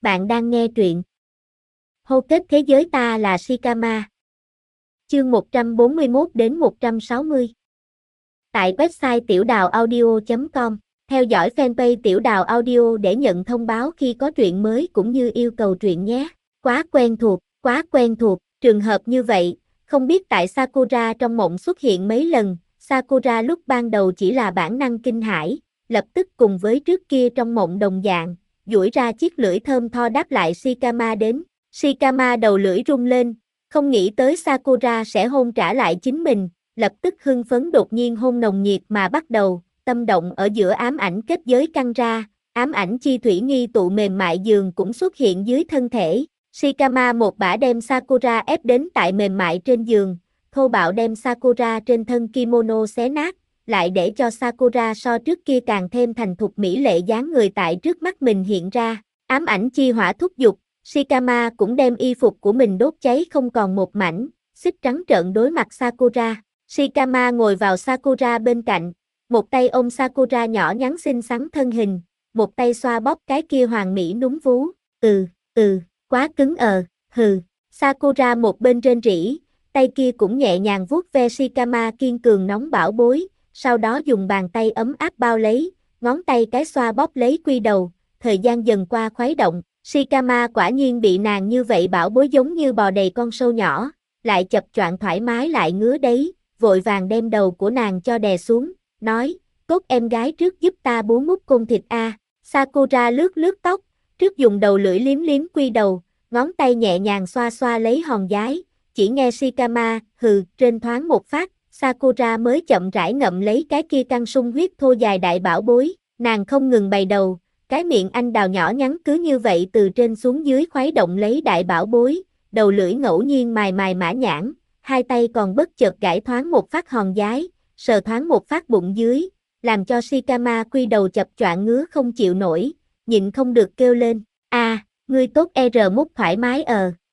Bạn đang nghe truyện Hô kết thế giới ta là Shikama. Chương 141 đến 160. Tại website tiểu đào audio.com, theo dõi fanpage tiểu đào audio để nhận thông báo khi có truyện mới cũng như yêu cầu truyện nhé. Quá quen thuộc, trường hợp như vậy, không biết tại Sakura trong mộng xuất hiện mấy lần. Sakura lúc ban đầu chỉ là bản năng kinh hãi, lập tức cùng với trước kia trong mộng đồng dạng, duỗi ra chiếc lưỡi thơm tho đáp lại Shikama đến. Shikama đầu lưỡi rung lên, không nghĩ tới Sakura sẽ hôn trả lại chính mình, lập tức hưng phấn đột nhiên hôn nồng nhiệt mà bắt đầu, tâm động ở giữa ám ảnh kết giới căng ra, ám ảnh chi thủy nghi tụ mềm mại giường cũng xuất hiện dưới thân thể. Shikama một bả đem Sakura ép đến tại mềm mại trên giường, thô bạo đem Sakura trên thân kimono xé nát, lại để cho Sakura so trước kia càng thêm thành thục mỹ lệ dáng người tại trước mắt mình hiện ra. Ám ảnh chi hỏa thúc giục, Shikama cũng đem y phục của mình đốt cháy không còn một mảnh, xích trắng trợn đối mặt Sakura. Shikama ngồi vào Sakura bên cạnh, một tay ôm Sakura nhỏ nhắn xinh xắn thân hình, một tay xoa bóp cái kia hoàn mỹ núm vú. Quá cứng hừ. Sakura một bên rên rỉ, tay kia cũng nhẹ nhàng vuốt ve Shikama kiên cường nóng bảo bối, sau đó dùng bàn tay ấm áp bao lấy, ngón tay cái xoa bóp lấy quy đầu, thời gian dần qua khuấy động. Shikama quả nhiên bị nàng như vậy bảo bối giống như bò đầy con sâu nhỏ, lại chập choạng thoải mái lại ngứa đấy, vội vàng đem đầu của nàng cho đè xuống, nói, cốt em gái trước giúp ta bú mút côn thịt a. Sakura lướt lướt tóc, trước dùng đầu lưỡi liếm liếm quy đầu, ngón tay nhẹ nhàng xoa xoa lấy hòn giái, chỉ nghe Shikama hừ trên thoáng một phát, Sakura mới chậm rãi ngậm lấy cái kia căng sung huyết thô dài đại bảo bối, nàng không ngừng bày đầu, cái miệng anh đào nhỏ nhắn cứ như vậy từ trên xuống dưới khuấy động lấy đại bảo bối, đầu lưỡi ngẫu nhiên mài mài mã nhãn, hai tay còn bất chợt gãi thoáng một phát hòn giái, sờ thoáng một phát bụng dưới, làm cho Shikama quy đầu chập choạng ngứa không chịu nổi, nhịn không được kêu lên, ngươi tốt mút thoải mái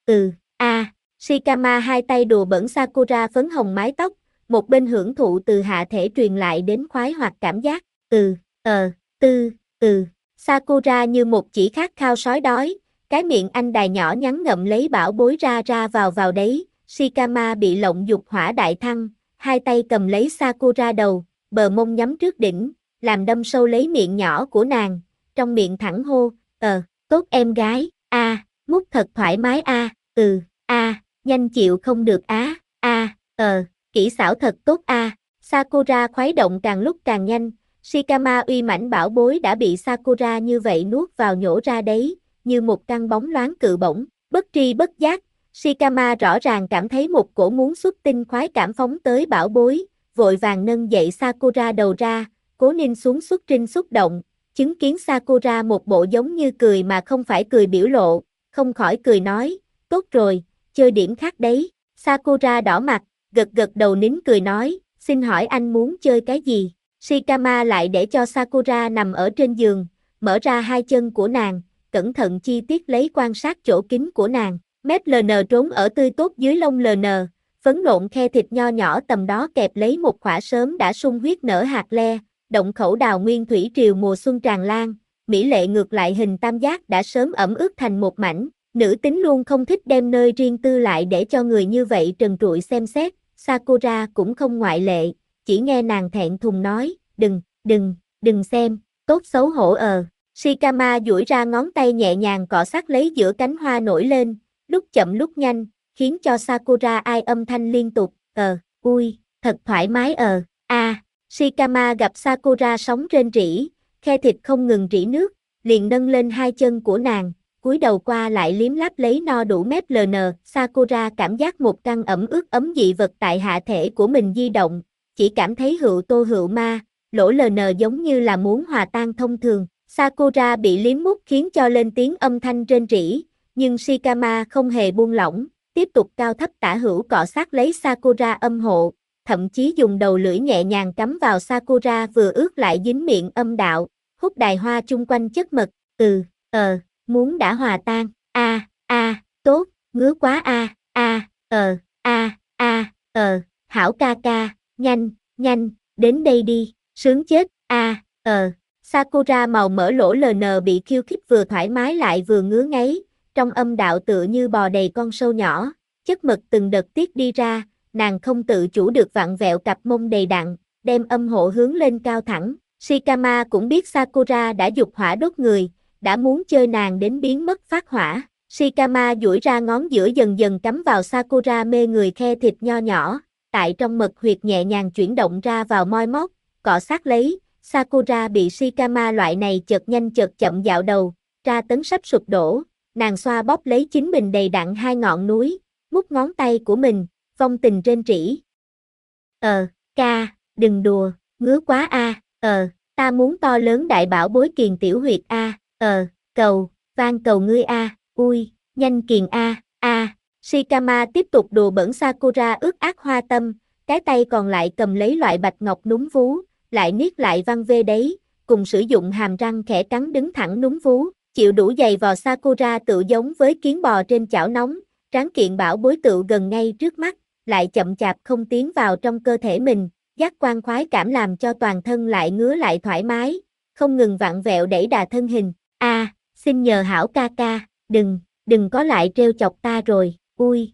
Shikama hai tay đùa bỡn Sakura phấn hồng mái tóc, một bên hưởng thụ từ hạ thể truyền lại đến khoái hoặc cảm giác, Sakura như một chỉ khát khao sói đói, cái miệng anh đài nhỏ nhắn ngậm lấy bảo bối ra ra vào đấy, Shikama bị lộng dục hỏa đại thăng, hai tay cầm lấy Sakura đầu, bờ mông nhắm trước đỉnh, làm đâm sâu lấy miệng nhỏ của nàng, trong miệng thẳng hô, tốt em gái, mút thật thoải mái nhanh chịu không được kỹ xảo thật tốt Sakura khuấy động càng lúc càng nhanh, Shikama uy mãnh bảo bối đã bị Sakura như vậy nuốt vào nhổ ra đấy, như một căn bóng loáng cự bổng, bất tri bất giác, Shikama rõ ràng cảm thấy một cổ muốn xuất tinh khoái cảm phóng tới bảo bối, vội vàng nâng dậy Sakura đầu ra, cố ninh xuống xuất trinh xúc động, chứng kiến Sakura một bộ giống như cười mà không phải cười biểu lộ, không khỏi cười nói, tốt rồi, chơi điểm khác đấy, Sakura đỏ mặt, gật đầu nín cười nói, xin hỏi anh muốn chơi cái gì? Shikama lại để cho Sakura nằm ở trên giường, mở ra hai chân của nàng, cẩn thận chi tiết lấy quan sát chỗ kín của nàng, mép LN trốn ở tươi tốt dưới lông LN, phấn nộn khe thịt nho nhỏ tầm đó kẹp lấy một khỏa sớm đã sung huyết nở hạt le, động khẩu đào nguyên thủy triều mùa xuân tràn lan, mỹ lệ ngược lại hình tam giác đã sớm ẩm ướt thành một mảnh, nữ tính luôn không thích đem nơi riêng tư lại để cho người như vậy trần trụi xem xét, Sakura cũng không ngoại lệ, chỉ nghe nàng thẹn thùng nói, đừng xem, tốt xấu hổ Shikama duỗi ra ngón tay nhẹ nhàng cọ sát lấy giữa cánh hoa nổi lên, lúc chậm lúc nhanh, khiến cho Sakura ai âm thanh liên tục, ui, thật thoải mái Shikama gặp Sakura sóng rên rỉ, khe thịt không ngừng rỉ nước, liền nâng lên hai chân của nàng, cúi đầu qua lại liếm láp lấy no đủ mép LN, Sakura cảm giác một căn ẩm ướt ấm dị vật tại hạ thể của mình di động, chỉ cảm thấy hựu tô hựu ma, lỗ LN giống như là muốn hòa tan thông thường, Sakura bị liếm mút khiến cho lên tiếng âm thanh rên rỉ, nhưng Shikama không hề buông lỏng, tiếp tục cao thấp tả hữu cọ sát lấy Sakura âm hộ, thậm chí dùng đầu lưỡi nhẹ nhàng cắm vào Sakura vừa ướt lại dính miệng âm đạo, hút đài hoa chung quanh chất mật, muốn đã hòa tan, tốt, ngứa quá hảo ca ca, nhanh, đến đây đi, sướng chết, Sakura màu mỡ lỗ LN bị khiêu khích vừa thoải mái lại vừa ngứa ngáy, trong âm đạo tựa như bò đầy con sâu nhỏ, chất mật từng đợt tiết đi ra, nàng không tự chủ được vặn vẹo cặp mông đầy đặn, đem âm hộ hướng lên cao thẳng. Shikama cũng biết Sakura đã dục hỏa đốt người, đã muốn chơi nàng đến biến mất phát hỏa. Shikama duỗi ra ngón giữa dần dần cắm vào Sakura mê người khe thịt nho nhỏ, tại trong mật huyệt nhẹ nhàng chuyển động ra vào moi móc, cọ sát lấy. Sakura bị Shikama loại này chợt nhanh chợt chậm dạo đầu, tra tấn sắp sụp đổ, nàng xoa bóp lấy chính mình đầy đặn hai ngọn núi, mút ngón tay của mình, vong tình rên rỉ. Ca, đừng đùa, ngứa quá ta muốn to lớn đại bảo bối kiền tiểu huyệt cầu, van cầu ngươi ui, nhanh kiền Shikama tiếp tục đùa bỡn Sakura ướt át hoa tâm, cái tay còn lại cầm lấy loại bạch ngọc núm vú, lại niết lại văng về đấy, cùng sử dụng hàm răng khẽ cắn đứng thẳng núm vú, chịu đủ giày vò Sakura tự giống với kiến bò trên chảo nóng, tráng kiện bảo bối tựu gần ngay trước mắt, lại chậm chạp không tiến vào trong cơ thể mình, giác quan khoái cảm làm cho toàn thân lại ngứa lại thoải mái, không ngừng vặn vẹo đẩy đà thân hình. Xin nhờ hảo ca ca, đừng có lại trêu chọc ta rồi, ui,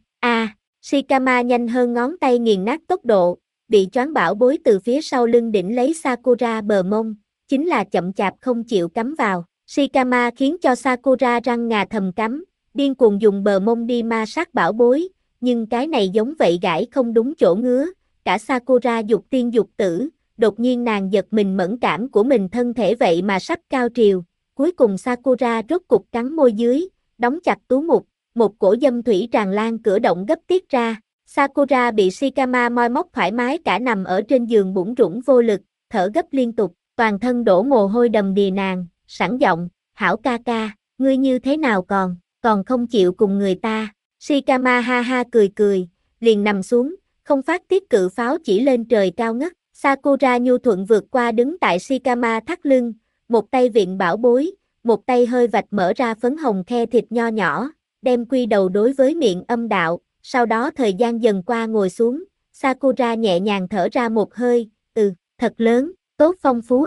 Shikama nhanh hơn ngón tay nghiền nát tốc độ, bị choáng bảo bối từ phía sau lưng đỉnh lấy Sakura bờ mông, chính là chậm chạp không chịu cắm vào. Shikama khiến cho Sakura răng ngà thầm cắm, điên cuồng dùng bờ mông đi ma sát bảo bối, nhưng cái này giống vậy gãi không đúng chỗ ngứa, cả Sakura dục tiên dục tử, đột nhiên nàng giật mình mẫn cảm của mình thân thể vậy mà sắp cao trìu, cuối cùng Sakura rốt cục cắn môi dưới, đóng chặt tú mục, một cổ dâm thủy tràn lan cửa động gấp tiết ra. Sakura bị Shikama moi móc thoải mái cả nằm ở trên giường bủn rủn vô lực, thở gấp liên tục, toàn thân đổ mồ hôi đầm đìa nàng, sẵn giọng, hảo ca ca, ngươi như thế nào còn không chịu cùng người ta. Shikama ha ha cười cười, liền nằm xuống, không phát tiết cự pháo chỉ lên trời cao ngất. Sakura nhu thuận vượt qua đứng tại Shikama thắt lưng, một tay vịn bảo bối, một tay hơi vạch mở ra phấn hồng khe thịt nho nhỏ, đem quy đầu đối với miệng âm đạo, sau đó thời gian dần qua ngồi xuống, Sakura nhẹ nhàng thở ra một hơi, thật lớn, tốt phong phú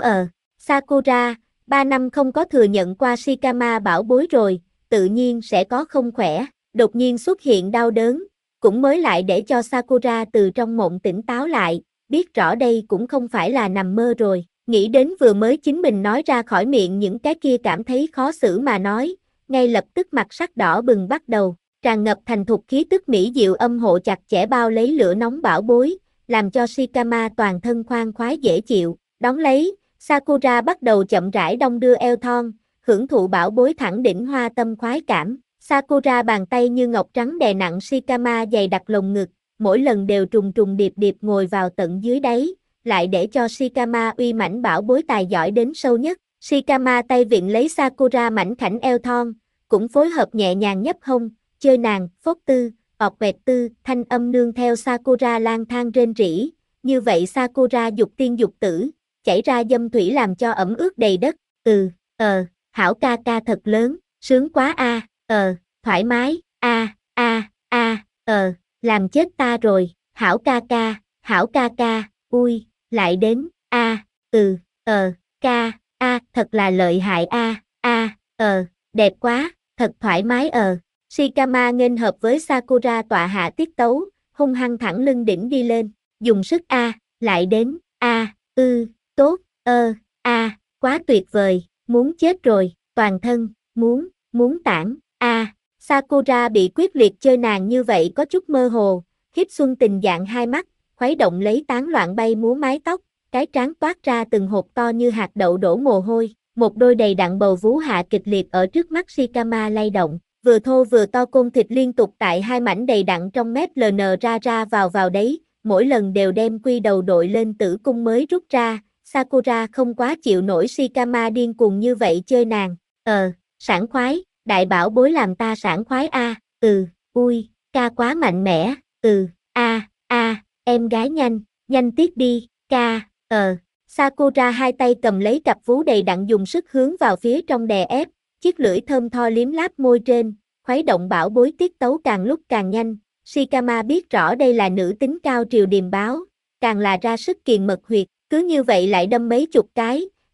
Sakura, 3 năm không có thừa nhận qua Shikama bảo bối rồi, tự nhiên sẽ có không khỏe, đột nhiên xuất hiện đau đớn, cũng mới lại để cho Sakura từ trong mộng tỉnh táo lại, biết rõ đây cũng không phải là nằm mơ rồi, nghĩ đến vừa mới chính mình nói ra khỏi miệng những cái kia cảm thấy khó xử mà nói, ngay lập tức mặt sắc đỏ bừng bắt đầu, tràn ngập thành thục khí tức mỹ diệu âm hộ chặt chẽ bao lấy lửa nóng bảo bối, làm cho Shikama toàn thân khoan khoái dễ chịu, đón lấy, Sakura bắt đầu chậm rãi đong đưa eo thon, hưởng thụ bảo bối thẳng đỉnh hoa tâm khoái cảm. Sakura bàn tay như ngọc trắng đè nặng Shikama dày đặt lồng ngực, mỗi lần đều trùng trùng điệp điệp ngồi vào tận dưới đáy, lại để cho Shikama uy mãnh bảo bối tài giỏi đến sâu nhất. Shikama tay vịn lấy Sakura mảnh khảnh eo thon, cũng phối hợp nhẹ nhàng nhấp hông, chơi nàng, phốt tư, ọt quẹt tư, thanh âm nương theo Sakura lang thang rên rỉ, như vậy Sakura dục tiên dục tử, chảy ra dâm thủy làm cho ẩm ướt đầy đất, hảo ca ca thật lớn, sướng quá thoải mái, làm chết ta rồi, hảo ca ca, ui, lại đến, thật là lợi hại đẹp quá, thật thoải mái Shikama nghênh hợp với Sakura tọa hạ tiết tấu, hung hăng thẳng lưng đỉnh đi lên, dùng sức lại đến, tốt, quá tuyệt vời, muốn chết rồi, toàn thân, muốn tản, Sakura bị quyết liệt chơi nàng như vậy có chút mơ hồ, hiếp xuân tình dạng hai mắt, khuấy động lấy tán loạn bay múa mái tóc, cái trán toát ra từng hột to như hạt đậu đổ mồ hôi, một đôi đầy đặn bầu vú hạ kịch liệt ở trước mắt Shikama lay động, vừa thô vừa to côn thịt liên tục tại hai mảnh đầy đặn trong mép LN ra vào đấy, mỗi lần đều đem quy đầu đội lên tử cung mới rút ra, Sakura không quá chịu nổi Shikama điên cuồng như vậy chơi nàng, sảng khoái, đại bảo bối làm ta sảng khoái ui, ca quá mạnh mẽ, em gái nhanh tiếp đi, ca, Sakura hai tay cầm lấy cặp vú đầy đặn dùng sức hướng vào phía trong đè ép, chiếc lưỡi thơm tho liếm láp môi trên, khuấy động bảo bối tiết tấu càng lúc càng nhanh, Shikama biết rõ đây là nữ tính cao triều điềm báo, càng là ra sức kiền mật huyệt, cứ như vậy lại đâm mấy chục cái,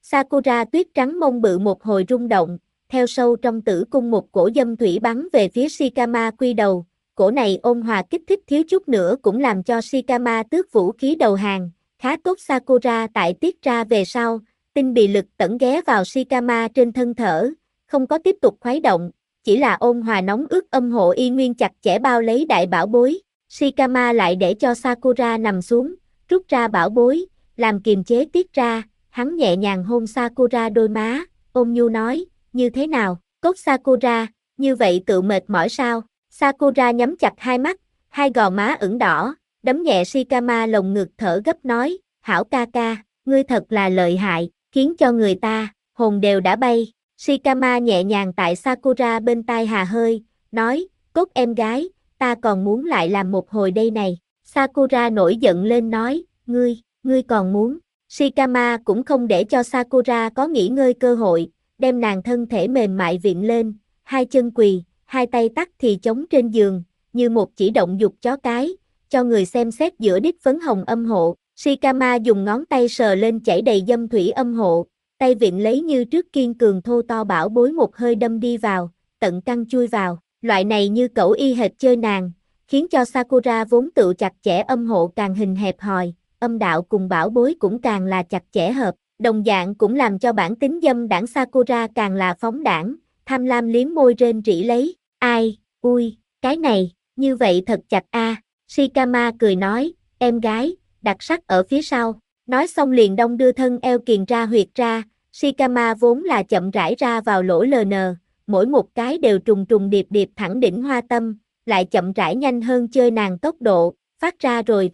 Sakura tuyết trắng mông bự một hồi rung động, theo sâu trong tử cung một cổ dâm thủy bắn về phía Shikama quy đầu, cổ này ôn hòa kích thích thiếu chút nữa cũng làm cho Shikama tước vũ khí đầu hàng, khá tốt Sakura tại tiết ra về sau, tinh bị lực tẩn ghé vào Shikama trên thân thở, không có tiếp tục khuấy động, chỉ là ôn hòa nóng ướt âm hộ y nguyên chặt chẽ bao lấy đại bảo bối, Shikama lại để cho Sakura nằm xuống, rút ra bảo bối, làm kiềm chế tiết ra, hắn nhẹ nhàng hôn Sakura đôi má, ôn nhu nói, như thế nào, cốt Sakura, như vậy tự mệt mỏi sao, Sakura nhắm chặt hai mắt, hai gò má ửng đỏ, đấm nhẹ Shikama lồng ngực thở gấp nói, hảo ca ca, ngươi thật là lợi hại, khiến cho người ta, hồn đều đã bay, Shikama nhẹ nhàng tại Sakura bên tai hà hơi, nói, cốt em gái, ta còn muốn lại làm một hồi đây này, Sakura nổi giận lên nói, ngươi còn muốn, Shikama cũng không để cho Sakura có nghỉ ngơi cơ hội, đem nàng thân thể mềm mại viện lên, hai chân quỳ, hai tay tắt thì chống trên giường, như một chỉ động dục chó cái, cho người xem xét giữa đít phấn hồng âm hộ, Shikama dùng ngón tay sờ lên chảy đầy dâm thủy âm hộ, tay viện lấy như trước kiên cường thô to bảo bối một hơi đâm đi vào, tận căng chui vào, loại này như cẩu y hệt chơi nàng, khiến cho Sakura vốn tự chặt chẽ âm hộ càng hình hẹp hòi, âm đạo cùng bảo bối cũng càng là chặt chẽ hợp, đồng dạng cũng làm cho bản tính dâm đãng Sakura càng là phóng đãng, tham lam liếm môi rên rỉ lấy, ai, ui, cái này, như vậy thật chặt a. Shikama cười nói, em gái, đặc sắc ở phía sau, nói xong liền đong đưa thân eo kiền ra huyệt ra, Shikama vốn là chậm rãi ra vào lỗ LN, mỗi một cái đều trùng trùng điệp điệp thẳng đỉnh hoa tâm, lại chậm rãi nhanh hơn chơi nàng tốc độ, phát ra rồi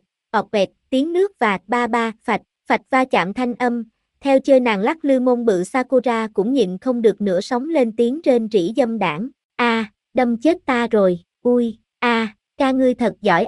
ọt quẹt, tiếng nước và ba ba, phạch va chạm thanh âm, theo chơi nàng lắc lư mông bự Sakura cũng nhịn không được nữa sóng lên tiếng rên rỉ dâm đãng, đâm chết ta rồi, ui, ca ngươi thật giỏi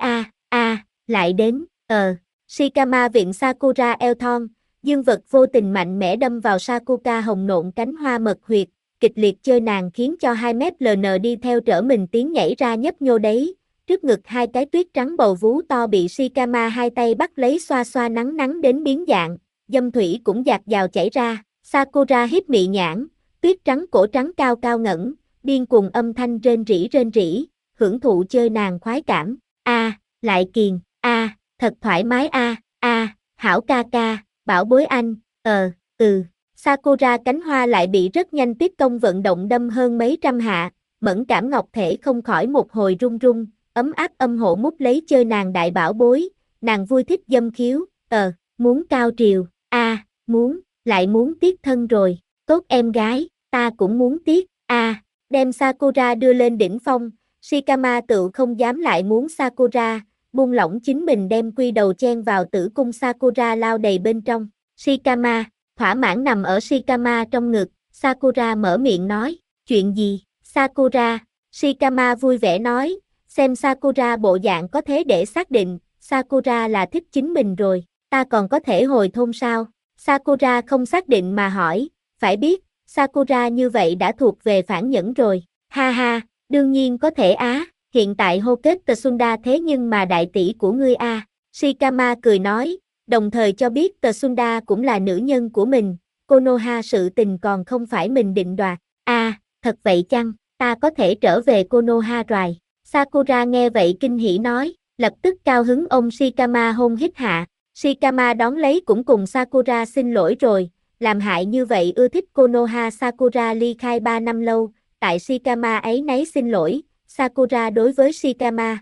lại đến, Shikama viện Sakura eo thon, dương vật vô tình mạnh mẽ đâm vào Sakura hồng nộn cánh hoa mật huyệt, kịch liệt chơi nàng khiến cho 2 mét LN đi theo trở mình tiếng nhảy ra nhấp nhô đấy, trước ngực hai cái tuyết trắng bầu vú to bị Shikama hai tay bắt lấy xoa xoa nắng nắng đến biến dạng, dâm thủy cũng dạt dào chảy ra, Sakura híp mị nhãn, tuyết trắng cổ trắng cao cao ngẩng, điên cuồng âm thanh rên rỉ, hưởng thụ chơi nàng khoái cảm, lại kiền, thật thoải mái hảo ca ca, bảo bối anh, Sakura cánh hoa lại bị rất nhanh tiết công vận động đâm hơn mấy trăm hạ, mẫn cảm ngọc thể không khỏi một hồi run run, ấm áp âm hộ mút lấy chơi nàng đại bảo bối, nàng vui thích dâm khiếu, muốn cao triều, lại muốn tiết thân rồi, tốt em gái, ta cũng muốn tiết, đem Sakura đưa lên đỉnh phong, Shikama tự không dám lại muốn Sakura, buông lỏng chính mình đem quy đầu chen vào tử cung Sakura lao đầy bên trong, Shikama, thỏa mãn nằm ở Shikama trong ngực, Sakura mở miệng nói, chuyện gì, Sakura, Shikama vui vẻ nói, xem Sakura bộ dạng có thế để xác định, Sakura là thích chính mình rồi, ta còn có thể hồi thôn sao, Sakura không xác định mà hỏi, phải biết, Sakura như vậy đã thuộc về phản nhẫn rồi, ha ha, đương nhiên có thể hiện tại hô kết Tsunda thế nhưng mà đại tỷ của ngươi Shikama cười nói, đồng thời cho biết Tsunda cũng là nữ nhân của mình, Konoha sự tình còn không phải mình định đoạt, thật vậy chăng, ta có thể trở về Konoha rồi, Sakura nghe vậy kinh hỉ nói, lập tức cao hứng ôm Shikama hôn hít hạ, Shikama đón lấy cũng cùng Sakura xin lỗi rồi, làm hại như vậy ưa thích Konoha Sakura ly khai 3 năm lâu, tại Shikama ấy nấy xin lỗi, Sakura đối với Shikama.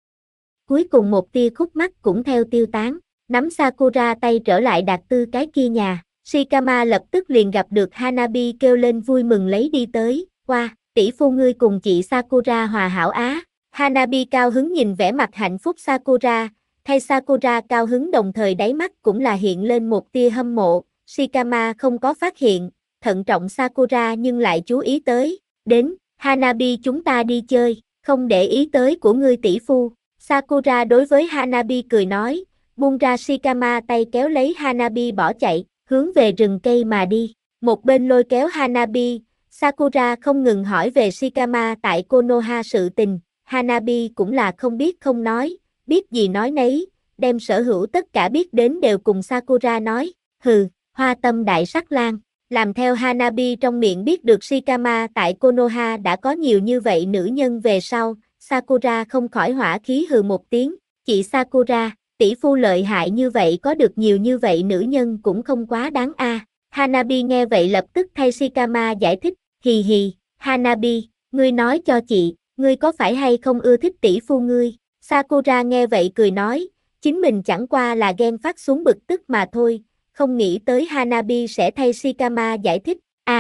Cuối cùng một tia khúc mắc cũng theo tiêu tán, nắm Sakura tay trở lại đạt tư cái kia nhà, Shikama lập tức liền gặp được Hanabi kêu lên vui mừng lấy đi tới, tỷ phu ngươi cùng chị Sakura hòa hảo Hanabi cao hứng nhìn vẻ mặt hạnh phúc Sakura, thay Sakura cao hứng đồng thời đáy mắt cũng là hiện lên một tia hâm mộ, Shikama không có phát hiện, thận trọng Sakura nhưng lại chú ý tới, đến, Hanabi chúng ta đi chơi, không để ý tới của ngươi tỷ phu, Sakura đối với Hanabi cười nói, buông ra Shikama tay kéo lấy Hanabi bỏ chạy, hướng về rừng cây mà đi, một bên lôi kéo Hanabi, Sakura không ngừng hỏi về Shikama tại Konoha sự tình, Hanabi cũng là không biết không nói, biết gì nói nấy, đem sở hữu tất cả biết đến đều cùng Sakura nói, Hoa tâm đại sắc lang. Làm theo Hanabi trong miệng biết được Shikama tại Konoha đã có nhiều như vậy nữ nhân về sau, Sakura không khỏi hỏa khí hừ một tiếng, chị Sakura, tỷ phu lợi hại như vậy có được nhiều như vậy nữ nhân cũng không quá đáng a. Hanabi nghe vậy lập tức thay Shikama giải thích, hì hì, Hanabi, ngươi nói cho chị, ngươi có phải hay không ưa thích tỷ phu ngươi? Sakura nghe vậy cười nói, chính mình chẳng qua là ghen phát xuống bực tức mà thôi, không nghĩ tới Hanabi sẽ thay Shikama giải thích,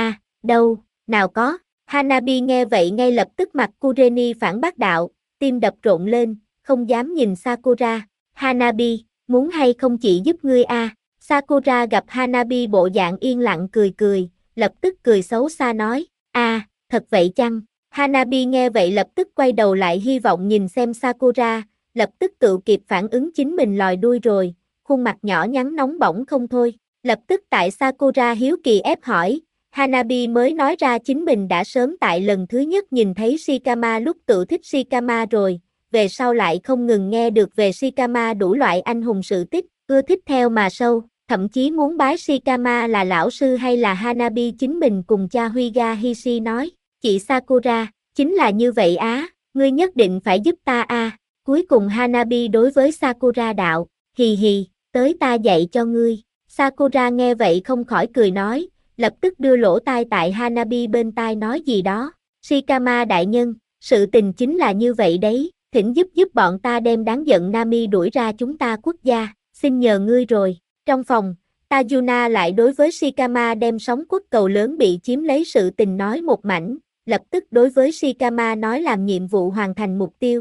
đâu, nào có. Hanabi nghe vậy ngay lập tức mặt Kureni phản bác đạo, tim đập rộn lên, không dám nhìn Sakura. Hanabi, muốn hay không chị giúp ngươi a? Sakura gặp Hanabi bộ dạng yên lặng cười cười, lập tức cười xấu xa nói, thật vậy chăng? Hanabi nghe vậy lập tức quay đầu lại hy vọng nhìn xem Sakura, lập tức tự kịp phản ứng chính mình lòi đuôi rồi, khuôn mặt nhỏ nhắn nóng bỏng không thôi. Lập tức tại Sakura hiếu kỳ ép hỏi, Hanabi mới nói ra chính mình đã sớm tại lần thứ nhất nhìn thấy Shikama lúc tự thích Shikama rồi, về sau lại không ngừng nghe được về Shikama đủ loại anh hùng sự tích, ưa thích theo mà sâu, thậm chí muốn bái Shikama là lão sư hay là Hanabi chính mình cùng cha Huiga Hishi nói, chị Sakura, chính là như vậy á, ngươi nhất định phải giúp ta a. Cuối cùng Hanabi đối với Sakura đạo, hì hì, tới ta dạy cho ngươi. Sakura nghe vậy không khỏi cười nói, lập tức đưa lỗ tai tại Hanabi bên tai nói gì đó. Shikama đại nhân, sự tình chính là như vậy đấy, thỉnh giúp bọn ta đem đáng giận Nami đuổi ra chúng ta quốc gia, xin nhờ ngươi rồi. Trong phòng, Tajuna lại đối với Shikama đem sóng quốc cầu lớn bị chiếm lấy sự tình nói một mảnh, lập tức đối với Shikama nói làm nhiệm vụ hoàn thành mục tiêu.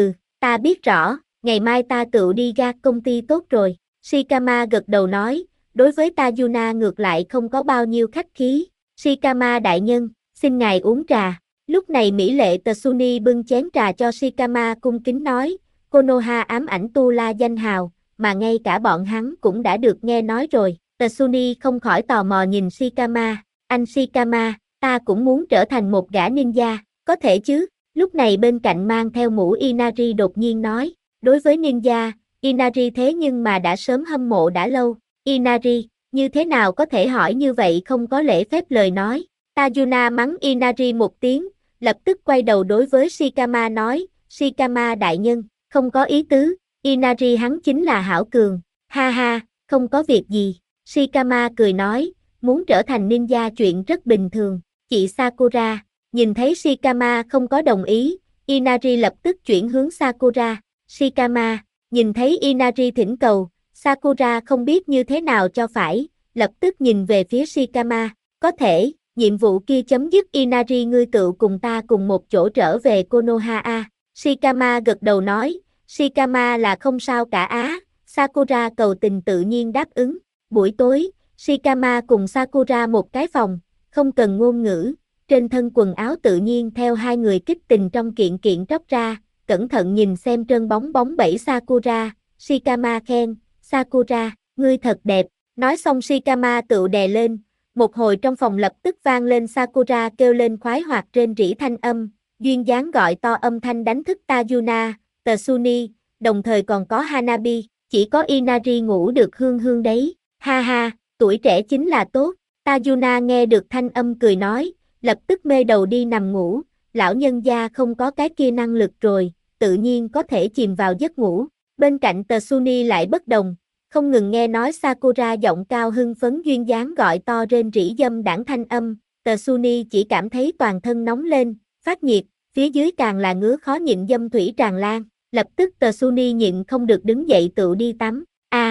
Ta biết rõ, ngày mai ta tự đi ra công ty tốt rồi. Shikama gật đầu nói, đối với Tajuna ngược lại không có bao nhiêu khách khí. Shikama đại nhân, xin ngài uống trà. Lúc này mỹ lệ Tsuni bưng chén trà cho Shikama cung kính nói, Konoha ám ảnh Tu La danh hào, mà ngay cả bọn hắn cũng đã được nghe nói rồi. Tsuni không khỏi tò mò nhìn Shikama, anh Shikama, ta cũng muốn trở thành một gã ninja, có thể chứ? Lúc này bên cạnh mang theo mũ Inari đột nhiên nói, đối với ninja, Inari thế nhưng mà đã sớm hâm mộ đã lâu. Inari, như thế nào có thể hỏi như vậy không có lễ phép lời nói. Tajuna mắng Inari một tiếng, lập tức quay đầu đối với Shikama nói, Shikama đại nhân, không có ý tứ, Inari hắn chính là hảo cường, ha ha, không có việc gì. Shikama cười nói, muốn trở thành ninja chuyện rất bình thường, chị Sakura. Nhìn thấy Shikama không có đồng ý, Inari lập tức chuyển hướng Sakura. Shikama, nhìn thấy Inari thỉnh cầu, Sakura không biết như thế nào cho phải, lập tức nhìn về phía Shikama. Có thể, nhiệm vụ kia chấm dứt Inari ngươi tự cùng ta cùng một chỗ trở về Konoha a. Shikama gật đầu nói, Shikama là không sao cả á. Sakura cầu tình tự nhiên đáp ứng. Buổi tối, Shikama cùng Sakura một cái phòng, không cần ngôn ngữ. Trên thân quần áo tự nhiên theo hai người kích tình trong kiện kiện tróc ra, cẩn thận nhìn xem trơn bóng bóng bẩy Sakura, Shikama khen, Sakura, ngươi thật đẹp, nói xong Shikama tự đè lên, một hồi trong phòng lập tức vang lên Sakura kêu lên khoái hoạt trên rỉ thanh âm, duyên dáng gọi to âm thanh đánh thức Tajuna, Tsuni, đồng thời còn có Hanabi, chỉ có Inari ngủ được hương hương đấy, ha ha, tuổi trẻ chính là tốt, Tajuna nghe được thanh âm cười nói, lập tức mê đầu đi nằm ngủ, lão nhân gia không có cái kia năng lực rồi, tự nhiên có thể chìm vào giấc ngủ. Bên cạnh Tsuni lại bất đồng, không ngừng nghe nói Sakura giọng cao hưng phấn duyên dáng gọi to rên rỉ dâm đãng thanh âm, Tsuni chỉ cảm thấy toàn thân nóng lên, phát nhiệt, phía dưới càng là ngứa khó nhịn dâm thủy tràn lan, lập tức Tsuni nhịn không được đứng dậy tự đi tắm,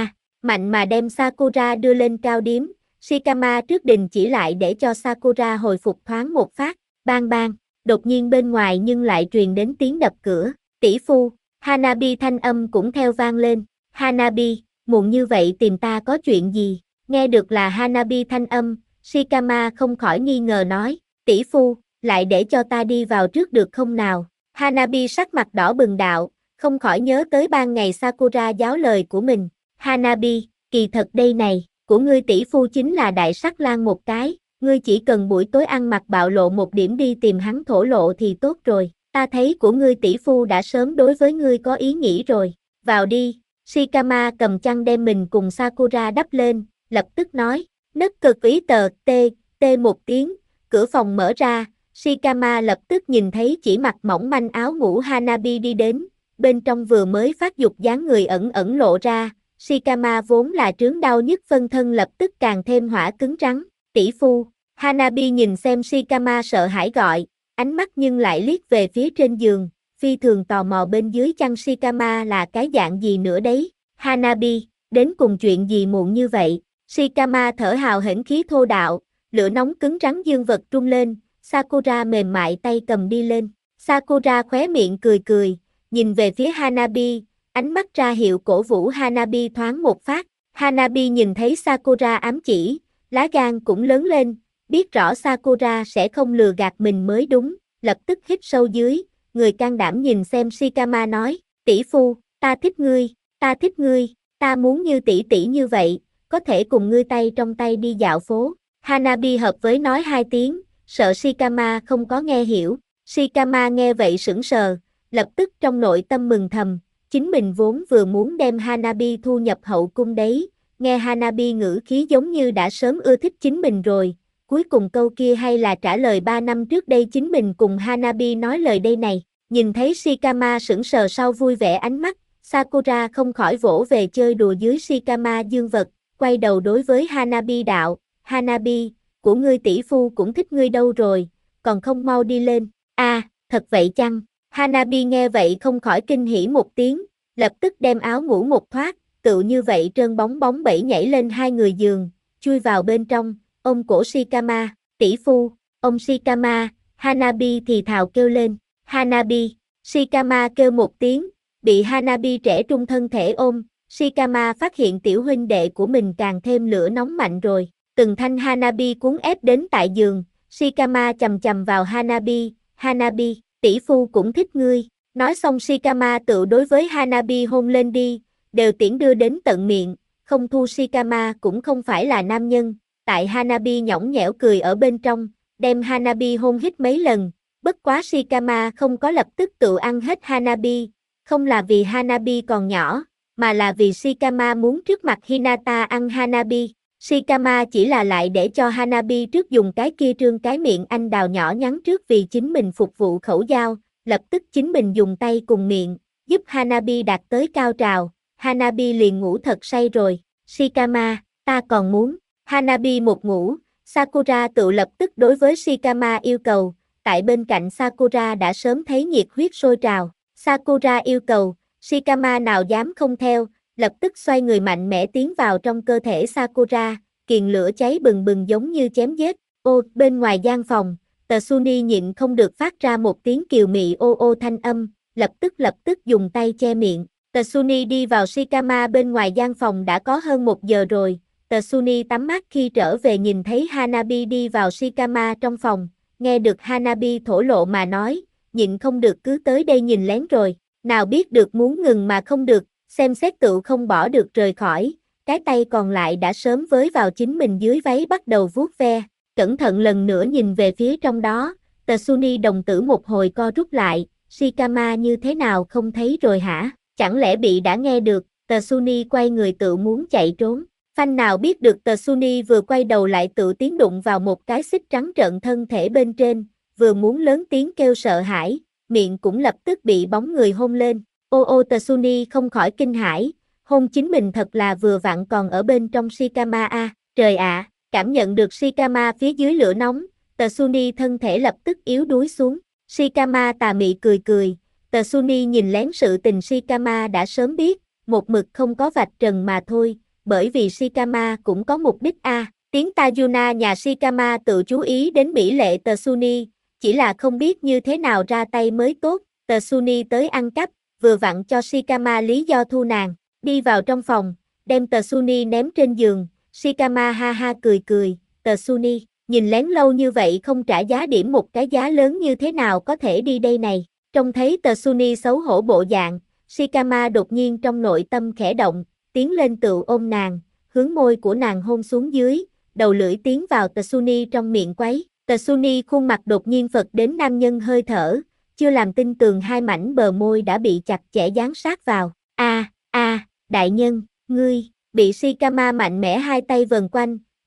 mạnh mà đem Sakura đưa lên cao điếm. Shikama trước đình chỉ lại để cho Sakura hồi phục thoáng một phát, bang bang, đột nhiên bên ngoài nhưng lại truyền đến tiếng đập cửa, tỷ phu, Hanabi thanh âm cũng theo vang lên, Hanabi, muộn như vậy tìm ta có chuyện gì, nghe được là Hanabi thanh âm, Shikama không khỏi nghi ngờ nói, tỷ phu, lại để cho ta đi vào trước được không nào, Hanabi sắc mặt đỏ bừng đạo, không khỏi nhớ tới ban ngày Sakura giáo lời của mình, Hanabi, kỳ thật đây này. Của ngươi tỷ phu chính là đại sắc lang một cái, ngươi chỉ cần buổi tối ăn mặc bạo lộ một điểm đi tìm hắn thổ lộ thì tốt rồi, ta thấy của ngươi tỷ phu đã sớm đối với ngươi có ý nghĩ rồi, vào đi, Shikama cầm chăn đem mình cùng Sakura đắp lên, lập tức nói, Nấc cực ý tờ, một tiếng, cửa phòng mở ra, Shikama lập tức nhìn thấy chỉ mặc mỏng manh áo ngủ Hanabi đi đến, bên trong vừa mới phát dục dáng người ẩn ẩn lộ ra, Shikama vốn là trướng đau nhức phân thân lập tức càng thêm hỏa cứng rắn, tỷ phu, Hanabi nhìn xem Shikama sợ hãi gọi, ánh mắt nhưng lại liếc về phía trên giường, phi thường tò mò bên dưới chăn Shikama là cái dạng gì nữa đấy, Hanabi, đến cùng chuyện gì muộn như vậy, Shikama thở hào hển khí thô đạo, lửa nóng cứng rắn dương vật trung lên, Sakura mềm mại tay cầm đi lên, Sakura khóe miệng cười cười, nhìn về phía Hanabi, ánh mắt ra hiệu cổ vũ Hanabi thoáng một phát, Hanabi nhìn thấy Sakura ám chỉ, lá gan cũng lớn lên, biết rõ Sakura sẽ không lừa gạt mình mới đúng, lập tức hít sâu dưới, người can đảm nhìn xem Shikama nói, tỷ phu, ta thích ngươi, ta muốn như tỷ tỷ như vậy, có thể cùng ngươi tay trong tay đi dạo phố. Hanabi hợp với nói hai tiếng, sợ Shikama không có nghe hiểu. Shikama nghe vậy sững sờ, lập tức trong nội tâm mừng thầm, chính mình vốn vừa muốn đem Hanabi thu nhập hậu cung đấy, nghe Hanabi ngữ khí giống như đã sớm ưa thích chính mình rồi, cuối cùng câu kia hay là trả lời 3 năm trước đây chính mình cùng Hanabi nói lời đây này, nhìn thấy Shikama sững sờ sau vui vẻ ánh mắt, Sakura không khỏi vỗ về chơi đùa dưới Shikama dương vật, quay đầu đối với Hanabi đạo, Hanabi, của ngươi tỷ phu cũng thích ngươi đâu rồi, còn không mau đi lên, thật vậy chăng? Hanabi nghe vậy không khỏi kinh hỉ một tiếng, lập tức đem áo ngủ một thoát, tựu như vậy trơn bóng bóng bẩy nhảy lên hai người giường, chui vào bên trong, ôm cổ Shikama, tỷ phu, ông Shikama, Hanabi thì thào kêu lên, Hanabi, Shikama kêu một tiếng, bị Hanabi trẻ trung thân thể ôm, Shikama phát hiện tiểu huynh đệ của mình càng thêm lửa nóng mạnh rồi, từng thanh Hanabi cuốn ép đến tại giường, Shikama chầm chầm vào Hanabi, Hanabi, tỷ phu cũng thích ngươi, nói xong Shikama tự đối với Hanabi hôn lên đi, đều tiễn đưa đến tận miệng, không thu Shikama cũng không phải là nam nhân, tại Hanabi nhõng nhẽo cười ở bên trong, đem Hanabi hôn hít mấy lần, bất quá Shikama không có lập tức tự ăn hết Hanabi, không là vì Hanabi còn nhỏ, mà là vì Shikama muốn trước mặt Hinata ăn Hanabi. Shikama chỉ là lại để cho Hanabi trước dùng cái kia trương cái miệng anh đào nhỏ nhắn trước vì chính mình phục vụ khẩu giao, lập tức chính mình dùng tay cùng miệng, giúp Hanabi đạt tới cao trào, Hanabi liền ngủ thật say rồi, Shikama, ta còn muốn, Hanabi một ngủ, Sakura tự lập tức đối với Shikama yêu cầu, tại bên cạnh Sakura đã sớm thấy nhiệt huyết sôi trào, Sakura yêu cầu, Shikama nào dám không theo, lập tức xoay người mạnh mẽ tiến vào trong cơ thể Sakura, kiền lửa cháy bừng bừng giống như chém giết. Bên ngoài gian phòng, Tsuni nhịn không được phát ra một tiếng kiều mị ô thanh âm, lập tức dùng tay che miệng. Tsuni đi vào Shikama bên ngoài gian phòng đã có hơn 1 giờ rồi. Tsuni tắm mát khi trở về nhìn thấy Hanabi đi vào Shikama trong phòng, nghe được Hanabi thổ lộ mà nói, nhịn không được cứ tới đây nhìn lén rồi, nào biết được muốn ngừng mà không được. Xem xét tựu không bỏ được rời khỏi, cái tay còn lại đã sớm với vào chính mình dưới váy bắt đầu vuốt ve, cẩn thận lần nữa nhìn về phía trong đó, Tsuni đồng tử một hồi co rút lại, Shikama như thế nào không thấy rồi hả, chẳng lẽ bị đã nghe được, Tsuni quay người tự muốn chạy trốn, phanh nào biết được Tsuni vừa quay đầu lại tự tiến đụng vào một cái xích trắng trợn thân thể bên trên, vừa muốn lớn tiếng kêu sợ hãi, miệng cũng lập tức bị bóng người hôn lên. Tsuni không khỏi kinh hãi, hôn chính mình thật là vừa vặn còn ở bên trong Shikama a, trời ạ, cảm nhận được Shikama phía dưới lửa nóng, Tsuni thân thể lập tức yếu đuối xuống, Shikama tà mị cười cười, Tsuni nhìn lén sự tình Shikama đã sớm biết, một mực không có vạch trần mà thôi, bởi vì Shikama cũng có mục đích a, tiếng Tajuna nhà Shikama tự chú ý đến mỹ lệ Tsuni, chỉ là không biết như thế nào ra tay mới tốt, Tsuni tới ăn cắp, vừa vặn cho Shikama lý do thu nàng, đi vào trong phòng, đem Tsuni ném trên giường, Shikama ha ha cười cười, Tsuni, nhìn lén lâu như vậy không trả giá điểm một cái giá lớn như thế nào có thể đi đây này, trông thấy Tsuni xấu hổ bộ dạng, Shikama đột nhiên trong nội tâm khẽ động, tiến lên tự ôm nàng, hướng môi của nàng hôn xuống dưới, đầu lưỡi tiến vào Tsuni trong miệng quấy, Tsuni khuôn mặt đột nhiên phật đến nam nhân hơi thở, chưa làm tin tường hai mảnh bờ môi đã bị chặt chẽ dán sát vào. Đại nhân, ngươi, bị Shikama mạnh mẽ hai tay vần quanh,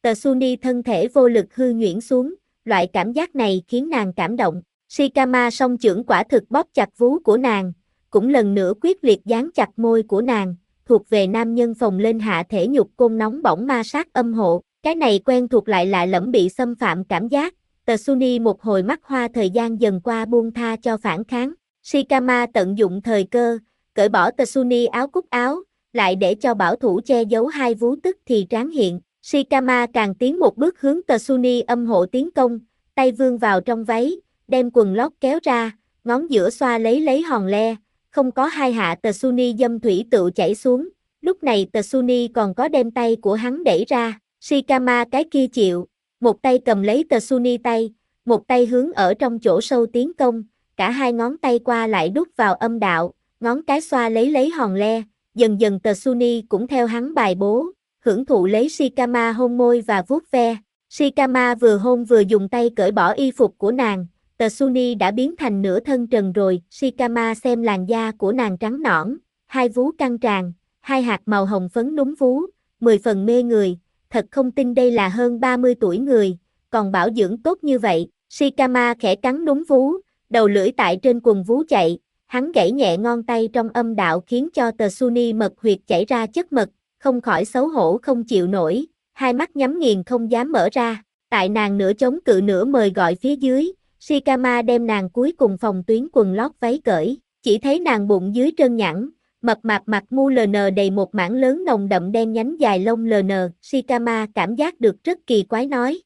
Tsuni thân thể vô lực hư nhuyễn xuống, loại cảm giác này khiến nàng cảm động. Shikama song chưởng quả thực bóp chặt vú của nàng, cũng lần nữa quyết liệt dán chặt môi của nàng, thuộc về nam nhân phồng lên hạ thể nhục côn nóng bỏng ma sát âm hộ. Cái này quen thuộc lại lạ lẫm bị xâm phạm cảm giác. Tsuni một hồi mắt hoa thời gian dần qua buông tha cho phản kháng. Shikama tận dụng thời cơ, cởi bỏ Tsuni áo cúc áo, lại để cho bảo thủ che giấu hai vú tức thì tráng hiện. Shikama càng tiến một bước hướng Tsuni âm hộ tiến công, tay vươn vào trong váy, đem quần lót kéo ra, ngón giữa xoa lấy hòn le, không có hai hạ Tsuni dâm thủy tựu chảy xuống. Lúc này Tsuni còn có đem tay của hắn đẩy ra, Shikama cái kia chịu, một tay cầm lấy Tsuni tay, một tay hướng ở trong chỗ sâu tiến công, cả hai ngón tay qua lại đút vào âm đạo, ngón cái xoa lấy hòn le, dần dần Tsuni cũng theo hắn bài bố, hưởng thụ lấy Shikama hôn môi và vuốt ve. Shikama vừa hôn vừa dùng tay cởi bỏ y phục của nàng, Tsuni đã biến thành nửa thân trần rồi. Shikama xem làn da của nàng trắng nõn, hai vú căng tràn, hai hạt màu hồng phấn núm vú, 10 phần mê người, thật không tin đây là hơn 30 tuổi người, còn bảo dưỡng tốt như vậy. Shikama khẽ cắn núm vú, đầu lưỡi tại trên quần vú chạy, hắn gãy nhẹ ngón tay trong âm đạo khiến cho Tsuni mật huyệt chảy ra chất mật, không khỏi xấu hổ không chịu nổi, hai mắt nhắm nghiền không dám mở ra. Tại nàng nửa chống cự nửa mời gọi phía dưới, Shikama đem nàng cuối cùng phòng tuyến quần lót váy cởi, chỉ thấy nàng bụng dưới trơn nhẵn, mập mạp mặt mu LN đầy một mảng lớn nồng đậm đen nhánh dài lông LN. Shikama cảm giác được rất kỳ quái nói: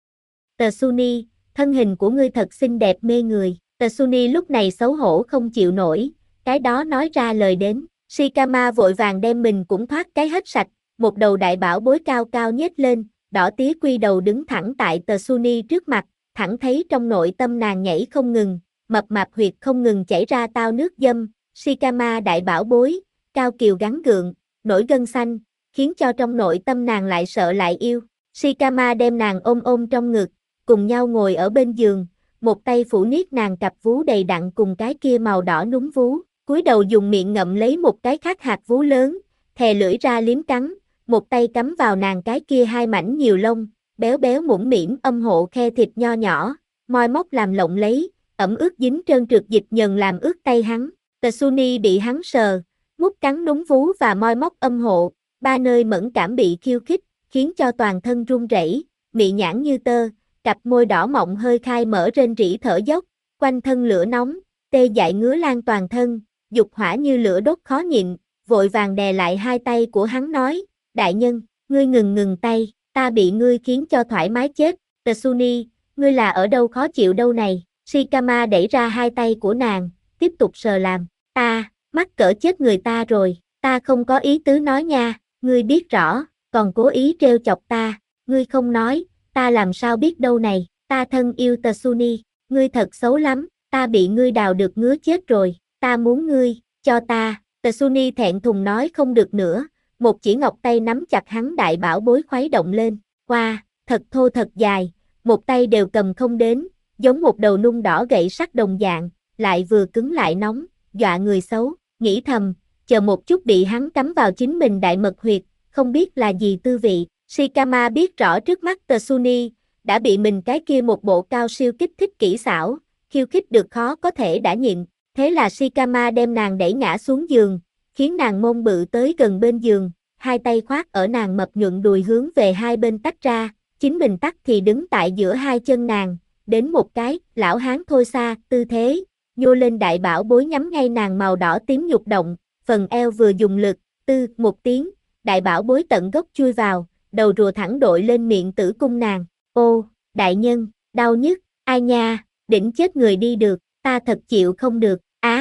Tsuni, thân hình của ngươi thật xinh đẹp mê người. Tsuni lúc này xấu hổ không chịu nổi, cái đó nói ra lời đến. Shikama vội vàng đem mình cũng thoát cái hết sạch, một đầu đại bảo bối cao cao nhếch lên, đỏ tía quy đầu đứng thẳng tại Tsuni trước mặt, thẳng thấy trong nội tâm nàng nhảy không ngừng, mập mạp huyệt không ngừng chảy ra tao nước dâm. Shikama đại bảo bối, cao kiều gắn gượng, nổi gân xanh, khiến cho trong nội tâm nàng lại sợ lại yêu. Shikama đem nàng ôm trong ngực, cùng nhau ngồi ở bên giường, một tay phủ niết nàng cặp vú đầy đặn cùng cái kia màu đỏ núm vú, cúi đầu dùng miệng ngậm lấy một cái khác hạt vú lớn, thè lưỡi ra liếm cắn, một tay cắm vào nàng cái kia hai mảnh nhiều lông, béo béo mũm mĩm âm hộ khe thịt nho nhỏ, moi móc làm lộng lấy, ẩm ướt dính trơn trượt dịch nhờn làm ướt tay hắn. Tsuni bị hắn sờ, mút cắn núm vú và moi móc âm hộ, ba nơi mẫn cảm bị khiêu khích, khiến cho toàn thân run rẩy, mị nhãn như tơ, cặp môi đỏ mọng hơi khai mở rên rỉ thở dốc, quanh thân lửa nóng, tê dại ngứa lan toàn thân, dục hỏa như lửa đốt khó nhịn, vội vàng đè lại hai tay của hắn nói: đại nhân, ngươi ngừng tay, ta bị ngươi khiến cho thoải mái chết. Tsuni, ngươi là ở đâu khó chịu đâu này? Shikama đẩy ra hai tay của nàng, tiếp tục sờ làm. Ta, mắc cỡ chết người ta rồi, ta không có ý tứ nói nha, ngươi biết rõ, còn cố ý trêu chọc ta, ngươi không nói, ta làm sao biết đâu này, ta thân yêu Tsuni, ngươi thật xấu lắm, ta bị ngươi đào được ngứa chết rồi, ta muốn ngươi, cho ta. Tsuni thẹn thùng nói không được nữa, một chỉ ngọc tay nắm chặt hắn đại bảo bối khuấy động lên, qua, thật thô thật dài, một tay đều cầm không đến, giống một đầu nung đỏ gậy sắt đồng dạng, lại vừa cứng lại nóng, dọa người xấu, nghĩ thầm, chờ một chút bị hắn cắm vào chính mình đại mật huyệt, không biết là gì tư vị. Shikama biết rõ trước mắt Tsuni đã bị mình cái kia một bộ cao siêu kích thích kỹ xảo, khiêu khích được khó có thể đã nhịn, thế là Shikama đem nàng đẩy ngã xuống giường, khiến nàng mông bự tới gần bên giường, hai tay khoác ở nàng mập nhuận đùi hướng về hai bên tách ra, chính mình tắt thì đứng tại giữa hai chân nàng, đến một cái, lão hán thôi xa, tư thế, nhô lên đại bảo bối nhắm ngay nàng màu đỏ tím nhục động, phần eo vừa dùng lực, tư, một tiếng, đại bảo bối tận gốc chui vào, đầu rùa thẳng đội lên miệng tử cung nàng. Ô, đại nhân, đau nhức, ai nha, đỉnh chết người đi được, ta thật chịu không được.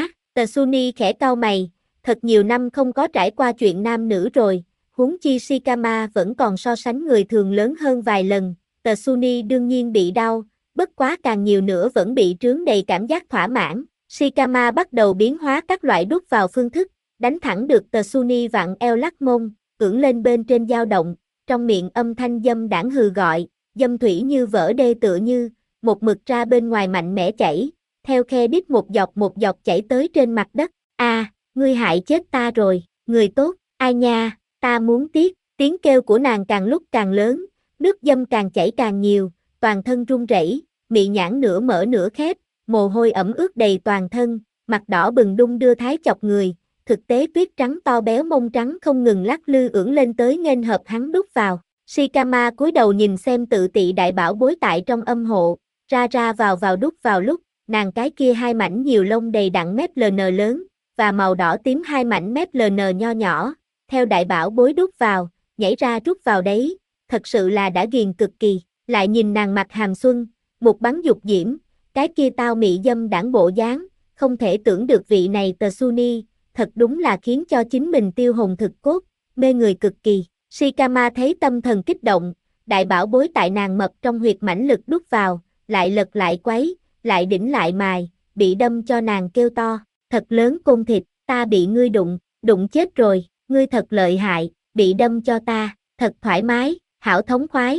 Tsuni khẽ cau mày, thật nhiều năm không có trải qua chuyện nam nữ rồi, huống chi Shikama vẫn còn so sánh người thường lớn hơn vài lần. Tsuni đương nhiên bị đau, bất quá càng nhiều nữa vẫn bị trướng đầy cảm giác thỏa mãn. Shikama bắt đầu biến hóa các loại đút vào phương thức, đánh thẳng được Tsuni vặn eo lắc mông, ưỡn lên bên trên dao động, trong miệng âm thanh dâm đãng hừ gọi, dâm thủy như vỡ đê tựa như, một mực ra bên ngoài mạnh mẽ chảy, theo khe đít một dọc chảy tới trên mặt đất. Ngươi hại chết ta rồi, người tốt, ai nha, ta muốn tiếc, tiếng kêu của nàng càng lúc càng lớn, nước dâm càng chảy càng nhiều, toàn thân run rẩy, mị nhãn nửa mở nửa khép, mồ hôi ẩm ướt đầy toàn thân, mặt đỏ bừng đung đưa thái chọc người, thực tế tuyết trắng to béo mông trắng không ngừng lắc lư ưỡn lên tới nghênh hợp hắn đút vào. Shikama cúi đầu nhìn xem tự tị đại bảo bối tại trong âm hộ, ra ra vào đút vào lúc, nàng cái kia hai mảnh nhiều lông đầy đặn mép LN lớn, và màu đỏ tím hai mảnh mép LN nho nhỏ, theo đại bảo bối đút vào, nhảy ra rút vào đấy, thật sự là đã ghiền cực kỳ, lại nhìn nàng mặt hàm xuân, một bắn dục diễm, cái kia tao mị dâm đãng bộ dáng, không thể tưởng được vị này Tsuni, thật đúng là khiến cho chính mình tiêu hồn thực cốt, mê người cực kỳ. Shikama thấy tâm thần kích động, đại bảo bối tại nàng mật trong huyệt mãnh lực đút vào, lại lật lại quấy, lại đỉnh lại mài, bị đâm cho nàng kêu to, thật lớn côn thịt, ta bị ngươi đụng chết rồi, ngươi thật lợi hại, bị đâm cho ta, thật thoải mái, hảo thống khoái,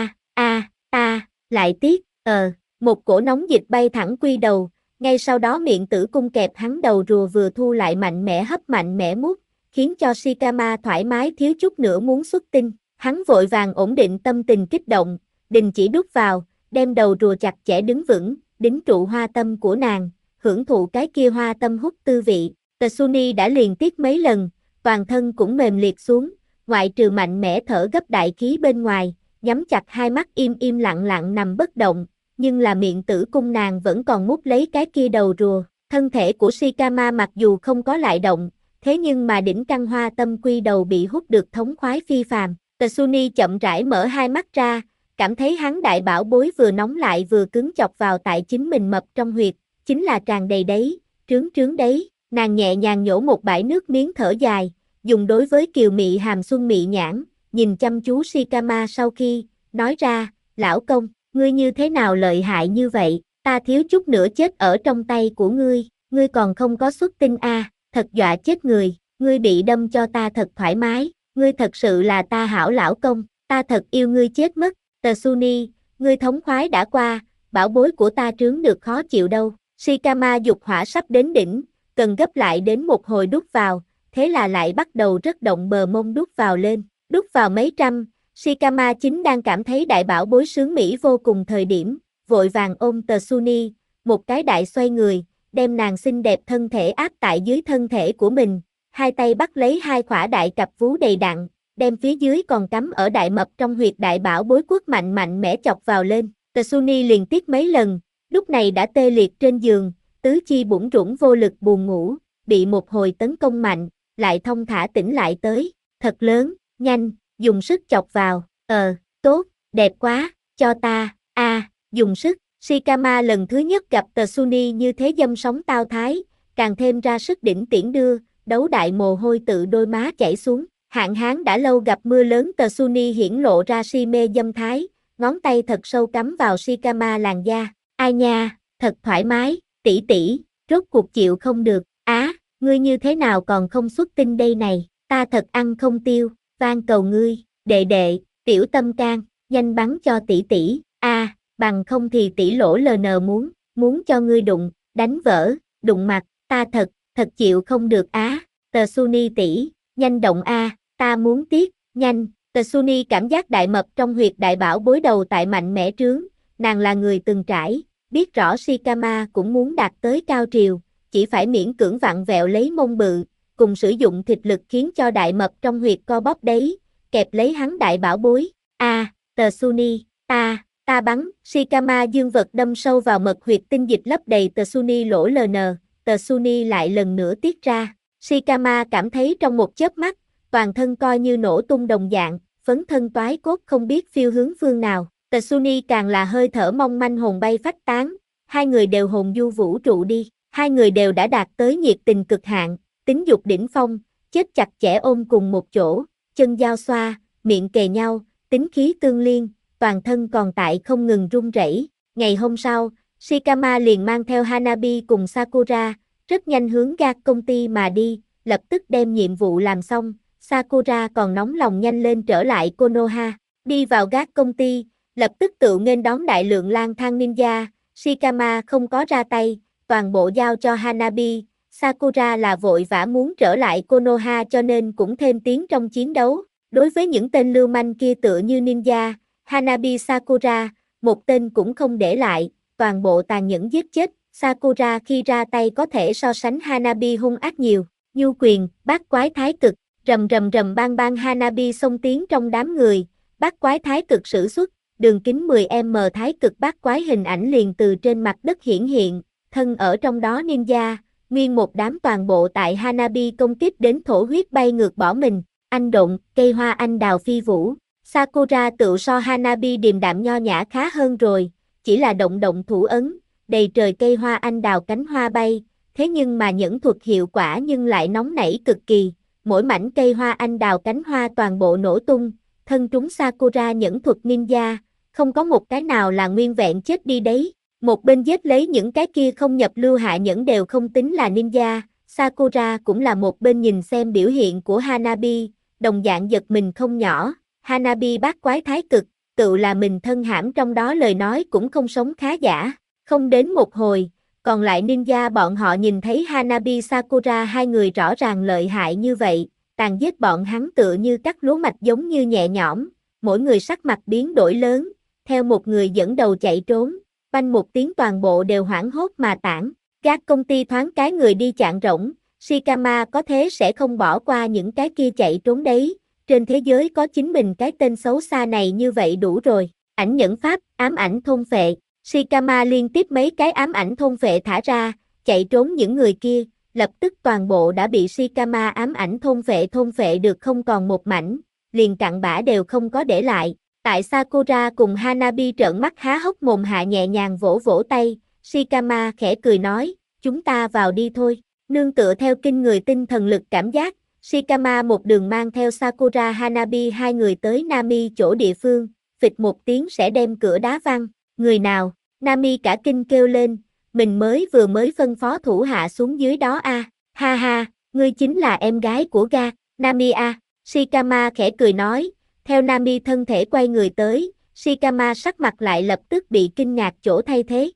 ta, lại tiếc, một cổ nóng dịch bay thẳng quy đầu, ngay sau đó miệng tử cung kẹp hắn đầu rùa vừa thu lại mạnh mẽ hấp mạnh mẽ mút, khiến cho Shikama thoải mái thiếu chút nữa muốn xuất tinh, hắn vội vàng ổn định tâm tình kích động, đình chỉ đút vào, đem đầu rùa chặt chẽ đứng vững, đính trụ hoa tâm của nàng, hưởng thụ cái kia hoa tâm hút tư vị, Tsuni đã liền tiếc mấy lần, toàn thân cũng mềm liệt xuống, ngoại trừ mạnh mẽ thở gấp đại khí bên ngoài, nhắm chặt hai mắt im lặng nằm bất động, nhưng là miệng tử cung nàng vẫn còn mút lấy cái kia đầu rùa, thân thể của Shikama mặc dù không có lại động, thế nhưng mà đỉnh căn hoa tâm quy đầu bị hút được thống khoái phi phàm. Tsuni chậm rãi mở hai mắt ra, cảm thấy hắn đại bảo bối vừa nóng lại vừa cứng chọc vào tại chính mình mập trong huyệt, chính là tràn đầy đấy, trướng đấy, nàng nhẹ nhàng nhổ một bãi nước miếng thở dài, dùng đối với kiều mị hàm xuân mị nhãn, nhìn chăm chú Shikama sau khi, nói ra, lão công, ngươi như thế nào lợi hại như vậy, ta thiếu chút nữa chết ở trong tay của ngươi còn không có xuất tinh thật dọa chết người, ngươi bị đâm cho ta thật thoải mái, ngươi thật sự là ta hảo lão công, ta thật yêu ngươi chết mất, Tsuni, ngươi thống khoái đã qua, bảo bối của ta trướng được khó chịu đâu, Shikama dục hỏa sắp đến đỉnh, cần gấp lại đến một hồi đút vào, thế là lại bắt đầu rất động bờ mông đút vào lên, đút vào mấy trăm, Shikama chính đang cảm thấy đại bảo bối sướng mỹ vô cùng thời điểm, vội vàng ôm Tsuni, một cái đại xoay người, đem nàng xinh đẹp thân thể áp tại dưới thân thể của mình, hai tay bắt lấy hai khỏa đại cặp vú đầy đặn, đem phía dưới còn cắm ở đại mập trong huyệt đại bảo bối quất mạnh mẽ chọc vào lên, Tsuni liền tiếc mấy lần, lúc này đã tê liệt trên giường, tứ chi bủn rủn vô lực buồn ngủ, bị một hồi tấn công mạnh, lại thông thả tỉnh lại tới, thật lớn, nhanh, dùng sức chọc vào, tốt, đẹp quá, cho ta, dùng sức, Shikama lần thứ nhất gặp Tsuni như thế dâm sóng tao thái, càng thêm ra sức đỉnh tiễn đưa, đấu đại mồ hôi tự đôi má chảy xuống, hạn hán đã lâu gặp mưa lớn Tsuni hiển lộ ra si mê dâm thái, ngón tay thật sâu cắm vào Shikama làn da, ai nha, thật thoải mái, tỷ, rốt cuộc chịu không được, ngươi như thế nào còn không xuất tinh đây này, ta thật ăn không tiêu, van cầu ngươi, đệ, tiểu tâm can, nhanh bắn cho tỷ, bằng không thì tỷ lỗ LN muốn cho ngươi đụng, đánh vỡ, đụng mặt, ta thật chịu không được Tsuni tỷ, nhanh động ta muốn tiếc, nhanh, Tsuni cảm giác đại mập trong huyệt đại bảo bối đầu tại mạnh mẽ trướng, nàng là người từng trải, biết rõ Shikama cũng muốn đạt tới cao triều, chỉ phải miễn cưỡng vặn vẹo lấy mông bự, cùng sử dụng thịt lực khiến cho đại mập trong huyệt co bóp đấy, kẹp lấy hắn đại bảo bối, Tsuni, ta bắn, Shikama dương vật đâm sâu vào mật huyệt tinh dịch lấp đầy Tsuni lỗ LN, Tsuni lại lần nữa tiết ra, Shikama cảm thấy trong một chớp mắt, toàn thân coi như nổ tung đồng dạng, phấn thân toái cốt không biết phiêu hướng phương nào, Tsuni càng là hơi thở mong manh hồn bay phách tán, hai người đều hồn du vũ trụ đi, hai người đều đã đạt tới nhiệt tình cực hạn, tính dục đỉnh phong, chết chặt chẽ ôm cùng một chỗ, chân giao xoa, miệng kề nhau, tính khí tương liên, toàn thân còn tại không ngừng run rẩy. Ngày hôm sau, Shikama liền mang theo Hanabi cùng Sakura, rất nhanh hướng gác công ty mà đi, lập tức đem nhiệm vụ làm xong, Sakura còn nóng lòng nhanh lên trở lại Konoha, đi vào gác công ty, lập tức tự nghênh đón đại lượng lang thang ninja, Shikama không có ra tay, toàn bộ giao cho Hanabi, Sakura là vội vã muốn trở lại Konoha cho nên cũng thêm tiếng trong chiến đấu, đối với những tên lưu manh kia tựa như ninja, Hanabi Sakura, một tên cũng không để lại, toàn bộ tàn nhẫn giết chết. Sakura khi ra tay có thể so sánh Hanabi hung ác nhiều. Nhu quyền, bát quái thái cực, rầm rầm rầm bang bang Hanabi xông tiến trong đám người, bát quái thái cực sử xuất, đường kính 10m thái cực bát quái hình ảnh liền từ trên mặt đất hiển hiện, thân ở trong đó ninja, nguyên một đám toàn bộ tại Hanabi công kích đến thổ huyết bay ngược bỏ mình, anh độn, cây hoa anh đào phi vũ. Sakura tựu so Hanabi điềm đạm nho nhã khá hơn rồi, chỉ là động động thủ ấn, đầy trời cây hoa anh đào cánh hoa bay, thế nhưng mà nhẫn thuật hiệu quả nhưng lại nóng nảy cực kỳ, mỗi mảnh cây hoa anh đào cánh hoa toàn bộ nổ tung, thân trúng Sakura nhẫn thuật ninja, không có một cái nào là nguyên vẹn chết đi đấy. Một bên giết lấy những cái kia không nhập lưu hạ nhẫn đều không tính là ninja, Sakura cũng là một bên nhìn xem biểu hiện của Hanabi, đồng dạng giật mình không nhỏ. Hanabi bát quái thái cực, tự là mình thân hãm trong đó lời nói cũng không sống khá giả. Không đến một hồi, còn lại ninja bọn họ nhìn thấy Hanabi Sakura hai người rõ ràng lợi hại như vậy, tàn giết bọn hắn tựa như cắt lúa mạch giống như nhẹ nhõm, mỗi người sắc mặt biến đổi lớn, theo một người dẫn đầu chạy trốn, banh một tiếng toàn bộ đều hoảng hốt mà tản. Các công ty thoáng cái người đi chạng rỗng, Shikama có thế sẽ không bỏ qua những cái kia chạy trốn đấy, trên thế giới có chính mình cái tên xấu xa này như vậy đủ rồi. Ảnh nhẫn pháp, ám ảnh thôn phệ, Shikama liên tiếp mấy cái ám ảnh thôn phệ thả ra, chạy trốn những người kia, lập tức toàn bộ đã bị Shikama ám ảnh thôn phệ được không còn một mảnh, liền cặn bã đều không có để lại. Tại Sakura cùng Hanabi trợn mắt há hốc mồm hạ nhẹ nhàng vỗ vỗ tay, Shikama khẽ cười nói, chúng ta vào đi thôi. Nương tựa theo kinh người tinh thần lực cảm giác, Shikama một đường mang theo Sakura Hanabi hai người tới Nami chỗ địa phương, phịch một tiếng sẽ đem cửa đá văng. Người nào? Nami cả kinh kêu lên, mình vừa mới phân phó thủ hạ xuống dưới đó a. Ha ha, ngươi chính là em gái của Ga, Nami a. Shikama khẽ cười nói, theo Nami thân thể quay người tới, Shikama sắc mặt lại lập tức bị kinh ngạc chỗ thay thế.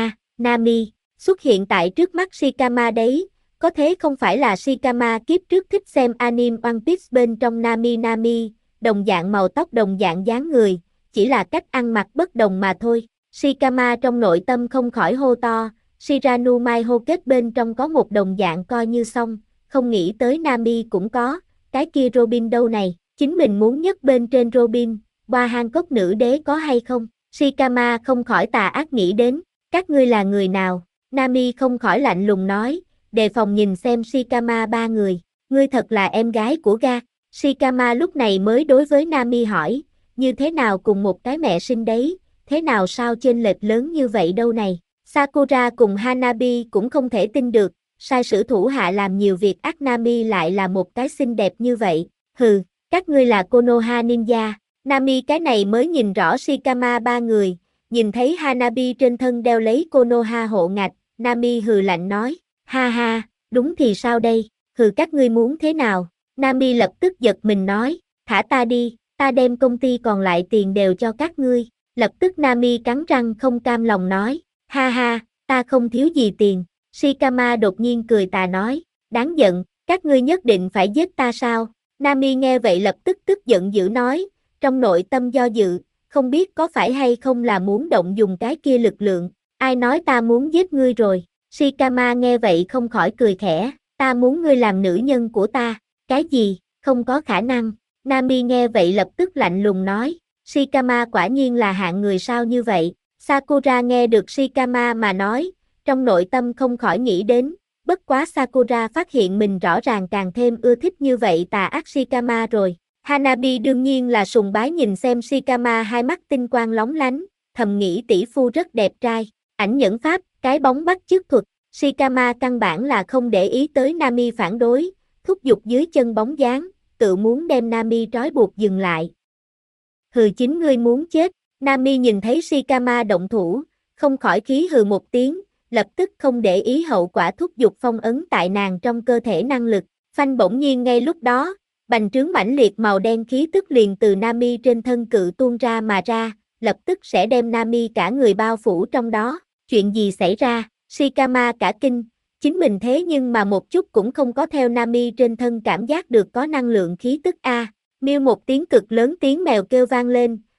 Nami, xuất hiện tại trước mắt Shikama đấy, có thế không phải là Shikama kiếp trước thích xem anime One Piece bên trong Nami, đồng dạng màu tóc đồng dạng dáng người, chỉ là cách ăn mặc bất đồng mà thôi. Shikama trong nội tâm không khỏi hô to, Shiranu Mai hô kết bên trong có một đồng dạng coi như xong, không nghĩ tới Nami cũng có, cái kia Robin đâu này, chính mình muốn nhất bên trên Robin, Hoa Hang Cốc nữ đế có hay không? Shikama không khỏi tà ác nghĩ đến, các ngươi là người nào? Nami không khỏi lạnh lùng nói, đề phòng nhìn xem Shikama ba người, ngươi thật là em gái của Ga. Shikama lúc này mới đối với Nami hỏi, như thế nào cùng một cái mẹ sinh đấy, thế nào sao chênh lệch lớn như vậy đâu này. Sakura cùng Hanabi cũng không thể tin được, sai sử thủ hạ làm nhiều việc ác Nami lại là một cái xinh đẹp như vậy, hừ, các ngươi là Konoha Ninja. Nami cái này mới nhìn rõ Shikama ba người, nhìn thấy Hanabi trên thân đeo lấy Konoha hộ ngạch, Nami hừ lạnh nói, ha ha, đúng thì sao đây, hừ các ngươi muốn thế nào? Nami lập tức giật mình nói, thả ta đi, ta đem công ty còn lại tiền đều cho các ngươi. Lập tức Nami cắn răng không cam lòng nói, ha ha, ta không thiếu gì tiền. Shikama đột nhiên cười tà nói, đáng giận, các ngươi nhất định phải giết ta sao? Nami nghe vậy lập tức tức giận dữ nói, trong nội tâm do dự, không biết có phải hay không là muốn động dùng cái kia lực lượng, ai nói ta muốn giết ngươi rồi? Shikama nghe vậy không khỏi cười khẽ, ta muốn ngươi làm nữ nhân của ta, cái gì, không có khả năng. Nami nghe vậy lập tức lạnh lùng nói, Shikama quả nhiên là hạng người sao như vậy. Sakura nghe được Shikama mà nói, trong nội tâm không khỏi nghĩ đến, bất quá Sakura phát hiện mình rõ ràng càng thêm ưa thích như vậy tà ác Shikama rồi. Hanabi đương nhiên là sùng bái nhìn xem Shikama hai mắt tinh quang lóng lánh, thầm nghĩ tỷ phu rất đẹp trai. Ảnh nhẫn pháp, cái bóng bắt chước thuật, Shikama căn bản là không để ý tới Nami phản đối, thúc giục dưới chân bóng dáng, tự muốn đem Nami trói buộc dừng lại. Hừ chính ngươi muốn chết, Nami nhìn thấy Shikama động thủ, không khỏi khí hừ một tiếng, lập tức không để ý hậu quả thúc giục phong ấn tại nàng trong cơ thể năng lực, phanh bỗng nhiên ngay lúc đó, bành trướng mãnh liệt màu đen khí tức liền từ Nami trên thân cự tuôn ra mà ra, lập tức sẽ đem Nami cả người bao phủ trong đó. Chuyện gì xảy ra? Shikama cả kinh, chính mình thế nhưng mà một chút cũng không có theo Nami trên thân cảm giác được có năng lượng khí tức a. Miêu một tiếng cực lớn tiếng mèo kêu vang lên,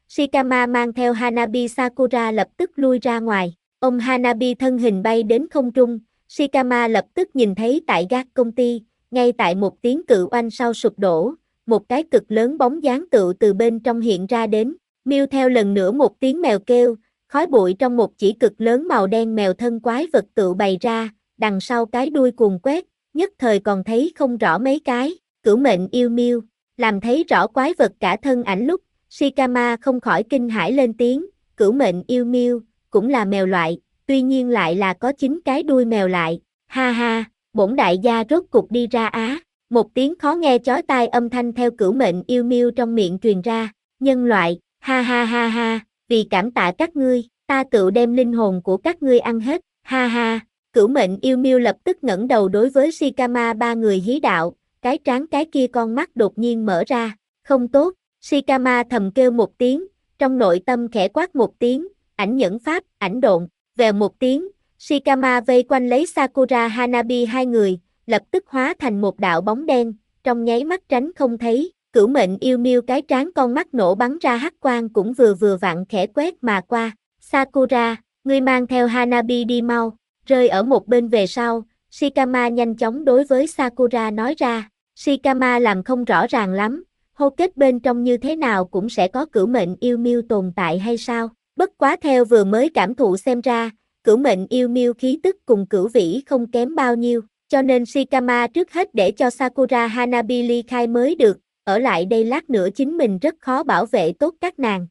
Shikama mang theo Hanabi Sakura lập tức lui ra ngoài. Ông Hanabi thân hình bay đến không trung, Shikama lập tức nhìn thấy tại gác công ty, ngay tại một tiếng cự oanh sau sụp đổ, một cái cực lớn bóng dáng tựu từ bên trong hiện ra đến. Miêu theo lần nữa một tiếng mèo kêu, khói bụi trong một chỉ cực lớn màu đen mèo thân quái vật tựu bày ra, đằng sau cái đuôi cuồng quét, nhất thời còn thấy không rõ mấy cái. Cửu mệnh yêu miêu, làm thấy rõ quái vật cả thân ảnh lúc, Shikama không khỏi kinh hãi lên tiếng, cửu mệnh yêu miêu, cũng là mèo loại, tuy nhiên lại là có 9 cái đuôi mèo lại, ha ha, bổn đại gia rốt cục đi ra á, một tiếng khó nghe chói tai âm thanh theo cửu mệnh yêu miêu trong miệng truyền ra, nhân loại, ha ha ha ha, vì cảm tạ các ngươi, ta tự đem linh hồn của các ngươi ăn hết, ha ha, cửu mệnh yêu miêu lập tức ngẩng đầu đối với Shikama ba người hí đạo, cái trán cái kia con mắt đột nhiên mở ra, không tốt, Shikama thầm kêu một tiếng, trong nội tâm khẽ quát một tiếng, ảnh nhẫn pháp, ảnh độn, vèo một tiếng, Shikama vây quanh lấy Sakura Hanabi hai người, lập tức hóa thành một đạo bóng đen, trong nháy mắt tránh không thấy, cửu mệnh yêu miêu cái trán con mắt nổ bắn ra hắc quang cũng vừa vặn khẽ quét mà qua, Sakura, ngươi mang theo Hanabi đi mau, rơi ở một bên về sau, Shikama nhanh chóng đối với Sakura nói ra, Shikama làm không rõ ràng lắm, hô kết bên trong như thế nào cũng sẽ có cửu mệnh yêu miêu tồn tại hay sao, bất quá theo vừa mới cảm thụ xem ra, cửu mệnh yêu miêu khí tức cùng cửu vĩ không kém bao nhiêu, cho nên Shikama trước hết để cho Sakura Hanabi ly khai mới được, ở lại đây lát nữa chính mình rất khó bảo vệ tốt các nàng,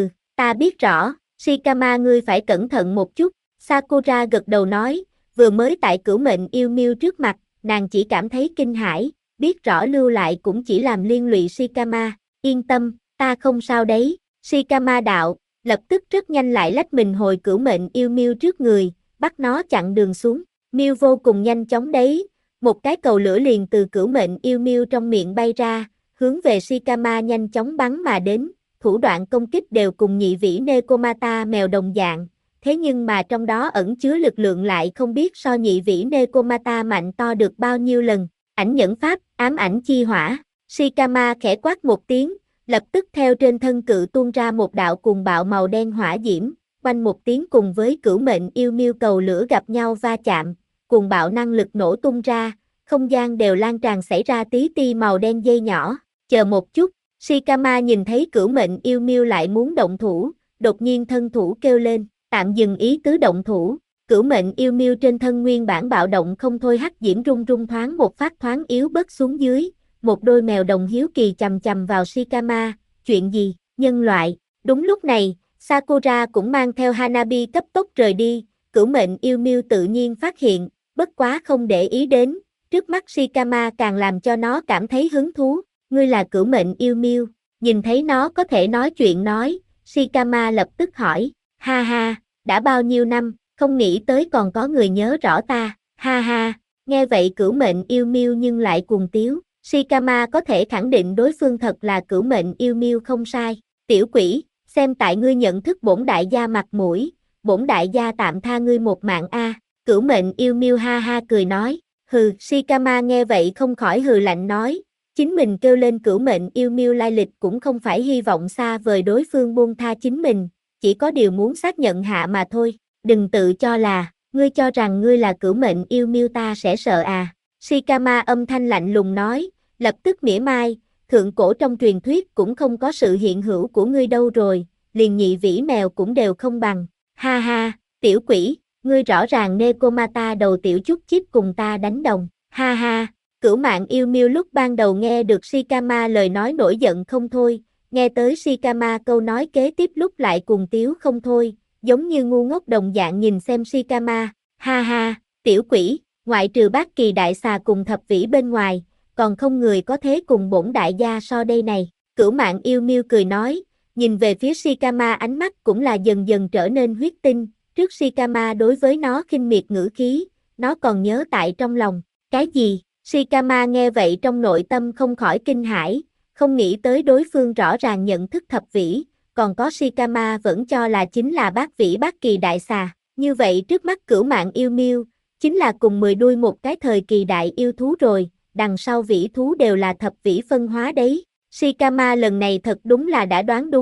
ta biết rõ, Shikama ngươi phải cẩn thận một chút, Sakura gật đầu nói, vừa mới tại cửu mệnh yêu miêu trước mặt, nàng chỉ cảm thấy kinh hãi, biết rõ lưu lại cũng chỉ làm liên lụy Shikama, yên tâm, ta không sao đấy, Shikama đạo, lập tức rất nhanh lại lách mình hồi cửu mệnh yêu miêu trước người, bắt nó chặn đường xuống, miêu vô cùng nhanh chóng đấy, một cái cầu lửa liền từ cửu mệnh yêu miêu trong miệng bay ra, hướng về Shikama nhanh chóng bắn mà đến, thủ đoạn công kích đều cùng nhị vĩ Nekomata mèo đồng dạng, thế nhưng mà trong đó ẩn chứa lực lượng lại không biết so nhị vĩ Nekomata mạnh to được bao nhiêu lần, ảnh nhẫn pháp, ám ảnh chi hỏa, Shikama khẽ quát một tiếng, lập tức theo trên thân cự tuôn ra một đạo cuồng bạo màu đen hỏa diễm, quanh một tiếng cùng với cửu mệnh yêu miêu cầu lửa gặp nhau va chạm, cuồng bạo năng lực nổ tung ra, không gian đều lan tràn xảy ra tí ti màu đen dây nhỏ, chờ một chút, Shikama nhìn thấy cửu mệnh yêu miêu lại muốn động thủ, đột nhiên thân thủ kêu lên, tạm dừng ý tứ động thủ, cửu mệnh yêu miêu trên thân nguyên bản bạo động không thôi hắc diễm rung rung thoáng một phát thoáng yếu bớt xuống dưới, một đôi mèo đồng hiếu kỳ chầm chầm vào Shikama, chuyện gì, nhân loại, đúng lúc này, Sakura cũng mang theo Hanabi cấp tốc rời đi, cửu mệnh yêu miêu tự nhiên phát hiện, bất quá không để ý đến, trước mắt Shikama càng làm cho nó cảm thấy hứng thú, ngươi là cửu mệnh yêu miêu, nhìn thấy nó có thể nói chuyện nói, Shikama lập tức hỏi, ha ha, đã bao nhiêu năm, không nghĩ tới còn có người nhớ rõ ta, ha ha, nghe vậy cửu mệnh yêu miêu nhưng lại cuồng tiếu, Shikama có thể khẳng định đối phương thật là cửu mệnh yêu miêu không sai, tiểu quỷ, xem tại ngươi nhận thức bổn đại gia mặt mũi, bổn đại gia tạm tha ngươi một mạng a. Cửu mệnh yêu miêu ha ha cười nói, hừ, Shikama nghe vậy không khỏi hừ lạnh nói, chính mình kêu lên cửu mệnh yêu miêu lai lịch cũng không phải hy vọng xa vời đối phương buông tha chính mình, chỉ có điều muốn xác nhận hạ mà thôi, đừng tự cho là, ngươi cho rằng ngươi là cửu mệnh yêu miêu ta sẽ sợ à. Shikama âm thanh lạnh lùng nói, lập tức mỉa mai, thượng cổ trong truyền thuyết cũng không có sự hiện hữu của ngươi đâu rồi, liền nhị vĩ mèo cũng đều không bằng, ha ha, tiểu quỷ, ngươi rõ ràng Nekomata đầu tiểu chút chip cùng ta đánh đồng, ha ha, cửu mạng yêu miêu lúc ban đầu nghe được Shikama lời nói nổi giận không thôi, nghe tới Shikama câu nói kế tiếp lúc lại cùng tiếu không thôi, giống như ngu ngốc đồng dạng nhìn xem Shikama, ha ha, tiểu quỷ, ngoại trừ bát kỳ đại xà cùng thập vĩ bên ngoài, còn không người có thế cùng bổn đại gia so đây này, cửu mạng yêu miêu cười nói, nhìn về phía Shikama ánh mắt cũng là dần dần trở nên huyết tinh, trước Shikama đối với nó khinh miệt ngữ khí, nó còn nhớ tại trong lòng, cái gì, Shikama nghe vậy trong nội tâm không khỏi kinh hãi, không nghĩ tới đối phương rõ ràng nhận thức thập vĩ, còn có Shikama vẫn cho là chính là bát vĩ bát kỳ đại xà, như vậy trước mắt cửu mạng yêu miêu, chính là cùng 10 đuôi một cái thời kỳ đại yêu thú rồi, đằng sau vĩ thú đều là thập vĩ phân hóa đấy. Shikama lần này thật đúng là đã đoán đúng,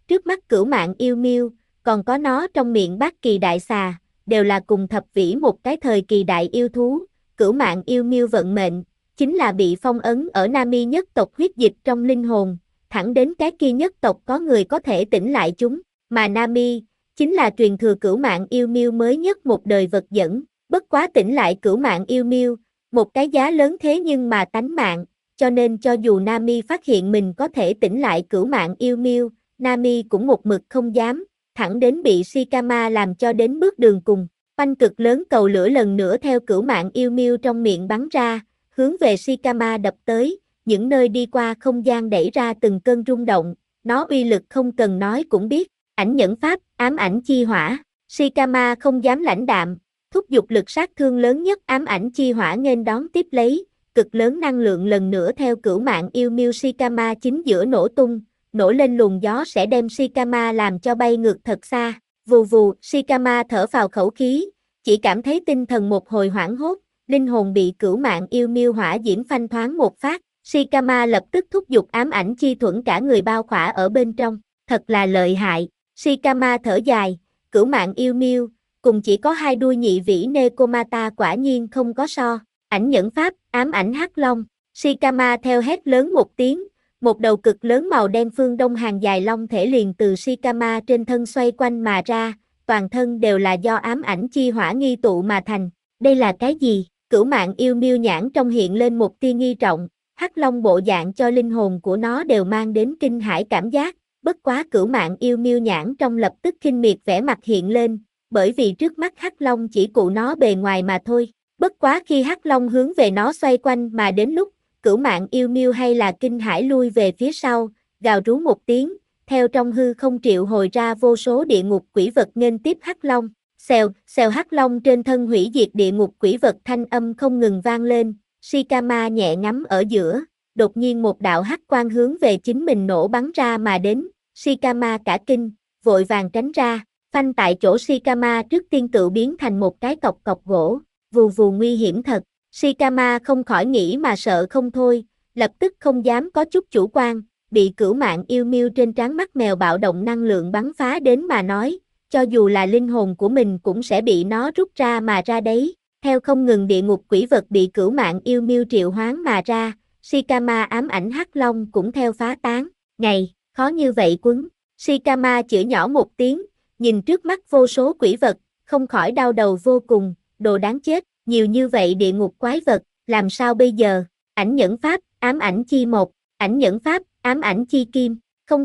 Trước mắt cửu mạng yêu miêu, còn có nó trong miệng bát kỳ đại xà, đều là cùng thập vĩ một cái thời kỳ đại yêu thú. Cửu mạng yêu miêu vận mệnh, chính là bị phong ấn ở Nami nhất tộc huyết dịch trong linh hồn, thẳng đến cái kia nhất tộc có người có thể tỉnh lại chúng, mà Nami, chính là truyền thừa cửu mạng yêu miêu mới nhất một đời vật dẫn, bất quá tỉnh lại cửu mạng yêu miêu, một cái giá lớn thế nhưng mà tánh mạng, cho nên cho dù Nami phát hiện mình có thể tỉnh lại cửu mạng yêu miêu, Nami cũng một mực không dám, thẳng đến bị Shikama làm cho đến bước đường cùng. Phanh cực lớn cầu lửa lần nữa theo cửu mạng yêu miêu trong miệng bắn ra, hướng về Shikama đập tới, những nơi đi qua không gian đẩy ra từng cơn rung động, nó uy lực không cần nói cũng biết, ảnh nhẫn pháp, ám ảnh chi hỏa, Shikama không dám lãnh đạm, thúc giục lực sát thương lớn nhất ám ảnh chi hỏa nghênh đón tiếp lấy, cực lớn năng lượng lần nữa theo cửu mạng yêu miêu Shikama chính giữa nổ tung, nổi lên luồng gió sẽ đem Shikama làm cho bay ngược thật xa. Vù vù, Shikama thở phào khẩu khí, chỉ cảm thấy tinh thần một hồi hoảng hốt, linh hồn bị cửu mạng yêu miêu hỏa diễm phanh thoáng một phát, Shikama lập tức thúc giục ám ảnh chi thuẫn cả người bao khỏa ở bên trong, thật là lợi hại, Shikama thở dài, cửu mạng yêu miêu, cùng chỉ có hai đuôi nhị vĩ Nekomata quả nhiên không có so, ảnh nhẫn pháp, ám ảnh hắc long, Shikama theo hét lớn một tiếng, một đầu cực lớn màu đen phương đông hàng dài long thể liền từ Shikama trên thân xoay quanh mà ra, toàn thân đều là do ám ảnh chi hỏa nghi tụ mà thành. Đây là cái gì? Cửu mạng yêu miêu nhãn trong hiện lên một tia nghi trọng, hắc long bộ dạng cho linh hồn của nó đều mang đến kinh hãi cảm giác, bất quá cửu mạng yêu miêu nhãn trong lập tức khinh miệt vẻ mặt hiện lên, bởi vì trước mắt hắc long chỉ cụ nó bề ngoài mà thôi. Bất quá khi hắc long hướng về nó xoay quanh mà đến lúc, cửu mạng yêu miêu hay là kinh hãi lui về phía sau, gào rú một tiếng, theo trong hư không triệu hồi ra vô số địa ngục quỷ vật nghênh tiếp hắc long. Xèo, xèo hắc long trên thân hủy diệt địa ngục quỷ vật thanh âm không ngừng vang lên, Shikama nhẹ ngắm ở giữa, đột nhiên một đạo hắc quang hướng về chính mình nổ bắn ra mà đến, Shikama cả kinh, vội vàng tránh ra, phanh tại chỗ Shikama trước tiên tự biến thành một cái cọc cọc gỗ, vù vù nguy hiểm thật, Shikama không khỏi nghĩ mà sợ không thôi, lập tức không dám có chút chủ quan, bị cửu mạng yêu miêu trên trán mắt mèo bạo động năng lượng bắn phá đến mà nói, cho dù là linh hồn của mình cũng sẽ bị nó rút ra mà ra đấy. Theo không ngừng địa ngục quỷ vật bị cửu mạng yêu miêu triệu hoán mà ra, Shikama ám ảnh hắc long cũng theo phá tán. Ngày, khó như vậy quấn. Shikama chửi nhỏ một tiếng, nhìn trước mắt vô số quỷ vật, không khỏi đau đầu vô cùng, đồ đáng chết, nhiều như vậy địa ngục quái vật, làm sao bây giờ? Ảnh nhẫn pháp, ám ảnh chi một, ảnh nhẫn pháp, ám ảnh chi kim,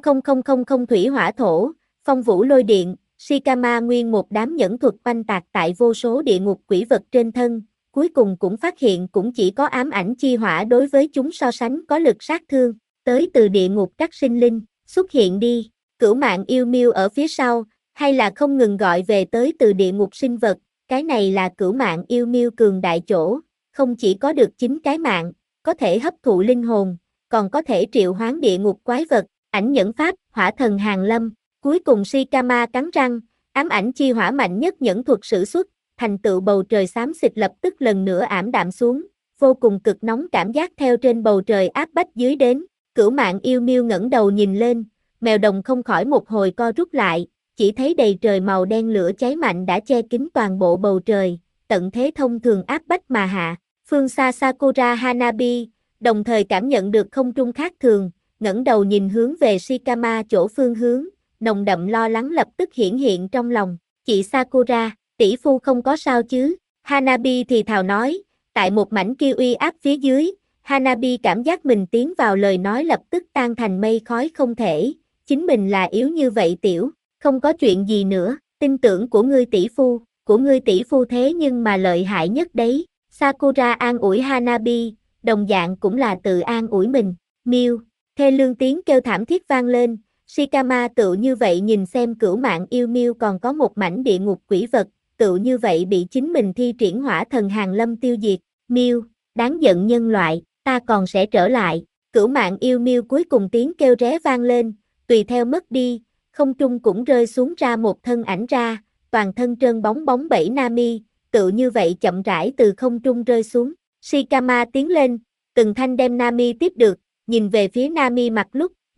không thủy hỏa thổ, phong vũ lôi điện. Shikama nguyên một đám nhẫn thuật oanh tạc tại vô số địa ngục quỷ vật trên thân, cuối cùng cũng phát hiện cũng chỉ có ám ảnh chi hỏa đối với chúng so sánh có lực sát thương, tới từ địa ngục các sinh linh, xuất hiện đi, cửu mạng yêu miêu ở phía sau, hay là không ngừng gọi về tới từ địa ngục sinh vật, cái này là cửu mạng yêu miêu cường đại chỗ, không chỉ có được 9 cái mạng, có thể hấp thụ linh hồn, còn có thể triệu hoán địa ngục quái vật, ảnh nhẫn pháp, hỏa thần hàng lâm. Cuối cùng Shikama cắn răng, ám ảnh chi hỏa mạnh nhất nhẫn thuật sử xuất, thành tựu bầu trời xám xịt lập tức lần nữa ảm đạm xuống, vô cùng cực nóng cảm giác theo trên bầu trời áp bách dưới đến, cửu mạng yêu miêu ngẩng đầu nhìn lên, mèo đồng không khỏi một hồi co rút lại, chỉ thấy đầy trời màu đen lửa cháy mạnh đã che kín toàn bộ bầu trời, tận thế thông thường áp bách mà hạ, phương xa Sakura Hanabi, đồng thời cảm nhận được không trung khác thường, ngẩng đầu nhìn hướng về Shikama chỗ phương hướng. Nồng đậm lo lắng lập tức hiển hiện trong lòng, chị Sakura, tỷ phu không có sao chứ, Hanabi thì thào nói, tại một mảnh kia uy áp phía dưới, Hanabi cảm giác mình tiến vào lời nói lập tức tan thành mây khói không thể, chính mình là yếu như vậy tiểu, không có chuyện gì nữa, tin tưởng của ngươi tỷ phu thế nhưng mà lợi hại nhất đấy, Sakura an ủi Hanabi, đồng dạng cũng là tự an ủi mình, Miu, thê lương tiếng kêu thảm thiết vang lên. Shikama tự như vậy nhìn xem cửu mạng yêu miêu còn có một mảnh địa ngục quỷ vật, tự như vậy bị chính mình thi triển hỏa thần hàng lâm tiêu diệt, miêu, đáng giận nhân loại, ta còn sẽ trở lại, cửu mạng yêu miêu cuối cùng tiếng kêu ré vang lên, tùy theo mất đi, không trung cũng rơi xuống ra một thân ảnh ra, toàn thân trơn bóng bóng bẩy Nami, tự như vậy chậm rãi từ không trung rơi xuống, Shikama tiến lên, từng thanh đem Nami tiếp được, nhìn về phía Nami mặt lúc,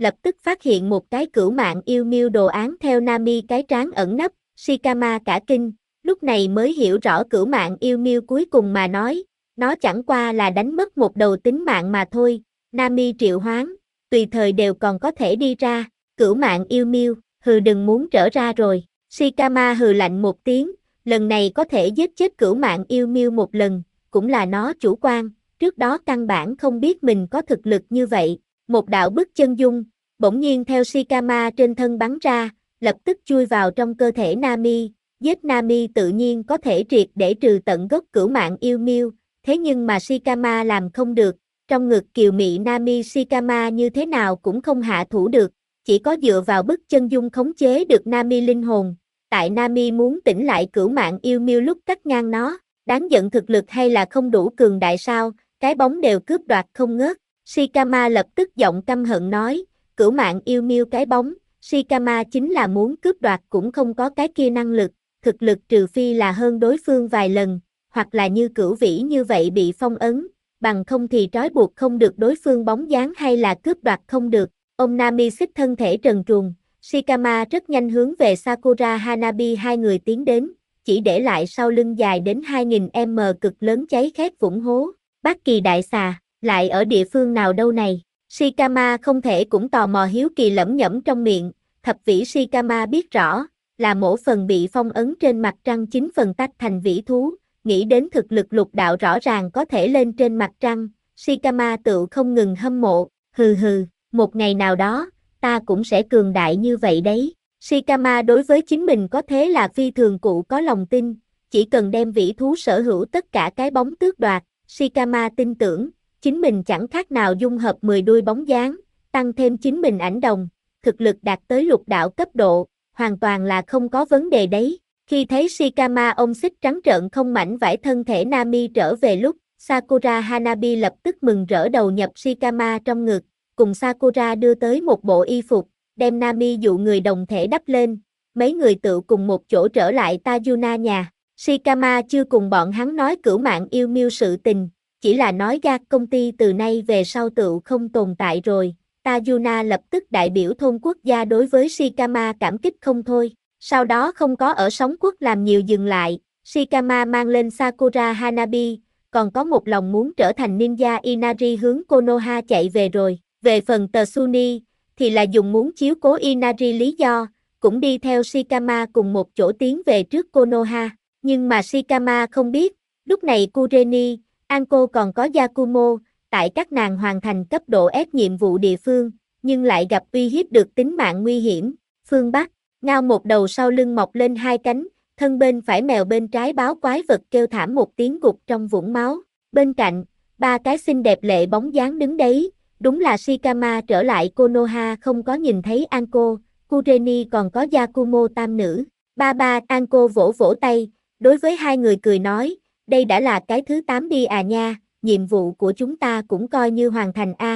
lập tức phát hiện một cái cửu mạng yêu miêu đồ án theo Nami cái trán ẩn nấp, Shikama cả kinh, lúc này mới hiểu rõ cửu mạng yêu miêu cuối cùng mà nói, nó chẳng qua là đánh mất một đầu tính mạng mà thôi, Nami triệu hoán, tùy thời đều còn có thể đi ra, cửu mạng yêu miêu, hừ đừng muốn trở ra rồi, Shikama hừ lạnh một tiếng, lần này có thể giết chết cửu mạng yêu miêu một lần, cũng là nó chủ quan, trước đó căn bản không biết mình có thực lực như vậy, một đạo bức chân dung, bỗng nhiên theo Shikama trên thân bắn ra, lập tức chui vào trong cơ thể Nami, giết Nami tự nhiên có thể triệt để trừ tận gốc cửu mạng yêu miêu, thế nhưng mà Shikama làm không được, trong ngực kiều mị Nami Shikama như thế nào cũng không hạ thủ được, chỉ có dựa vào bức chân dung khống chế được Nami linh hồn, tại Nami muốn tỉnh lại cửu mạng yêu miêu lúc cắt ngang nó, đáng giận thực lực hay là không đủ cường đại sao, cái bóng đều cướp đoạt không ngớt, Shikama lập tức giọng căm hận nói, cửu mạng yêu miêu cái bóng, Shikama chính là muốn cướp đoạt cũng không có cái kia năng lực, thực lực trừ phi là hơn đối phương vài lần, hoặc là như Cửu Vĩ như vậy bị phong ấn, bằng không thì trói buộc không được đối phương bóng dáng hay là cướp đoạt không được. Ông Nami xích thân thể trần truồng, Shikama rất nhanh hướng về Sakura Hanabi hai người tiến đến, chỉ để lại sau lưng dài đến 2000m cực lớn cháy khét vũng hố. Bát Kỳ đại xà, lại ở địa phương nào đâu này? Shikama không thể cũng tò mò hiếu kỳ lẩm nhẩm trong miệng, thập vĩ Shikama biết rõ, là mỗi phần bị phong ấn trên mặt trăng 9 phần tách thành vĩ thú, nghĩ đến thực lực lục đạo rõ ràng có thể lên trên mặt trăng, Shikama tự không ngừng hâm mộ, hừ hừ, một ngày nào đó, ta cũng sẽ cường đại như vậy đấy. Shikama đối với chính mình có thế là phi thường cụ có lòng tin, chỉ cần đem vĩ thú sở hữu tất cả cái bóng tước đoạt, Shikama tin tưởng, chính mình chẳng khác nào dung hợp 10 đuôi bóng dáng, tăng thêm chính mình ảnh đồng, thực lực đạt tới lục đạo cấp độ, hoàn toàn là không có vấn đề đấy. Khi thấy Shikama ông xích trắng trợn không mảnh vải thân thể Nami trở về lúc, Sakura Hanabi lập tức mừng rỡ đầu nhập Shikama trong ngực, cùng Sakura đưa tới một bộ y phục, đem Nami dụ người đồng thể đắp lên, mấy người tự cùng một chỗ trở lại Tajuna nhà. Shikama chưa cùng bọn hắn nói cửu mạng yêu miêu sự tình, chỉ là nói ra công ty từ nay về sau tự không tồn tại rồi. Tajuna lập tức đại biểu thôn quốc gia đối với Shikama cảm kích không thôi. Sau đó không có ở sóng quốc làm nhiều dừng lại, Shikama mang lên Sakura Hanabi, còn có một lòng muốn trở thành ninja Inari hướng Konoha chạy về rồi. Về phần Tsuni, thì là dùng muốn chiếu cố Inari lý do, cũng đi theo Shikama cùng một chỗ tiến về trước Konoha. Nhưng mà Shikama không biết, lúc này Kureni, Anko còn có Yakumo, tại các nàng hoàn thành cấp độ ép nhiệm vụ địa phương, nhưng lại gặp uy hiếp được tính mạng nguy hiểm. Phương Bắc, ngao một đầu sau lưng mọc lên hai cánh, thân bên phải mèo bên trái báo quái vật kêu thảm một tiếng gục trong vũng máu. Bên cạnh, ba cái xinh đẹp lệ bóng dáng đứng đấy, đúng là Shikama trở lại Konoha không có nhìn thấy Anko, Kureni còn có Yakumo tam nữ. Ba Anko vỗ vỗ tay, đối với hai người cười nói, đây đã là cái thứ 8 đi à nha, nhiệm vụ của chúng ta cũng coi như hoàn thành a.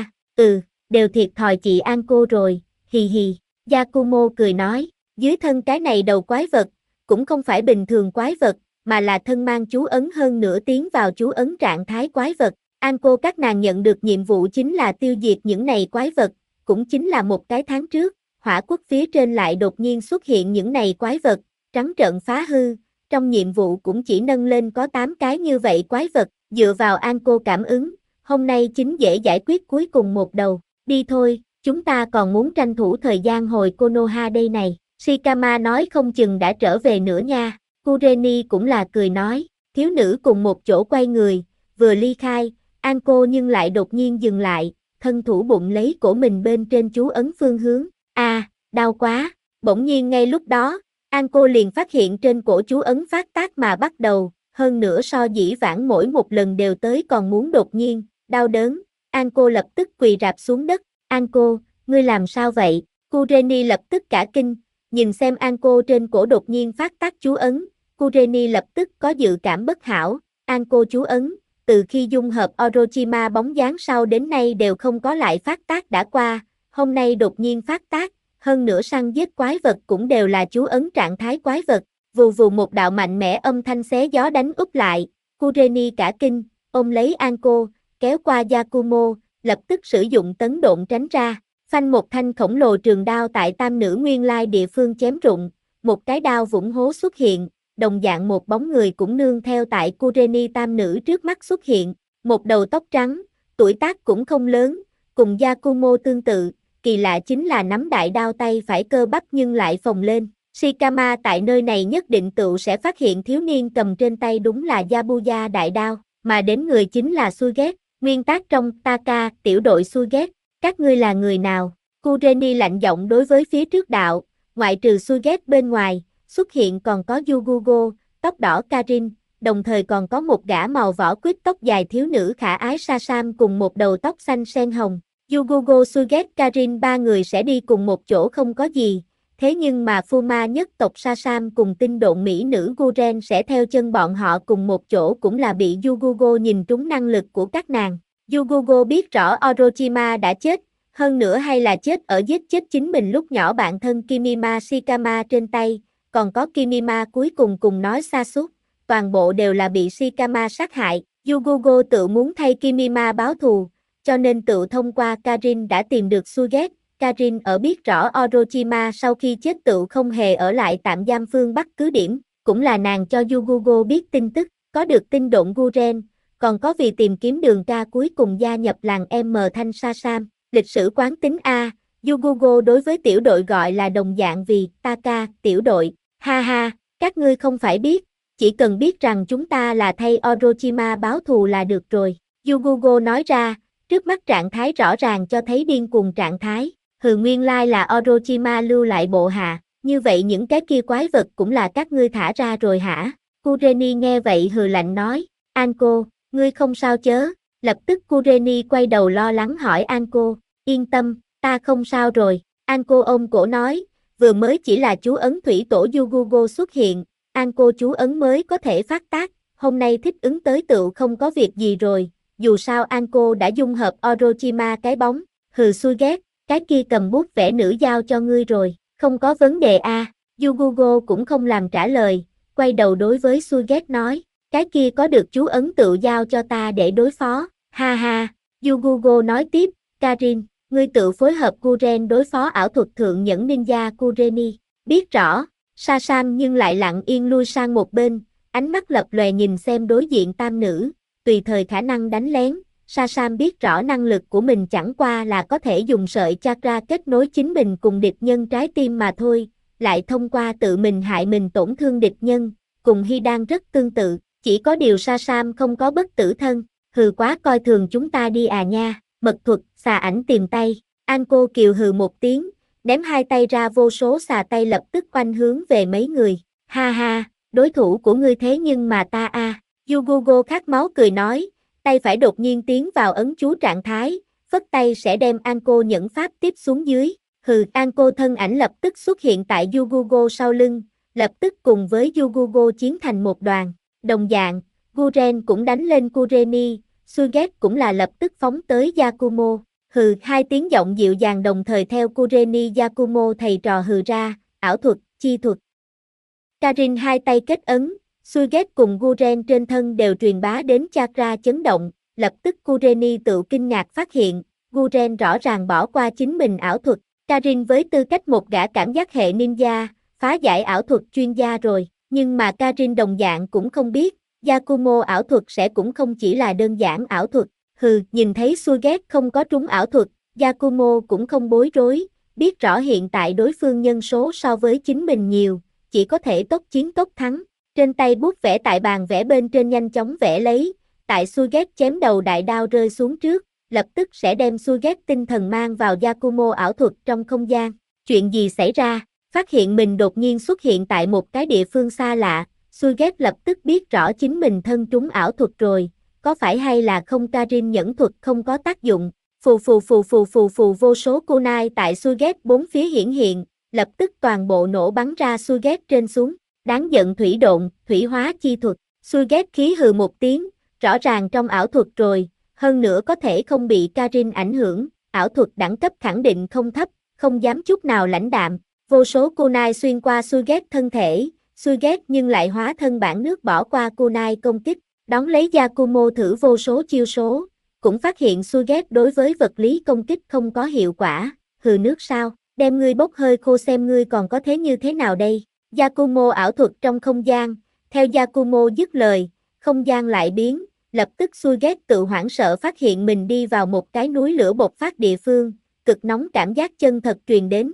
Đều thiệt thòi chị Anko rồi, hì hì. Yakumo cười nói, dưới thân cái này đầu quái vật, cũng không phải bình thường quái vật, mà là thân mang chú ấn hơn nửa tiến vào chú ấn trạng thái quái vật. Anko các nàng nhận được nhiệm vụ chính là tiêu diệt những này quái vật, cũng chính là một cái tháng trước, hỏa quốc phía trên lại đột nhiên xuất hiện những này quái vật, trắng trợn phá hư, trong nhiệm vụ cũng chỉ nâng lên có 8 cái như vậy quái vật, dựa vào Anko cảm ứng, hôm nay chính dễ giải quyết cuối cùng một đầu, đi thôi, chúng ta còn muốn tranh thủ thời gian hồi Konoha đây này, Shikama nói không chừng đã trở về nữa nha, Kureni cũng là cười nói, thiếu nữ cùng một chỗ quay người, vừa ly khai, Anko nhưng lại đột nhiên dừng lại, thân thủ bụng lấy cổ mình bên trên chú ấn phương hướng, đau quá, bỗng nhiên ngay lúc đó, Anko liền phát hiện trên cổ chú ấn phát tác mà bắt đầu, hơn nữa so dĩ vãng mỗi một lần đều tới còn muốn đột nhiên, đau đớn, Anko lập tức quỳ rạp xuống đất, Anko, ngươi làm sao vậy? Kureni lập tức cả kinh, nhìn xem Anko trên cổ đột nhiên phát tác chú ấn, Kureni lập tức có dự cảm bất hảo, Anko chú ấn, từ khi dung hợp Orochima bóng dáng sau đến nay đều không có lại phát tác đã qua, hôm nay đột nhiên phát tác, hơn nữa săn giết quái vật cũng đều là chú ấn trạng thái quái vật, vù vù một đạo mạnh mẽ âm thanh xé gió đánh úp lại, Kureni cả kinh, ôm lấy Anko, kéo qua Yakumo, lập tức sử dụng tấn độn tránh ra, phanh một thanh khổng lồ trường đao tại tam nữ nguyên lai địa phương chém rụng, một cái đao vũng hố xuất hiện, đồng dạng một bóng người cũng nương theo tại Kureni tam nữ trước mắt xuất hiện, một đầu tóc trắng, tuổi tác cũng không lớn, cùng Yakumo tương tự, kỳ lạ chính là nắm đại đao tay phải cơ bắp nhưng lại phồng lên. Shikama tại nơi này nhất định tựu sẽ phát hiện thiếu niên cầm trên tay đúng là Yabuya đại đao, mà đến người chính là Suiget, nguyên tác trong Taka, tiểu đội Suiget, các ngươi là người nào? Kureni lạnh giọng đối với phía trước đạo, ngoại trừ Suiget bên ngoài, xuất hiện còn có Yugugo, tóc đỏ Karin, đồng thời còn có một gã màu vỏ quýt tóc dài thiếu nữ khả ái Sasam cùng một đầu tóc xanh sen hồng. Yugugo Suiget Karin ba người sẽ đi cùng một chỗ không có gì, thế nhưng mà Fuma nhất tộc Sasam cùng tinh độn mỹ nữ Guren sẽ theo chân bọn họ cùng một chỗ cũng là bị Yugugo nhìn trúng năng lực của các nàng. Yugugo biết rõ Orochima đã chết, hơn nữa hay là chết ở giết chết chính mình lúc nhỏ bạn thân Kimima Shikama trên tay, còn có Kimima cuối cùng nói Sasuke, toàn bộ đều là bị Shikama sát hại. Yugugo tự muốn thay Kimima báo thù, cho nên tự thông qua Karin đã tìm được Suiget. Karin ở biết rõ Orochima sau khi chết tự không hề ở lại tạm giam phương Bắc cứ điểm, cũng là nàng cho Yugugo biết tin tức, có được tinh độn Guren, còn có vì tìm kiếm đường ca cuối cùng gia nhập làng M Thanh Sasam, lịch sử quán tính A, Yugugo đối với tiểu đội gọi là đồng dạng vì Taka, tiểu đội, ha ha, các ngươi không phải biết, chỉ cần biết rằng chúng ta là thay Orochima báo thù là được rồi, Yugugo nói ra, trước mắt trạng thái rõ ràng cho thấy điên cuồng trạng thái. Nguyên lai là Orochima lưu lại bộ hạ, như vậy những cái kia quái vật cũng là các ngươi thả ra rồi hả? Kureni nghe vậy hừ lạnh nói, Anko, ngươi không sao chớ, lập tức Kureni quay đầu lo lắng hỏi Anko, yên tâm, ta không sao rồi, Anko ôm cổ nói, vừa mới chỉ là chú ấn thủy tổ Yugugo xuất hiện, Anko chú ấn mới có thể phát tác, hôm nay thích ứng tới tựu không có việc gì rồi, dù sao Anko đã dung hợp Orochima cái bóng, Suiget. Cái kia cầm bút vẽ nữ giao cho ngươi rồi, không có vấn đề a. Yugugo cũng không làm trả lời, quay đầu đối với Suiget nói, cái kia có được chú ấn tự giao cho ta để đối phó, ha ha. Yugugo nói tiếp, Karin, ngươi tự phối hợp Guren đối phó ảo thuật thượng nhẫn ninja Kureni, biết rõ, Sasam nhưng lại lặng yên lui sang một bên, ánh mắt lập lòe nhìn xem đối diện tam nữ, tùy thời khả năng đánh lén. Sasam biết rõ năng lực của mình chẳng qua là có thể dùng sợi chakra kết nối chính mình cùng địch nhân trái tim mà thôi, lại thông qua tự mình hại mình tổn thương địch nhân, cùng Hidan rất tương tự, chỉ có điều Sasam không có bất tử thân, quá coi thường chúng ta đi à nha, mật thuật, xà ảnh tìm tay, Anko kiều hừ một tiếng, ném hai tay ra vô số xà tay lập tức oanh hướng về mấy người, ha ha, đối thủ của ngươi thế nhưng mà ta a. Yugugo khát máu cười nói, tay phải đột nhiên tiến vào ấn chú trạng thái, phất tay sẽ đem Anko nhẫn pháp tiếp xuống dưới. Anko thân ảnh lập tức xuất hiện tại Yugugo sau lưng, lập tức cùng với Yugugo chiến thành một đoàn. Đồng dạng, Guren cũng đánh lên Kureni, Suiget cũng là lập tức phóng tới Yakumo. Hai tiếng giọng dịu dàng đồng thời theo Kureni Yakumo thầy trò ra, ảo thuật, chi thuật. Karin hai tay kết ấn. Suiget cùng Guren trên thân đều truyền bá đến chakra chấn động, lập tức Kureni tự kinh ngạc phát hiện, Guren rõ ràng bỏ qua chính mình ảo thuật, Karin với tư cách một gã cảm giác hệ ninja, phá giải ảo thuật chuyên gia rồi, nhưng mà Karin đồng dạng cũng không biết, Yakumo ảo thuật sẽ cũng không chỉ là đơn giản ảo thuật, nhìn thấy Suiget không có trúng ảo thuật, Yakumo cũng không bối rối, biết rõ hiện tại đối phương nhân số so với chính mình nhiều, chỉ có thể tốc chiến tốc thắng. Trên tay bút vẽ tại bàn vẽ bên trên nhanh chóng vẽ lấy, tại Suiget chém đầu đại đao rơi xuống trước, lập tức sẽ đem Suiget tinh thần mang vào Yakumo ảo thuật trong không gian. Chuyện gì xảy ra? Phát hiện mình đột nhiên xuất hiện tại một cái địa phương xa lạ, Suiget lập tức biết rõ chính mình thân trúng ảo thuật rồi, có phải hay là không Karin nhẫn thuật không có tác dụng, phù vô số kunai tại Suiget bốn phía hiển hiện, lập tức toàn bộ nổ bắn ra Suiget trên xuống. Đáng giận thủy độn, thủy hóa chi thuật, Suiget khí hừ một tiếng, rõ ràng trong ảo thuật rồi, hơn nữa có thể không bị Karin ảnh hưởng, ảo thuật đẳng cấp khẳng định không thấp, không dám chút nào lãnh đạm, vô số kunai xuyên qua Suiget thân thể, Suiget nhưng lại hóa thân bản nước bỏ qua kunai công kích, đón lấy Yakumo thử vô số chiêu số, cũng phát hiện Suiget đối với vật lý công kích không có hiệu quả, hừ nước sao, đem ngươi bốc hơi khô xem ngươi còn có thế như thế nào đây. Yakumo ảo thuật trong không gian, theo Yakumo dứt lời, không gian lại biến, lập tức Suiget tự hoảng sợ phát hiện mình đi vào một cái núi lửa bộc phát địa phương, cực nóng cảm giác chân thật truyền đến.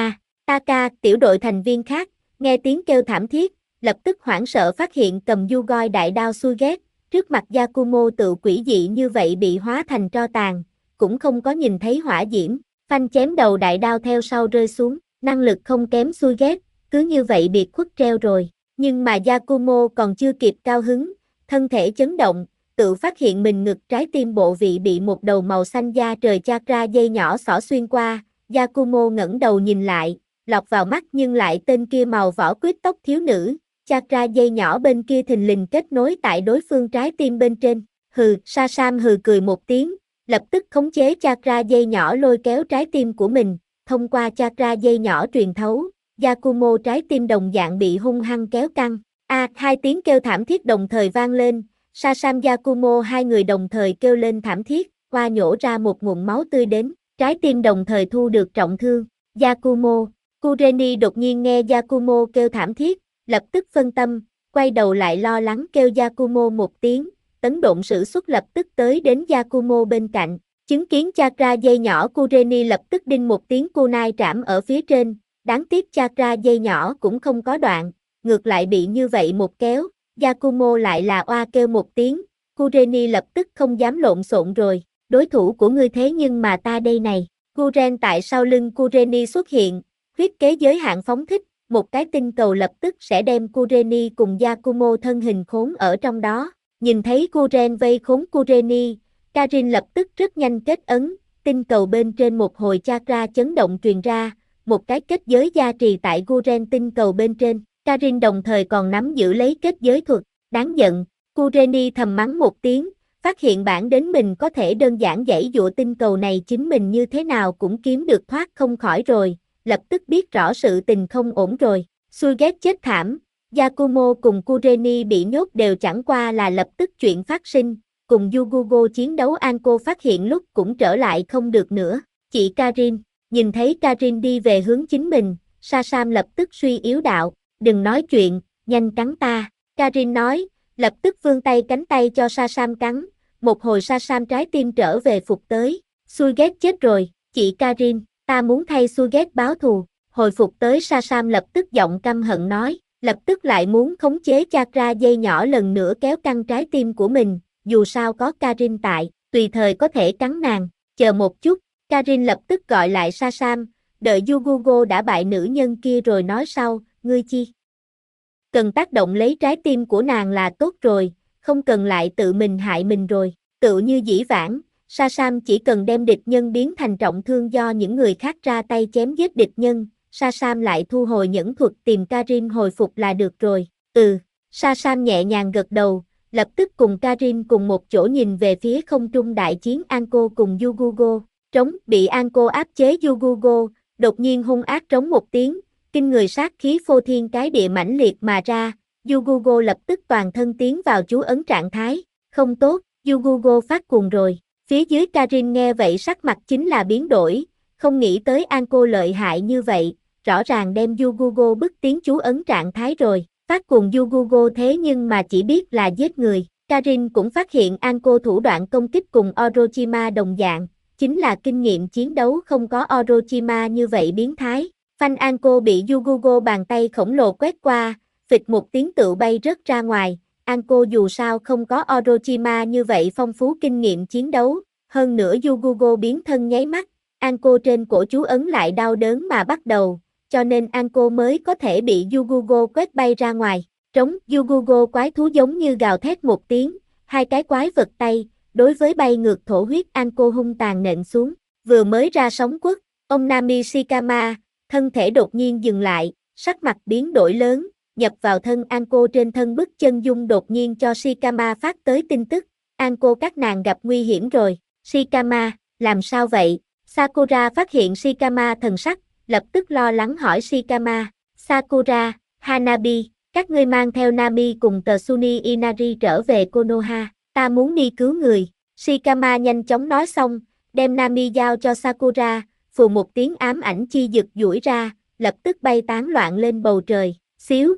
Taka, tiểu đội thành viên khác, nghe tiếng kêu thảm thiết, lập tức hoảng sợ phát hiện cầm Yugoi đại đao Suiget, trước mặt Yakumo tự quỷ dị như vậy bị hóa thành tro tàn, cũng không có nhìn thấy hỏa diễm, phanh chém đầu đại đao theo sau rơi xuống, năng lực không kém Suiget, cứ như vậy biệt khuất treo rồi, nhưng mà Yakumo còn chưa kịp cao hứng, thân thể chấn động, tự phát hiện mình ngực trái tim bộ vị bị một đầu màu xanh da trời chakra dây nhỏ xỏ xuyên qua, Yakumo ngẩng đầu nhìn lại, lọt vào mắt nhưng lại tên kia màu vỏ quýt tóc thiếu nữ, chakra dây nhỏ bên kia thình lình kết nối tại đối phương trái tim bên trên, Sasam hừ cười một tiếng, lập tức khống chế chakra dây nhỏ lôi kéo trái tim của mình, thông qua chakra dây nhỏ truyền thấu, Yakumo trái tim đồng dạng bị hung hăng kéo căng, hai tiếng kêu thảm thiết đồng thời vang lên, Sasam Yakumo hai người đồng thời kêu lên thảm thiết, qua nhổ ra một nguồn máu tươi đến, trái tim đồng thời thu được trọng thương, Yakumo, Kureni đột nhiên nghe Yakumo kêu thảm thiết, lập tức phân tâm, quay đầu lại lo lắng kêu Yakumo một tiếng, tấn độn sử xuất lập tức tới đến Yakumo bên cạnh, chứng kiến chakra dây nhỏ Kureni lập tức đinh một tiếng kunai trảm ở phía trên, đáng tiếc chakra dây nhỏ cũng không có đoạn, ngược lại bị như vậy một kéo, Yakumo lại là oa kêu một tiếng, Kureni lập tức không dám lộn xộn rồi, đối thủ của ngươi thế nhưng mà ta đây này, Guren tại sau lưng Kureni xuất hiện, huyết kế giới hạn phóng thích, một cái tinh cầu lập tức sẽ đem Kureni cùng Yakumo thân hình khốn ở trong đó, nhìn thấy Guren vây khốn Kureni, Karin lập tức rất nhanh kết ấn, tinh cầu bên trên một hồi chakra chấn động truyền ra, một cái kết giới gia trì tại Guren tinh cầu bên trên. Karin đồng thời còn nắm giữ lấy kết giới thuật, đáng giận, Kureni thầm mắng một tiếng, phát hiện bản đến mình có thể đơn giản giãy dụa tinh cầu này chính mình như thế nào cũng kiếm được thoát không khỏi rồi, lập tức biết rõ sự tình không ổn rồi, Suiget chết thảm, Yakumo cùng Kureni bị nhốt đều chẳng qua là lập tức chuyện phát sinh, cùng Yugugo chiến đấu Anko phát hiện lúc cũng trở lại không được nữa, chị Karin, nhìn thấy Karin đi về hướng chính mình, Sasam lập tức suy yếu đạo, đừng nói chuyện, nhanh cắn ta, Karin nói, lập tức vươn tay cánh tay cho Sasam cắn, một hồi Sasam trái tim trở về phục tới, Suiget chết rồi, chị Karin, ta muốn thay Suiget báo thù, hồi phục tới Sasam lập tức giọng căm hận nói, lập tức lại muốn khống chế chakra dây nhỏ lần nữa kéo căng trái tim của mình, dù sao có Karin tại, tùy thời có thể cắn nàng, chờ một chút, Karin lập tức gọi lại Sasam, đợi Yugugo đã bại nữ nhân kia rồi nói sau, ngươi chi cần tác động lấy trái tim của nàng là tốt rồi, không cần lại tự mình hại mình rồi, tự như dĩ vãng, Sasam chỉ cần đem địch nhân biến thành trọng thương do những người khác ra tay chém giết địch nhân, Sasam lại thu hồi nhẫn thuật tìm Karin hồi phục là được rồi, Sasam nhẹ nhàng gật đầu, lập tức cùng Karin cùng một chỗ nhìn về phía không trung đại chiến Anko cùng Yugugo, trống bị Anko áp chế Yugugo, đột nhiên hung ác trống một tiếng, kinh người sát khí phô thiên cái địa mãnh liệt mà ra, Yugugo lập tức toàn thân tiến vào chú ấn trạng thái, không tốt, Yugugo phát cuồng rồi, phía dưới Karin nghe vậy sắc mặt chính là biến đổi, không nghĩ tới Anko lợi hại như vậy, rõ ràng đem Yugugo bức tiến chú ấn trạng thái rồi, phát cuồng Yugugo thế nhưng mà chỉ biết là giết người, Karin cũng phát hiện Anko thủ đoạn công kích cùng Orochima đồng dạng, chính là kinh nghiệm chiến đấu không có Orochima như vậy biến thái. Phanh Anko bị Yugugo bàn tay khổng lồ quét qua, phịch một tiếng tựu bay rớt ra ngoài, Anko dù sao không có Orochima như vậy phong phú kinh nghiệm chiến đấu, hơn nữa Yugugo biến thân nháy mắt, Anko trên cổ chú ấn lại đau đớn mà bắt đầu, cho nên Anko mới có thể bị Yugugo quét bay ra ngoài, trống Yugugo quái thú giống như gào thét một tiếng, hai cái quái vật tay, đối với bay ngược thổ huyết Anko hung tàn nện xuống, vừa mới ra sóng quất, ông Nami Shikama, thân thể đột nhiên dừng lại, sắc mặt biến đổi lớn, nhập vào thân Anko trên thân bức chân dung đột nhiên cho Shikama phát tới tin tức, Anko các nàng gặp nguy hiểm rồi, Shikama, làm sao vậy? Sakura phát hiện Shikama thần sắc, lập tức lo lắng hỏi Shikama, Sakura, Hanabi, các ngươi mang theo Nami cùng Tsuni Inari trở về Konoha, ta muốn đi cứu người, Shikama nhanh chóng nói xong, đem Nami giao cho Sakura, phù một tiếng ám ảnh chi dực duỗi ra, lập tức bay tán loạn lên bầu trời, xíu,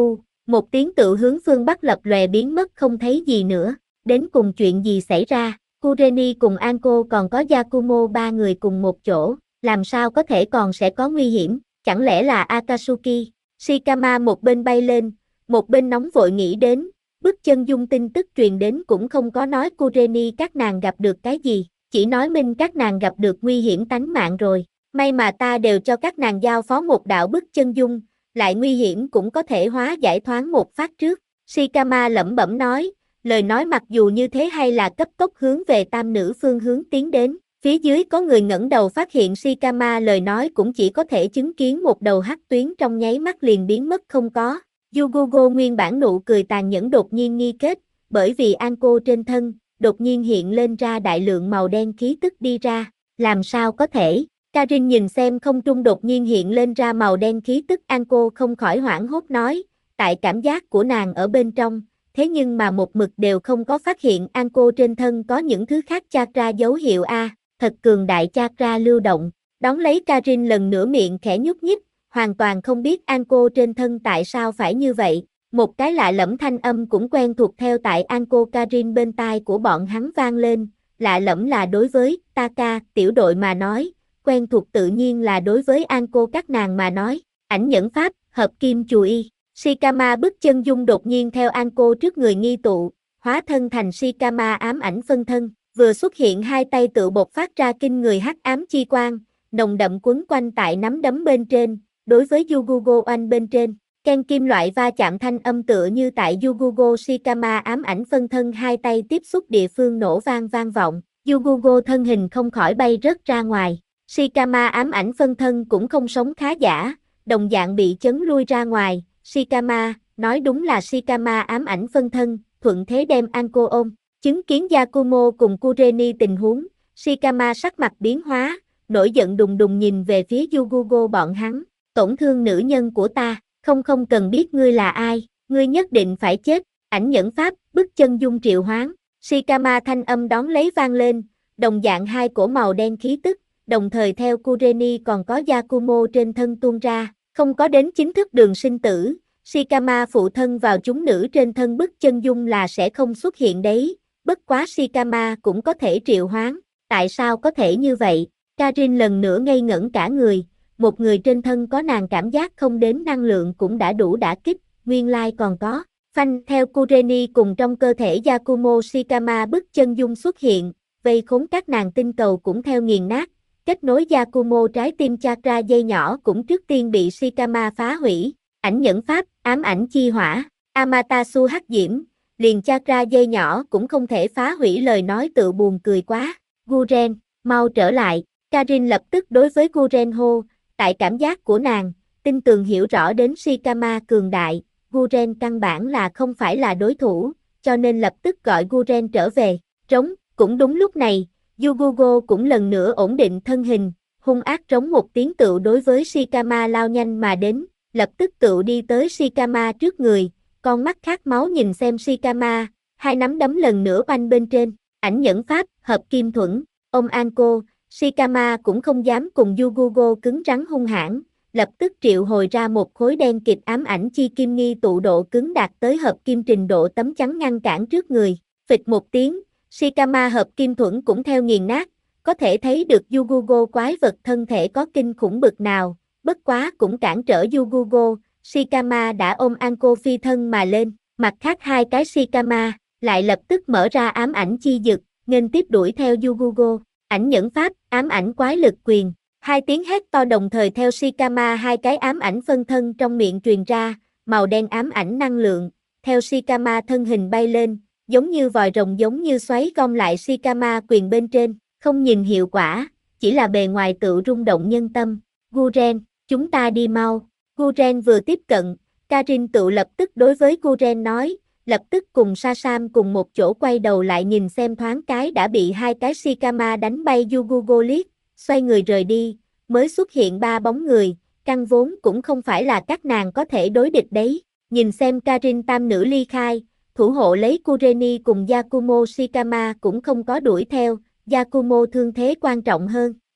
một tiếng tựu hướng phương Bắc lập lòe biến mất không thấy gì nữa, đến cùng chuyện gì xảy ra, Kureni cùng Anko còn có Yakumo ba người cùng một chỗ, làm sao có thể còn sẽ có nguy hiểm, chẳng lẽ là Akatsuki, Shikama một bên bay lên, một bên nóng vội nghĩ đến, bức chân dung tin tức truyền đến cũng không có nói Kureni các nàng gặp được cái gì, chỉ nói minh các nàng gặp được nguy hiểm tánh mạng rồi, may mà ta đều cho các nàng giao phó một đạo bức chân dung, lại nguy hiểm cũng có thể hóa giải thoáng một phát trước, Shikama lẩm bẩm nói, lời nói mặc dù như thế hay là cấp tốc hướng về tam nữ phương hướng tiến đến, phía dưới có người ngẩng đầu phát hiện Shikama lời nói cũng chỉ có thể chứng kiến một đầu hắc tuyến trong nháy mắt liền biến mất không có. Yugogo nguyên bản nụ cười tàn nhẫn đột nhiên nghi kết, bởi vì Anko trên thân, đột nhiên hiện lên ra đại lượng màu đen khí tức đi ra, làm sao có thể, Karin nhìn xem không trung đột nhiên hiện lên ra màu đen khí tức Anko không khỏi hoảng hốt nói, tại cảm giác của nàng ở bên trong, thế nhưng mà một mực đều không có phát hiện Anko trên thân có những thứ khác chakra dấu hiệu A, thật cường đại chakra lưu động, đón lấy Karin lần nữa miệng khẽ nhúc nhích, hoàn toàn không biết Anko trên thân tại sao phải như vậy, một cái lạ lẫm thanh âm cũng quen thuộc theo tại Anko Karin bên tai của bọn hắn vang lên, lạ lẫm là đối với Taka tiểu đội mà nói, quen thuộc tự nhiên là đối với Anko các nàng mà nói, ảnh nhẫn pháp, hợp kim chù y. Shikama bức chân dung đột nhiên theo Anko trước người nghi tụ, hóa thân thành Shikama ám ảnh phân thân, vừa xuất hiện hai tay tự bộc phát ra kinh người hắc ám chi quang, nồng đậm quấn quanh tại nắm đấm bên trên, đối với Yugugo oanh bên trên, ken kim loại va chạm thanh âm tựa như tại Yugugo Shikama ám ảnh phân thân hai tay tiếp xúc địa phương nổ vang vang vọng, Yugugo thân hình không khỏi bay rớt ra ngoài, Shikama ám ảnh phân thân cũng không sống khá giả, đồng dạng bị chấn lui ra ngoài. Shikama, nói đúng là Shikama ám ảnh phân thân, thuận thế đem Anko ôm, chứng kiến Yakumo cùng Kureni tình huống, Shikama sắc mặt biến hóa, nổi giận đùng đùng nhìn về phía Yugugo bọn hắn, tổn thương nữ nhân của ta, không cần biết ngươi là ai, ngươi nhất định phải chết, ảnh nhẫn pháp, bức chân dung triệu hoán, Shikama thanh âm đón lấy vang lên, đồng dạng hai cổ màu đen khí tức, đồng thời theo Kureni còn có Yakumo trên thân tuôn ra. Không có đến chính thức đường sinh tử, Shikama phụ thân vào chúng nữ trên thân bức chân dung là sẽ không xuất hiện đấy, bất quá Shikama cũng có thể triệu hoán, tại sao có thể như vậy? Karin lần nữa ngây ngẩn cả người, một người trên thân có nàng cảm giác không đến năng lượng cũng đã đủ đả kích, nguyên lai còn có. Phanh theo Kureni cùng trong cơ thể Yakumo Shikama bức chân dung xuất hiện, vây khốn các nàng tinh cầu cũng theo nghiền nát. Kết nối Yakumo trái tim chakra dây nhỏ cũng trước tiên bị Shikama phá hủy, ảnh nhẫn pháp, ám ảnh chi hỏa, Amaterasu hắc diễm, liền chakra dây nhỏ cũng không thể phá hủy lời nói tự buồn cười quá, Guren, mau trở lại, Karin lập tức đối với Guren hô, tại cảm giác của nàng, tin tường hiểu rõ đến Shikama cường đại, Guren căn bản là không phải là đối thủ, cho nên lập tức gọi Guren trở về, trống, cũng đúng lúc này. Yugugo cũng lần nữa ổn định thân hình, hung ác trống một tiếng tựu đối với Shikama lao nhanh mà đến, lập tức tựu đi tới Shikama trước người, con mắt khát máu nhìn xem Shikama, hai nắm đấm lần nữa oanh bên trên, ảnh nhẫn pháp, hợp kim thuẫn, ông Anko, Shikama cũng không dám cùng Yugugo cứng rắn hung hãn, lập tức triệu hồi ra một khối đen kịt ám ảnh chi kim nghi tụ độ cứng đạt tới hợp kim trình độ tấm chắn ngăn cản trước người, phịch một tiếng. Shikama hợp kim thuẫn cũng theo nghiền nát, có thể thấy được Yugugo quái vật thân thể có kinh khủng bực nào, bất quá cũng cản trở Yugugo, Shikama đã ôm Anko phi thân mà lên, mặt khác hai cái Shikama, lại lập tức mở ra ám ảnh chi dực, nghênh tiếp đuổi theo Yugugo, ảnh nhẫn pháp, ám ảnh quái lực quyền, hai tiếng hét to đồng thời theo Shikama hai cái ám ảnh phân thân trong miệng truyền ra, màu đen ám ảnh năng lượng, theo Shikama thân hình bay lên. Giống như vòi rồng giống như xoáy gom lại Shikama quyền bên trên, không nhìn hiệu quả, chỉ là bề ngoài tự rung động nhân tâm. Guren, chúng ta đi mau. Guren vừa tiếp cận, Karin tự lập tức đối với Guren nói, lập tức cùng Sasam cùng một chỗ quay đầu lại nhìn xem thoáng cái đã bị hai cái Shikama đánh bay Yugugo liếc, xoay người rời đi, mới xuất hiện ba bóng người, căn vốn cũng không phải là các nàng có thể đối địch đấy. Nhìn xem Karin tam nữ ly khai, thủ hộ lấy Kureni cùng Yakumo Shikama cũng không có đuổi theo, Yakumo thương thế quan trọng hơn,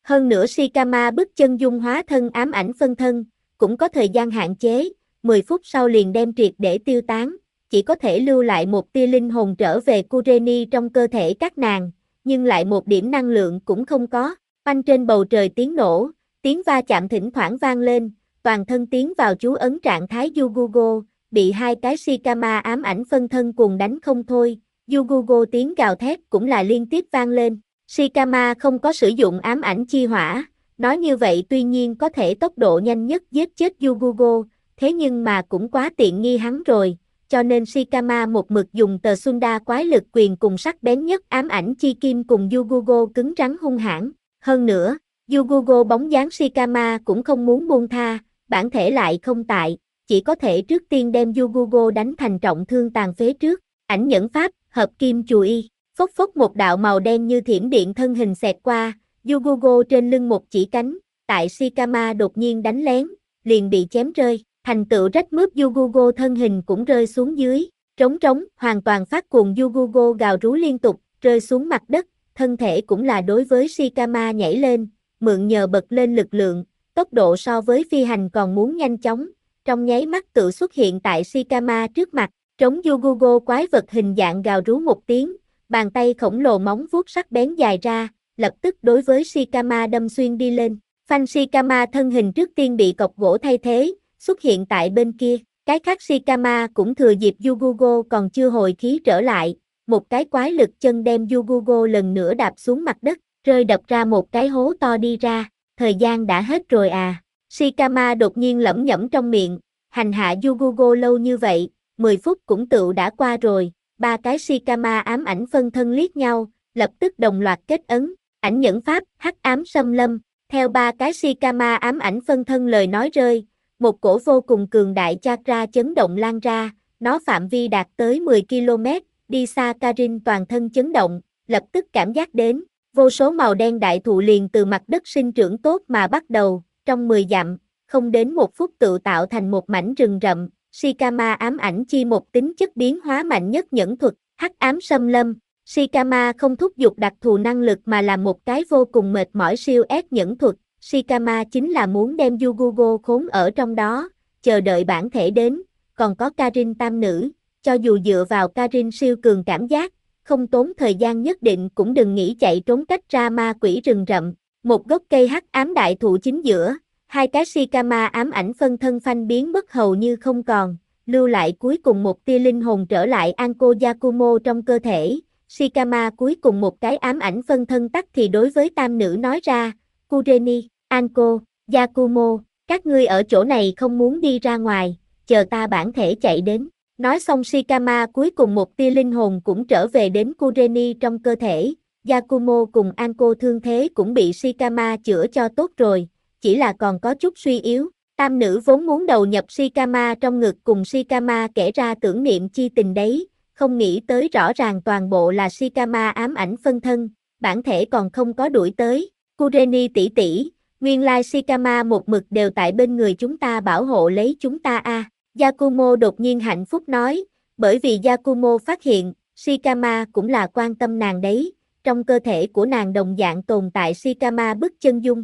Hơn nữa Shikama bức chân dung hóa thân ám ảnh phân thân, cũng có thời gian hạn chế, 10 phút sau liền đem triệt để tiêu tán, chỉ có thể lưu lại một tia linh hồn trở về Kureni trong cơ thể các nàng, nhưng lại một điểm năng lượng cũng không có. Phanh trên bầu trời tiếng nổ, tiếng va chạm thỉnh thoảng vang lên, toàn thân tiến vào chú ấn trạng thái Yugugo, bị hai cái Shikama ám ảnh phân thân cuồng đánh không thôi, Yugugo tiếng gào thét cũng là liên tiếp vang lên. Shikama không có sử dụng ám ảnh chi hỏa, nói như vậy tuy nhiên có thể tốc độ nhanh nhất giết chết Yugugo, thế nhưng mà cũng quá tiện nghi hắn rồi, cho nên Shikama một mực dùng tờ Sunda quái lực quyền cùng sắc bén nhất ám ảnh chi kim cùng Yugugo cứng rắn hung hãn. Hơn nữa, Yugugo bóng dáng Shikama cũng không muốn buông tha, bản thể lại không tại, chỉ có thể trước tiên đem Yugugo đánh thành trọng thương tàn phế trước. Ảnh nhẫn pháp, hợp kim chùy y. Phốc phốc một đạo màu đen như thiểm điện thân hình xẹt qua, Yugugo trên lưng một chỉ cánh, tại Shikama đột nhiên đánh lén, liền bị chém rơi, thành tựu rách mướp Yugugo thân hình cũng rơi xuống dưới, trống trống, hoàn toàn phát cuồng Yugugo gào rú liên tục, rơi xuống mặt đất, thân thể cũng là đối với Shikama nhảy lên, mượn nhờ bật lên lực lượng, tốc độ so với phi hành còn muốn nhanh chóng, trong nháy mắt tự xuất hiện tại Shikama trước mặt, trống Yugugo quái vật hình dạng gào rú một tiếng, bàn tay khổng lồ móng vuốt sắc bén dài ra, lập tức đối với Shikama đâm xuyên đi lên. Phanh Shikama thân hình trước tiên bị cọc gỗ thay thế, xuất hiện tại bên kia. Cái khác Shikama cũng thừa dịp Yugugo còn chưa hồi khí trở lại, một cái quái lực chân đem Yugugo lần nữa đạp xuống mặt đất, rơi đập ra một cái hố to đi ra. Thời gian đã hết rồi à? Shikama đột nhiên lẩm nhẩm trong miệng, hành hạ Yugugo lâu như vậy, 10 phút cũng tựu đã qua rồi. Ba cái Shikama ám ảnh phân thân liếc nhau, lập tức đồng loạt kết ấn, ảnh nhẫn pháp, hắc ám xâm lâm, theo ba cái Shikama ám ảnh phân thân lời nói rơi, một cổ vô cùng cường đại chakra chấn động lan ra, nó phạm vi đạt tới 10 km, đi xa Karin toàn thân chấn động, lập tức cảm giác đến, vô số màu đen đại thụ liền từ mặt đất sinh trưởng tốt mà bắt đầu, trong 10 dặm, không đến một phút tự tạo thành một mảnh rừng rậm. Shikama ám ảnh chi một tính chất biến hóa mạnh nhất nhẫn thuật, hắc ám xâm lâm. Shikama không thúc giục đặc thù năng lực mà là một cái vô cùng mệt mỏi siêu ép nhẫn thuật. Shikama chính là muốn đem Yugugo khốn ở trong đó, chờ đợi bản thể đến. Còn có Karin tam nữ, cho dù dựa vào Karin siêu cường cảm giác, không tốn thời gian nhất định cũng đừng nghĩ chạy trốn cách ra ma quỷ rừng rậm. Một gốc cây hắc ám đại thụ chính giữa. Hai cái Shikama ám ảnh phân thân phanh biến mất hầu như không còn, lưu lại cuối cùng một tia linh hồn trở lại Anko Yakumo trong cơ thể. Shikama cuối cùng một cái ám ảnh phân thân tắt thì đối với tam nữ nói ra, Kureni, Anko, Yakumo, các ngươi ở chỗ này không muốn đi ra ngoài, chờ ta bản thể chạy đến. Nói xong Shikama cuối cùng một tia linh hồn cũng trở về đến Kureni trong cơ thể. Yakumo cùng Anko thương thế cũng bị Shikama chữa cho tốt rồi, chỉ là còn có chút suy yếu. Tam nữ vốn muốn đầu nhập Shikama trong ngực cùng Shikama kể ra tưởng niệm chi tình đấy, không nghĩ tới rõ ràng toàn bộ là Shikama ám ảnh phân thân, bản thể còn không có đuổi tới. Kureni tỷ tỷ, nguyên lai Shikama một mực đều tại bên người chúng ta bảo hộ lấy chúng ta a. Yakumo đột nhiên hạnh phúc nói, bởi vì Yakumo phát hiện, Shikama cũng là quan tâm nàng đấy, trong cơ thể của nàng đồng dạng tồn tại Shikama bức chân dung.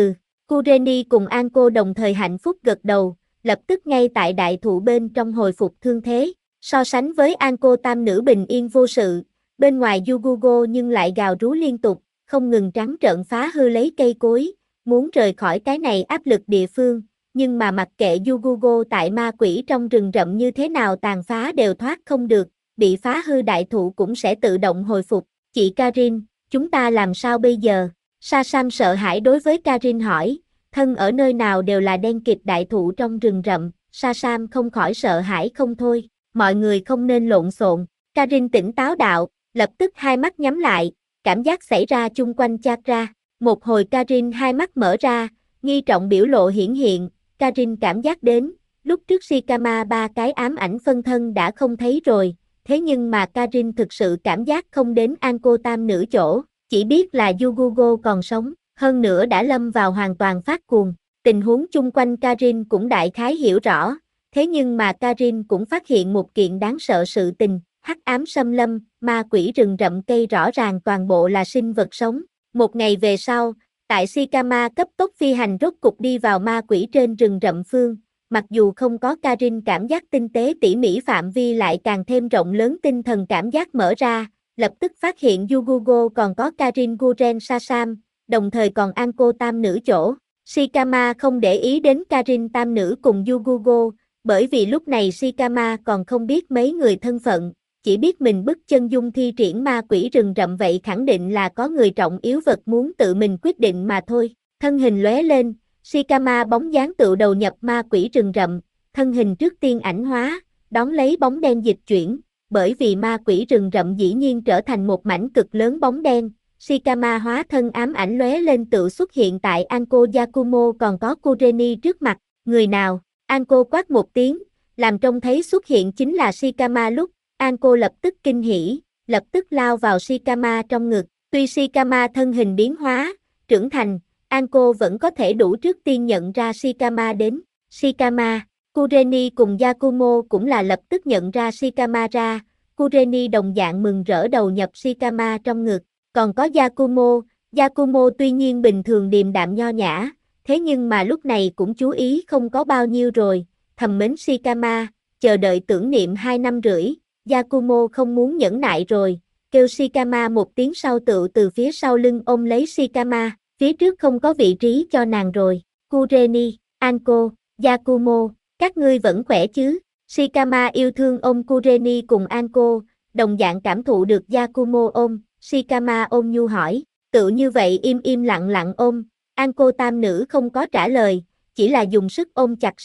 Kureni cùng Anko đồng thời hạnh phúc gật đầu, lập tức ngay tại đại thụ bên trong hồi phục thương thế. So sánh với Anko tam nữ bình yên vô sự, bên ngoài Yugugo nhưng lại gào rú liên tục, không ngừng trắng trợn phá hư lấy cây cối, muốn rời khỏi cái này áp lực địa phương, nhưng mà mặc kệ Yugugo tại ma quỷ trong rừng rậm như thế nào tàn phá đều thoát không được, bị phá hư đại thụ cũng sẽ tự động hồi phục. Chị Karin, chúng ta làm sao bây giờ? Sasam sợ hãi đối với Karin hỏi, thân ở nơi nào đều là đen kịt đại thụ trong rừng rậm, Sasam không khỏi sợ hãi không thôi, mọi người không nên lộn xộn. Karin tỉnh táo đạo, lập tức hai mắt nhắm lại, cảm giác xảy ra chung quanh chakra. Một hồi Karin hai mắt mở ra, nghi trọng biểu lộ hiển hiện, Karin cảm giác đến, lúc trước Shikama ba cái ám ảnh phân thân đã không thấy rồi, thế nhưng mà Karin thực sự cảm giác không đến Anko tam nữ chỗ, chỉ biết là Yugugo còn sống, hơn nữa đã lâm vào hoàn toàn phát cuồng. Tình huống chung quanh Karin cũng đại khái hiểu rõ, thế nhưng mà Karin cũng phát hiện một kiện đáng sợ sự tình, hắc ám xâm lâm, ma quỷ rừng rậm cây rõ ràng toàn bộ là sinh vật sống. Một ngày về sau, Tại Shikama cấp tốc phi hành rốt cục đi vào ma quỷ trên rừng rậm phương, mặc dù không có Karin cảm giác tinh tế tỉ mỉ phạm vi lại càng thêm rộng lớn tinh thần cảm giác mở ra, lập tức phát hiện Yugugo còn có Karin Guren Sasam, đồng thời còn Anko tam nữ chỗ. Shikama không để ý đến Karin tam nữ cùng Yugugo, bởi vì lúc này Shikama còn không biết mấy người thân phận, chỉ biết mình bức chân dung thi triển ma quỷ rừng rậm vậy khẳng định là có người trọng yếu vật muốn tự mình quyết định mà thôi. Thân hình lóe lên, Shikama bóng dáng tự đầu nhập ma quỷ rừng rậm, thân hình trước tiên ảnh hóa, đón lấy bóng đen dịch chuyển, bởi vì ma quỷ rừng rậm dĩ nhiên trở thành một mảnh cực lớn bóng đen. Shikama hóa thân ám ảnh lóe lên tự xuất hiện tại Anko Yakumo còn có Kureni trước mặt, người nào? Anko quát một tiếng, làm trông thấy xuất hiện chính là Shikama lúc, Anko lập tức kinh hỉ, lập tức lao vào Shikama trong ngực, tuy Shikama thân hình biến hóa, trưởng thành, Anko vẫn có thể đủ trước tiên nhận ra Shikama đến. Shikama, Kureni cùng Yakumo cũng là lập tức nhận ra Shikama ra, Kureni đồng dạng mừng rỡ đầu nhập Shikama trong ngực, còn có Yakumo tuy nhiên bình thường điềm đạm nho nhã, thế nhưng mà lúc này cũng chú ý không có bao nhiêu rồi, thầm mến Shikama, chờ đợi tưởng niệm 2 năm rưỡi, Yakumo không muốn nhẫn nại rồi, kêu Shikama một tiếng sau tự từ phía sau lưng ôm lấy Shikama, phía trước không có vị trí cho nàng rồi, Kureni, Anko, Yakumo, các ngươi vẫn khỏe chứ? Shikama yêu thương ôm Kureni cùng Anko, đồng dạng cảm thụ được Yakumo ôm, Shikama ôm nhu hỏi, tự như vậy im im lặng lặng ôm, Anko tam nữ không có trả lời, chỉ là dùng sức ôm chặt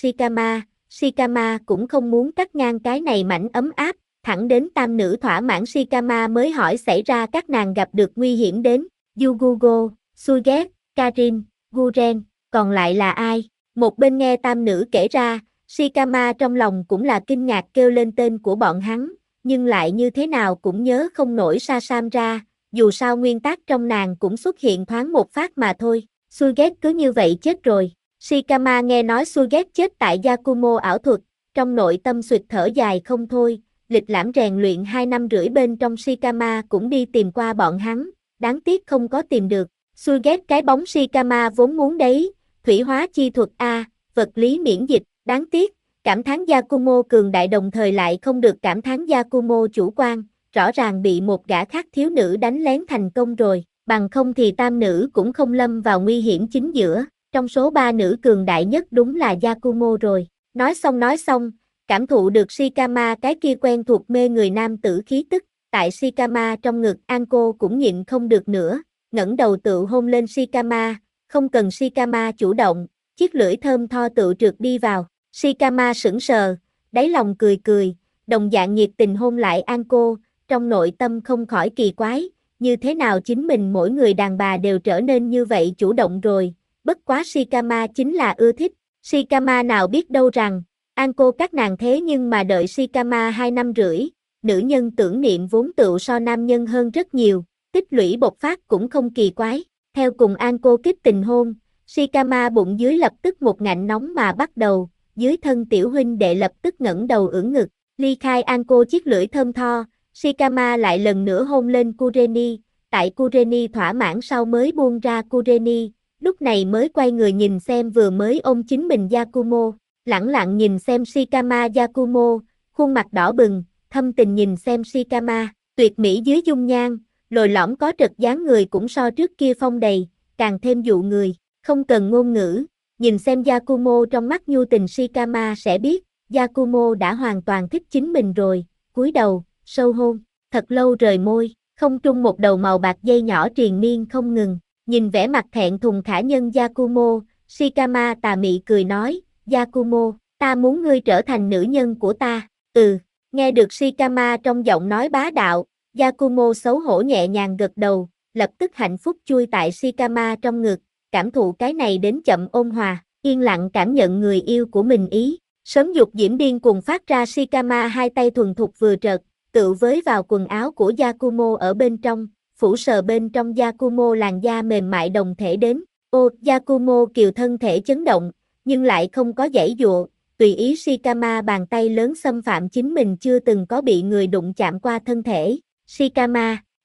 Shikama cũng không muốn cắt ngang cái này mảnh ấm áp, thẳng đến tam nữ thỏa mãn Shikama mới hỏi xảy ra các nàng gặp được nguy hiểm đến, Yugugo, Suiget, Karin, Guren, còn lại là ai? Một bên nghe tam nữ kể ra, Shikama trong lòng cũng là kinh ngạc kêu lên tên của bọn hắn, nhưng lại như thế nào cũng nhớ không nổi Sasam ra, dù sao nguyên tắc trong nàng cũng xuất hiện thoáng một phát mà thôi, Suiget cứ như vậy chết rồi. Shikama nghe nói Suiget chết tại Yakumo ảo thuật, trong nội tâm suyệt thở dài không thôi, lịch lãm rèn luyện 2 năm rưỡi bên trong Shikama cũng đi tìm qua bọn hắn, đáng tiếc không có tìm được. Suiget cái bóng Shikama vốn muốn đấy, thủy hóa chi thuật A, vật lý miễn dịch, đáng tiếc, cảm thán Yakumo cường đại đồng thời lại không được cảm thán Yakumo chủ quan, rõ ràng bị một gã khác thiếu nữ đánh lén thành công rồi, bằng không thì tam nữ cũng không lâm vào nguy hiểm chính giữa, trong số 3 nữ cường đại nhất đúng là Yakumo rồi. Nói xong, cảm thụ được Shikama cái kia quen thuộc mê người nam tử khí tức, tại Shikama trong ngực Anko cũng nhịn không được nữa, ngẩng đầu tự hôn lên Shikama, không cần Shikama chủ động, chiếc lưỡi thơm tho tự trượt đi vào, Shikama sững sờ, đáy lòng cười, đồng dạng nhiệt tình hôn lại Anko, trong nội tâm không khỏi kỳ quái, như thế nào chính mình mỗi người đàn bà đều trở nên như vậy chủ động rồi, bất quá Shikama chính là ưa thích, Shikama nào biết đâu rằng, Anko các nàng thế nhưng mà đợi Shikama 2 năm rưỡi, nữ nhân tưởng niệm vốn tựu so nam nhân hơn rất nhiều, tích lũy bộc phát cũng không kỳ quái, theo cùng Anko kích tình hôn, Shikama bụng dưới lập tức một ngạnh nóng mà bắt đầu, dưới thân tiểu huynh đệ lập tức ngẩng đầu ưỡn ngực, ly khai Anko chiếc lưỡi thơm tho, Shikama lại lần nữa hôn lên Kureni, tại Kureni thỏa mãn sau mới buông ra Kureni, lúc này mới quay người nhìn xem vừa mới ôm chính mình Yakumo, lẳng lặng nhìn xem Shikama Yakumo, khuôn mặt đỏ bừng, thâm tình nhìn xem Shikama, tuyệt mỹ dưới dung nhan, lồi lõm có trật dáng người cũng so trước kia phong đầy, càng thêm dụ người, không cần ngôn ngữ, nhìn xem Yakumo trong mắt nhu tình Shikama sẽ biết, Yakumo đã hoàn toàn thích chính mình rồi, cúi đầu, sâu hôn, thật lâu rời môi, không trung một đầu màu bạc dây nhỏ triền miên không ngừng, nhìn vẻ mặt thẹn thùng khả nhân Yakumo, Shikama tà mị cười nói, Yakumo, ta muốn ngươi trở thành nữ nhân của ta, nghe được Shikama trong giọng nói bá đạo, Yakumo xấu hổ nhẹ nhàng gật đầu, lập tức hạnh phúc chui tại Shikama trong ngực, cảm thụ cái này đến chậm ôn hòa, yên lặng cảm nhận người yêu của mình ý. Sớm dục diễm điên cuồng phát ra Shikama hai tay thuần thục vừa trợt, tự với vào quần áo của Yakumo ở bên trong, phủ sờ bên trong Yakumo làn da mềm mại đồng thể đến. Yakumo kiều thân thể chấn động, nhưng lại không có giãy giụa, tùy ý Shikama bàn tay lớn xâm phạm chính mình chưa từng có bị người đụng chạm qua thân thể. Shikama,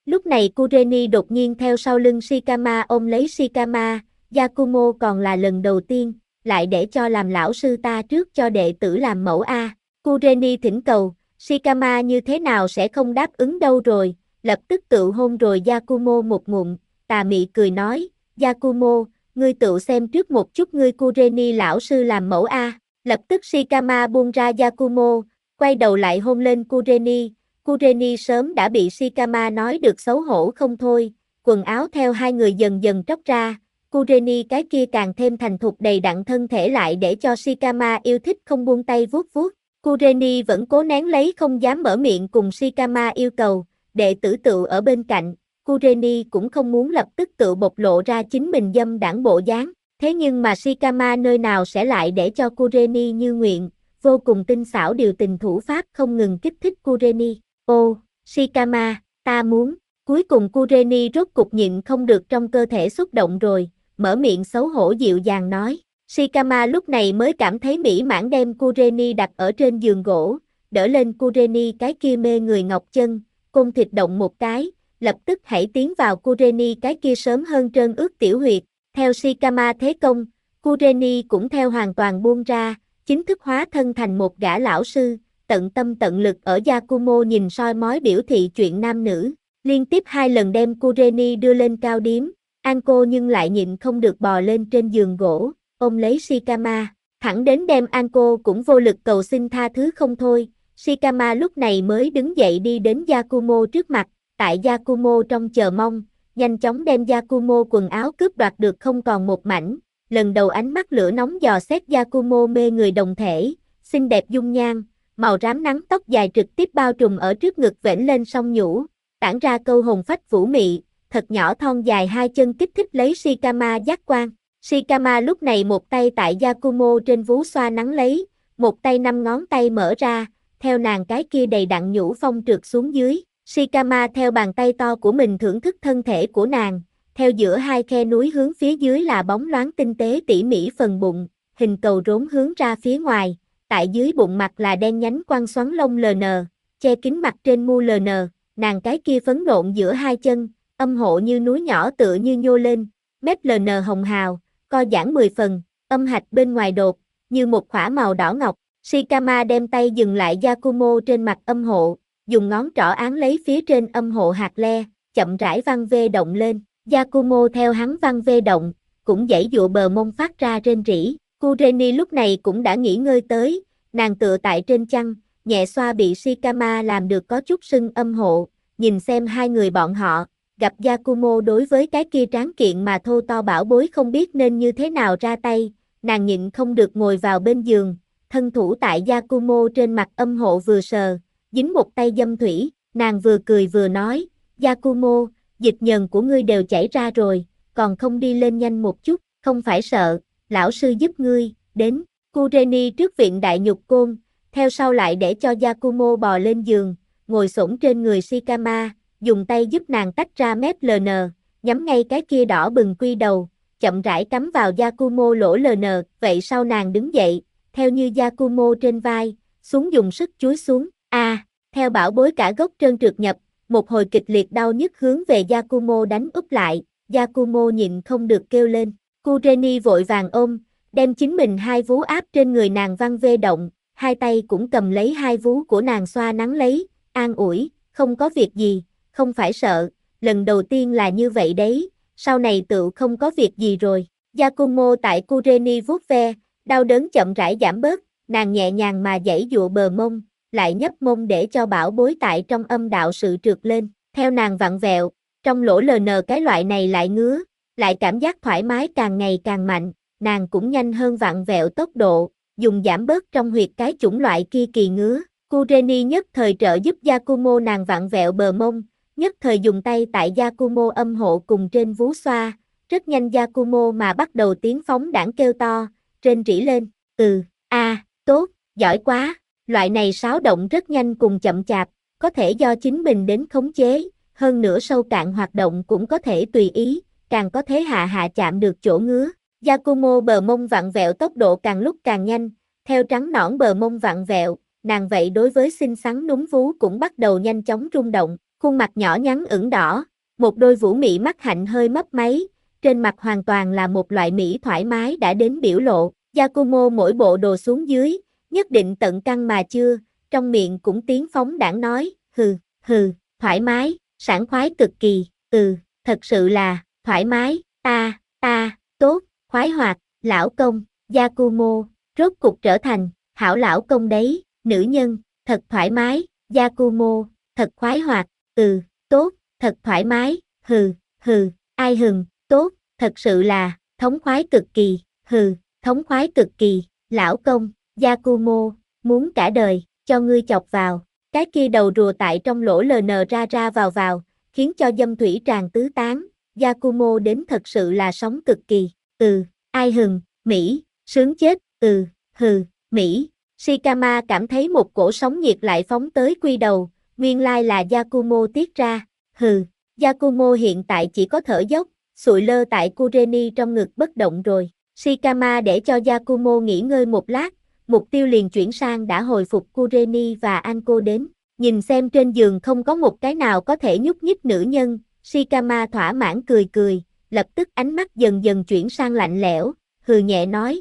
Lúc này Kureni đột nhiên theo sau lưng Shikama ôm lấy Shikama, Yakumo còn là lần đầu tiên, lại để cho làm lão sư ta trước cho đệ tử làm mẫu a. Kureni thỉnh cầu, Shikama như thế nào sẽ không đáp ứng đâu rồi, lập tức tự hôn rồi Yakumo một ngụm, tà mị cười nói, Yakumo, ngươi tự xem trước một chút ngươi Kureni lão sư làm mẫu a. Lập tức Shikama buông ra Yakumo, quay đầu lại hôn lên Kureni. Kureni sớm đã bị Shikama nói được xấu hổ không thôi, quần áo theo hai người dần dần tróc ra, Kureni cái kia càng thêm thành thục đầy đặn thân thể lại để cho Shikama yêu thích không buông tay vuốt vuốt. Kureni vẫn cố nén lấy không dám mở miệng cùng Shikama yêu cầu, đệ tử tự ở bên cạnh, Kureni cũng không muốn lập tức tự bộc lộ ra chính mình dâm đãng bộ dáng, thế nhưng mà Shikama nơi nào sẽ lại để cho Kureni như nguyện, vô cùng tinh xảo điều tình thủ pháp không ngừng kích thích Kureni. Ô, Shikama, ta muốn, cuối cùng Kureni rốt cục nhịn không được trong cơ thể xúc động rồi, mở miệng xấu hổ dịu dàng nói. Shikama lúc này mới cảm thấy mỹ mãn đem Kureni đặt ở trên giường gỗ, đỡ lên Kureni cái kia mê người ngọc chân, côn thịt động một cái, lập tức hãy tiến vào Kureni cái kia sớm hơn trơn ướt tiểu huyệt, theo Shikama thế công, Kureni cũng theo hoàn toàn buông ra, chính thức hóa thân thành một gã lão sư, tận tâm tận lực ở Yakumo nhìn soi mói biểu thị chuyện nam nữ, liên tiếp 2 lần đem Kureni đưa lên cao điếm, Anko nhưng lại nhịn không được bò lên trên giường gỗ, ôm lấy Shikama, thẳng đến đem Anko cũng vô lực cầu xin tha thứ không thôi, Shikama lúc này mới đứng dậy đi đến Yakumo trước mặt, tại Yakumo trong chờ mong, nhanh chóng đem Yakumo quần áo cướp đoạt được không còn một mảnh, lần đầu ánh mắt lửa nóng dò xét Yakumo mê người đồng thể, xinh đẹp dung nhan, màu rám nắng tóc dài trực tiếp bao trùm ở trước ngực vểnh lên song nhũ, tản ra câu hồn phách vũ mị, thật nhỏ thon dài 2 chân kích thích lấy Shikama giác quan. Shikama lúc này một tay tại Yakumo trên vú xoa nắng lấy, một tay 5 ngón tay mở ra, theo nàng cái kia đầy đặn nhũ phong trượt xuống dưới. Shikama theo bàn tay to của mình thưởng thức thân thể của nàng, theo giữa 2 khe núi hướng phía dưới là bóng loáng tinh tế tỉ mỉ phần bụng, hình cầu rốn hướng ra phía ngoài, tại dưới bụng mặt là đen nhánh quăng xoắn lông LN, che kín mặt trên mu LN, nàng cái kia phấn nộn giữa 2 chân, âm hộ như núi nhỏ tựa như nhô lên, mép LN hồng hào, co giãn 10 phần, âm hạch bên ngoài đột, như một khỏa màu đỏ ngọc. Shikama đem tay dừng lại Yakumo trên mặt âm hộ, dùng ngón trỏ án lấy phía trên âm hộ hạt le, chậm rãi văng vê động lên. Yakumo theo hắn văng vê động, cũng giãy dụa bờ mông phát ra rên rỉ. Kureni lúc này cũng đã nghỉ ngơi tới, nàng tựa tại trên chăn, nhẹ xoa bị Shikama làm được có chút sưng âm hộ, nhìn xem 2 người bọn họ, gặp Yakumo đối với cái kia tráng kiện mà thô to bảo bối không biết nên như thế nào ra tay, nàng nhịn không được ngồi vào bên giường, thân thủ tại Yakumo trên mặt âm hộ vừa sờ, dính một tay dâm thủy, nàng vừa cười vừa nói, Yakumo, dịch nhờn của ngươi đều chảy ra rồi, còn không đi lên nhanh một chút, không phải sợ, lão sư giúp ngươi, đến, Kureni trước viện đại nhục côn, theo sau lại để cho Yakumo bò lên giường, ngồi xổm trên người Shikama, dùng tay giúp nàng tách ra mép LN, nhắm ngay cái kia đỏ bừng quy đầu, chậm rãi cắm vào Yakumo lỗ LN, vậy sau nàng đứng dậy, theo như Yakumo trên vai, xuống dùng sức chúi xuống, theo bảo bối cả gốc trơn trượt nhập, một hồi kịch liệt đau nhức hướng về Yakumo đánh úp lại, Yakumo nhịn không được kêu lên, Kureni vội vàng ôm, đem chính mình 2 vú áp trên người nàng văng vê động, 2 tay cũng cầm lấy 2 vú của nàng xoa nắng lấy, an ủi, không có việc gì, không phải sợ, lần đầu tiên là như vậy đấy, sau này tự không có việc gì rồi. Yakumo tại Kureni vuốt ve, đau đớn chậm rãi giảm bớt, nàng nhẹ nhàng mà giãy dụa bờ mông, lại nhấp mông để cho bảo bối tại trong âm đạo sự trượt lên, theo nàng vặn vẹo, trong lỗ LN cái loại này lại ngứa, lại cảm giác thoải mái càng ngày càng mạnh, nàng cũng nhanh hơn vặn vẹo tốc độ, dùng giảm bớt trong huyệt cái chủng loại kia kỳ ngứa. Kureni nhất thời trợ giúp Yakumo nàng vặn vẹo bờ mông, nhất thời dùng tay tại Yakumo âm hộ cùng trên vú xoa, rất nhanh Yakumo mà bắt đầu tiếng phóng đãng kêu to, rên rỉ lên, tốt, giỏi quá, loại này xáo động rất nhanh cùng chậm chạp, có thể do chính mình đến khống chế, hơn nữa sâu cạn hoạt động cũng có thể tùy ý, càng có thể hạ chạm được chỗ ngứa. Yakumo bờ mông vặn vẹo tốc độ càng lúc càng nhanh, theo trắng nõn bờ mông vặn vẹo, nàng vậy đối với xinh xắn núm vú cũng bắt đầu nhanh chóng rung động. khuôn mặt nhỏ nhắn ửng đỏ, một đôi vũ mị mắt hạnh hơi mấp máy, trên mặt hoàn toàn là một loại mỹ thoải mái đã đến biểu lộ. Giacomo mỗi bộ đồ xuống dưới, nhất định tận căng mà chưa, trong miệng cũng tiếng phóng đãng nói, hừ, thoải mái, sảng khoái cực kỳ, thật sự là, thoải mái, tốt, khoái hoạt, lão công, Giacomo, rốt cục trở thành, hảo lão công đấy, nữ nhân, thật thoải mái, Giacomo, thật khoái hoạt, tốt, thật thoải mái, ai hừng, tốt, thật sự là, thống khoái cực kỳ, thống khoái cực kỳ, lão công, Giacomo, muốn cả đời, cho ngươi chọc vào, cái kia đầu rùa tại trong lỗ ln ra vào, khiến cho dâm thủy tràn tứ tán, Giacomo đến thật sự là sống cực kỳ, ai hừng, Mỹ, sướng chết, Mỹ, Shikama cảm thấy một cổ sóng nhiệt lại phóng tới quy đầu, nguyên lai là Giacomo tiết ra, Giacomo hiện tại chỉ có thở dốc, sụi lơ tại Kureni trong ngực bất động rồi, Shikama để cho Giacomo nghỉ ngơi một lát, mục tiêu liền chuyển sang đã hồi phục Kureni và Anko đến, nhìn xem trên giường không có một cái nào có thể nhúc nhích nữ nhân, Shikama thỏa mãn cười, lập tức ánh mắt dần dần chuyển sang lạnh lẽo, nhẹ nói,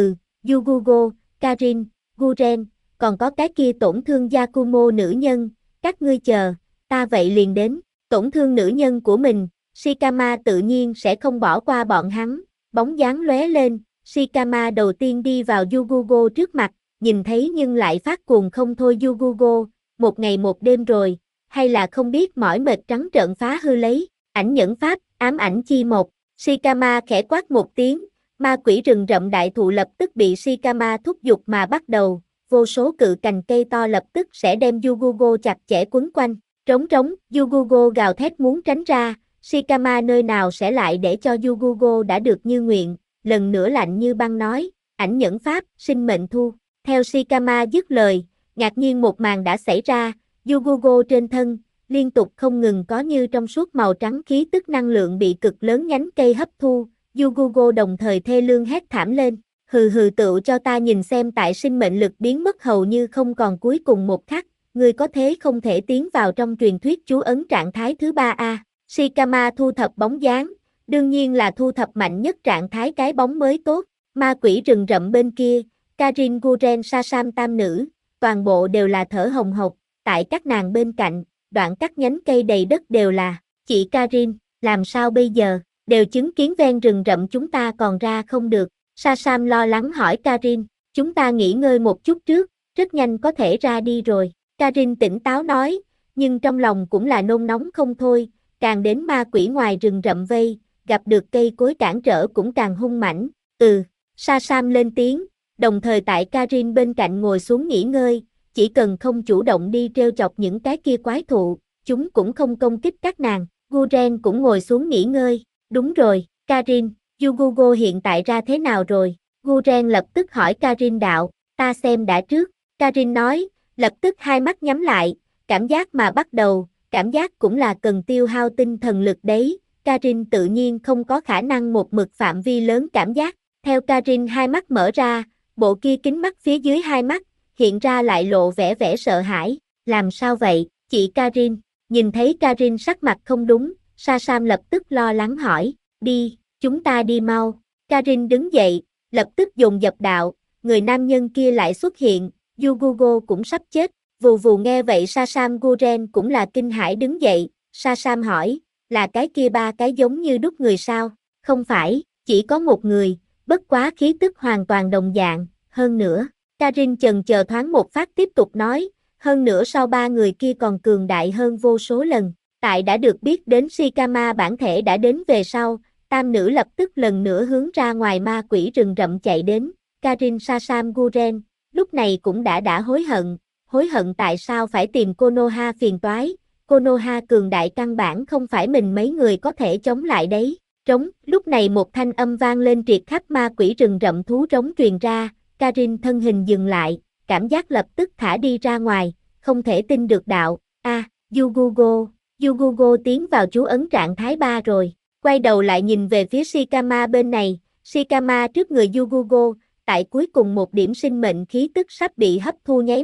Yugugo, Karin, Guren, còn có cái kia tổn thương Giacomo nữ nhân, các ngươi chờ, ta vậy liền đến, tổn thương nữ nhân của mình, Shikama tự nhiên sẽ không bỏ qua bọn hắn, bóng dáng lóe lên, Shikama đầu tiên đi vào Yugugo trước mặt, nhìn thấy nhưng lại phát cuồng không thôi Yugugo, một ngày một đêm rồi, hay là không biết mỏi mệt trắng trợn phá hư lấy, ảnh nhẫn pháp, ám ảnh chi một, Shikama khẽ quát một tiếng, ma quỷ rừng rậm đại thụ lập tức bị Shikama thúc giục mà bắt đầu, vô số cự cành cây to lập tức sẽ đem Yugugo chặt chẽ quấn quanh, trống, Yugugo gào thét muốn tránh ra, Shikama nơi nào sẽ lại để cho Yugugo đã được như nguyện, lần nữa lạnh như băng nói, ảnh nhẫn pháp, sinh mệnh thu, theo Shikama dứt lời, ngạc nhiên một màn đã xảy ra, Yugugo trên thân, liên tục không ngừng có như trong suốt màu trắng khí tức năng lượng bị cực lớn nhánh cây hấp thu, Yugugo đồng thời thê lương hét thảm lên, tựu cho ta nhìn xem tại sinh mệnh lực biến mất hầu như không còn cuối cùng một khắc, ngươi có thế không thể tiến vào trong truyền thuyết chú ấn trạng thái thứ 3A, Shikama thu thập bóng dáng, đương nhiên là thu thập mạnh nhất trạng thái cái bóng mới tốt, ma quỷ rừng rậm bên kia, Karin Guren Sasam tam nữ, toàn bộ đều là thở hồng hộc, tại các nàng bên cạnh, đoạn các nhánh cây đầy đất đều là, chị Karin, làm sao bây giờ, đều chứng kiến ven rừng rậm chúng ta còn ra không được, Sasam lo lắng hỏi Karin, chúng ta nghỉ ngơi một chút trước, rất nhanh có thể ra đi rồi, Karin tỉnh táo nói, nhưng trong lòng cũng là nôn nóng không thôi, càng đến ma quỷ ngoài rừng rậm vây, gặp được cây cối cản trở cũng càng hung mãnh, Sasam lên tiếng, đồng thời tại Karin bên cạnh ngồi xuống nghỉ ngơi, chỉ cần không chủ động đi trêu chọc những cái kia quái thụ, chúng cũng không công kích các nàng, Guren cũng ngồi xuống nghỉ ngơi, đúng rồi, Karin, Yugugo hiện tại ra thế nào rồi, Guren lập tức hỏi Karin đạo, ta xem đã trước, Karin nói, lập tức hai mắt nhắm lại, cảm giác mà bắt đầu, cảm giác cũng là cần tiêu hao tinh thần lực đấy, Karin tự nhiên không có khả năng một mực phạm vi lớn cảm giác, theo Karin hai mắt mở ra, bộ kia kính mắt phía dưới hai mắt, hiện ra lại lộ vẻ sợ hãi, làm sao vậy, chị Karin, nhìn thấy Karin sắc mặt không đúng, Sasam lập tức lo lắng hỏi, đi, chúng ta đi mau, Karin đứng dậy, lập tức dồn dập đạo, người nam nhân kia lại xuất hiện, Yugugo cũng sắp chết, vù nghe vậy Sasam Guren cũng là kinh hãi đứng dậy, Sasam hỏi, là cái kia ba cái giống như đúc người sao, không phải, chỉ có một người, bất quá khí tức hoàn toàn đồng dạng, hơn nữa, Karin chần chờ thoáng một phát tiếp tục nói, hơn nữa sau ba người kia còn cường đại hơn vô số lần, tại đã được biết đến Shikama bản thể đã đến về sau, tam nữ lập tức lần nữa hướng ra ngoài ma quỷ rừng rậm chạy đến, Karin Sasam Guren, lúc này cũng đã hối hận tại sao phải tìm Konoha phiền toái, Konoha cường đại căn bản không phải mình mấy người có thể chống lại đấy, lúc này một thanh âm vang lên triệt khắp ma quỷ rừng rậm thú trống truyền ra, Karin thân hình dừng lại, cảm giác lập tức thả đi ra ngoài, không thể tin được đạo, Yugugo tiến vào chú ấn trạng thái 3 rồi, quay đầu lại nhìn về phía Shikama bên này, Shikama trước người Yugugo, tại cuối cùng một điểm sinh mệnh khí tức sắp bị hấp thu nháy mắt,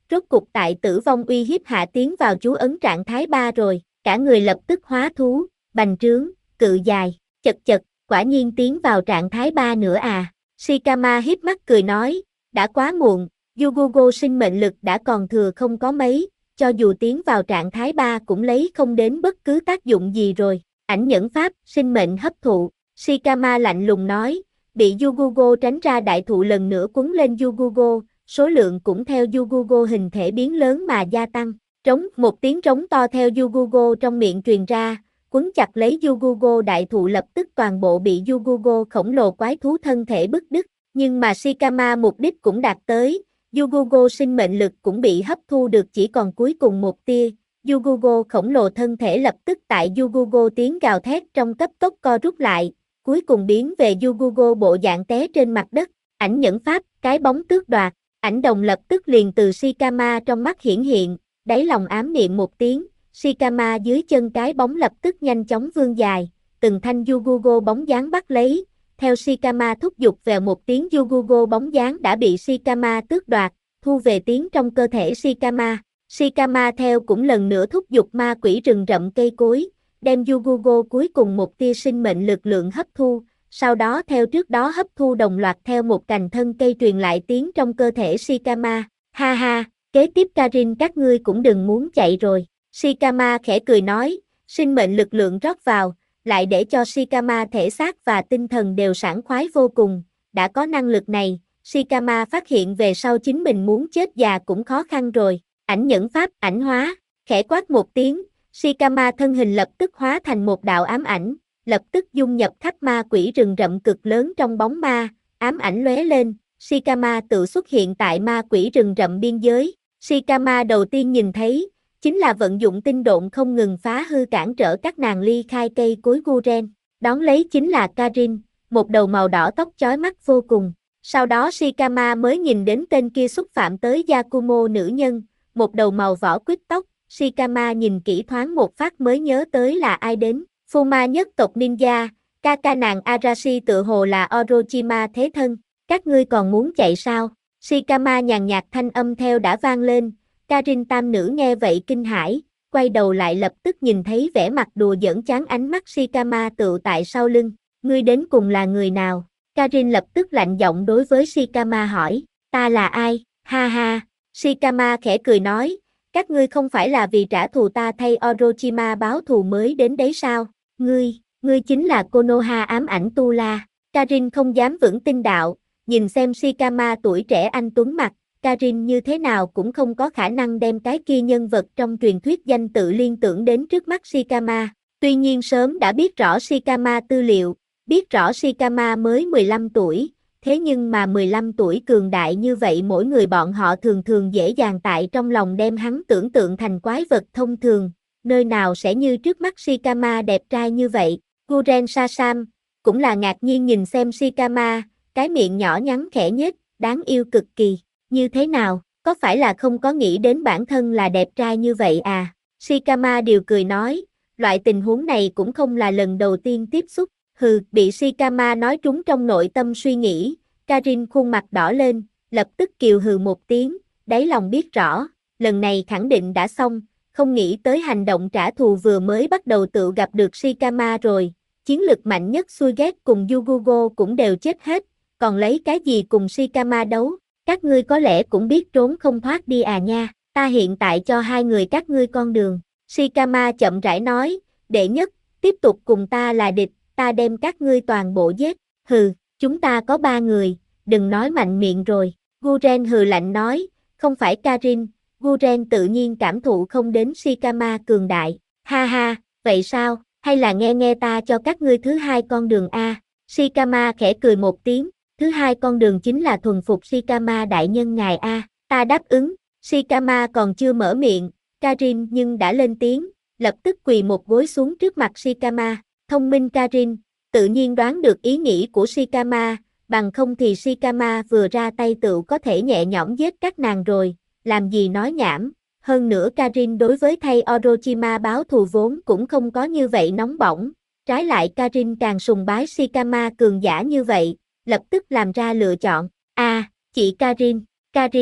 rốt cục tại tử vong uy hiếp hạ tiến vào chú ấn trạng thái 3 rồi, cả người lập tức hóa thú, bành trướng, cự dài, chật chật, quả nhiên tiến vào trạng thái 3 nữa à. Shikama híp mắt cười nói, đã quá muộn, Yugogo sinh mệnh lực đã còn thừa không có mấy, cho dù tiến vào trạng thái 3 cũng lấy không đến bất cứ tác dụng gì rồi. Ảnh nhẫn pháp, sinh mệnh hấp thụ, Shikama lạnh lùng nói, bị Yugogo tránh ra đại thụ lần nữa quấn lên Yugogo, số lượng cũng theo Yugogo hình thể biến lớn mà gia tăng. Trống, một tiếng trống to theo Yugogo trong miệng truyền ra, quấn chặt lấy Yugogo đại thụ lập tức toàn bộ bị Yugogo khổng lồ quái thú thân thể bứt đứt, nhưng mà Shikama mục đích cũng đạt tới, Yugogo sinh mệnh lực cũng bị hấp thu được chỉ còn cuối cùng một tia, Yugogo khổng lồ thân thể lập tức tại Yugogo tiếng gào thét trong cấp tốc co rút lại, cuối cùng biến về Yugogo bộ dạng té trên mặt đất, ảnh nhẫn pháp, cái bóng tước đoạt, ảnh đồng lập tức liền từ Shikama trong mắt hiển hiện, đáy lòng ám niệm một tiếng, Shikama dưới chân cái bóng lập tức nhanh chóng vươn dài, từng thanh Yugogo bóng dáng bắt lấy, theo Shikama thúc giục về một tiếng Yugogo bóng dáng đã bị Shikama tước đoạt, thu về tiếng trong cơ thể Shikama. Shikama theo cũng lần nữa thúc giục ma quỷ rừng rậm cây cối, đem Yugogo cuối cùng một tia sinh mệnh lực lượng hấp thu, sau đó theo trước đó hấp thu đồng loạt theo một cành thân cây truyền lại tiếng trong cơ thể Shikama. Ha ha, kế tiếp Karin các ngươi cũng đừng muốn chạy rồi. Shikama khẽ cười nói, sinh mệnh lực lượng rót vào, lại để cho Shikama thể xác và tinh thần đều sảng khoái vô cùng. Đã có năng lực này, Shikama phát hiện về sau chính mình muốn chết già cũng khó khăn rồi. Ảnh nhẫn pháp, ảnh hóa, khẽ quát một tiếng, Shikama thân hình lập tức hóa thành một đạo ám ảnh, lập tức dung nhập khắp ma quỷ rừng rậm cực lớn trong bóng ma, ám ảnh lóe lên, Shikama tự xuất hiện tại ma quỷ rừng rậm biên giới. Shikama đầu tiên nhìn thấy, chính là vận dụng tinh độn không ngừng phá hư cản trở các nàng ly khai cây cối Guren, đón lấy chính là Karin, một đầu màu đỏ tóc chói mắt vô cùng. Sau đó Shikama mới nhìn đến tên kia xúc phạm tới Yakumo nữ nhân, một đầu màu vỏ quýt tóc, Shikama nhìn kỹ thoáng một phát mới nhớ tới là ai đến, Fuma nhất tộc ninja, Kaka nàng Arashi tự hồ là Orochima thế thân, các ngươi còn muốn chạy sao? Shikama nhàn nhạt thanh âm theo đã vang lên, Karin tam nữ nghe vậy kinh hãi, quay đầu lại lập tức nhìn thấy vẻ mặt đùa giỡn chán ánh mắt Shikama tựu tại sau lưng, ngươi đến cùng là người nào? Karin lập tức lạnh giọng đối với Shikama hỏi, ta là ai? Ha ha, Shikama khẽ cười nói, các ngươi không phải là vì trả thù ta thay Orochima báo thù mới đến đấy sao? Ngươi chính là Konoha ám ảnh Tu La. Karin không dám vững tin đạo, nhìn xem Shikama tuổi trẻ anh tuấn mặt, Karin như thế nào cũng không có khả năng đem cái kia nhân vật trong truyền thuyết danh tự liên tưởng đến trước mắt Shikama. Tuy nhiên sớm đã biết rõ Shikama tư liệu, biết rõ Shikama mới 15 tuổi, thế nhưng mà 15 tuổi cường đại như vậy mỗi người bọn họ thường thường dễ dàng tại trong lòng đem hắn tưởng tượng thành quái vật thông thường, nơi nào sẽ như trước mắt Shikama đẹp trai như vậy. Guren Sasam cũng là ngạc nhiên nhìn xem Shikama, cái miệng nhỏ nhắn khẽ nhếch, đáng yêu cực kỳ, như thế nào, có phải là không có nghĩ đến bản thân là đẹp trai như vậy à? Shikama điều cười nói, loại tình huống này cũng không là lần đầu tiên tiếp xúc, hừ, bị Shikama nói trúng trong nội tâm suy nghĩ, Karin khuôn mặt đỏ lên, lập tức kiều hừ một tiếng, đáy lòng biết rõ, lần này khẳng định đã xong, không nghĩ tới hành động trả thù vừa mới bắt đầu tự gặp được Shikama rồi, chiến lực mạnh nhất Suiget cùng Yugogo cũng đều chết hết, còn lấy cái gì cùng Shikama đấu, các ngươi có lẽ cũng biết trốn không thoát đi à nha, ta hiện tại cho hai người các ngươi con đường, Shikama chậm rãi nói, đệ nhất, tiếp tục cùng ta là địch, ta đem các ngươi toàn bộ giết, hừ, chúng ta có 3 người, đừng nói mạnh miệng rồi, Guren hừ lạnh nói, không phải Karin, Guren tự nhiên cảm thụ không đến Shikama cường đại, ha ha, vậy sao, hay là nghe nghe ta cho các ngươi thứ hai con đường a? Shikama khẽ cười một tiếng, thứ hai con đường chính là thuần phục Shikama đại nhân ngài a, ta đáp ứng, Shikama còn chưa mở miệng, Karin nhưng đã lên tiếng, lập tức quỳ một gối xuống trước mặt Shikama, thông minh Karin, tự nhiên đoán được ý nghĩ của Shikama, bằng không thì Shikama vừa ra tay tựu có thể nhẹ nhõm giết các nàng rồi, làm gì nói nhảm, hơn nữa Karin đối với thay Orochima báo thù vốn cũng không có như vậy nóng bỏng, trái lại Karin càng sùng bái Shikama cường giả như vậy, lập tức làm ra lựa chọn, chị Karin,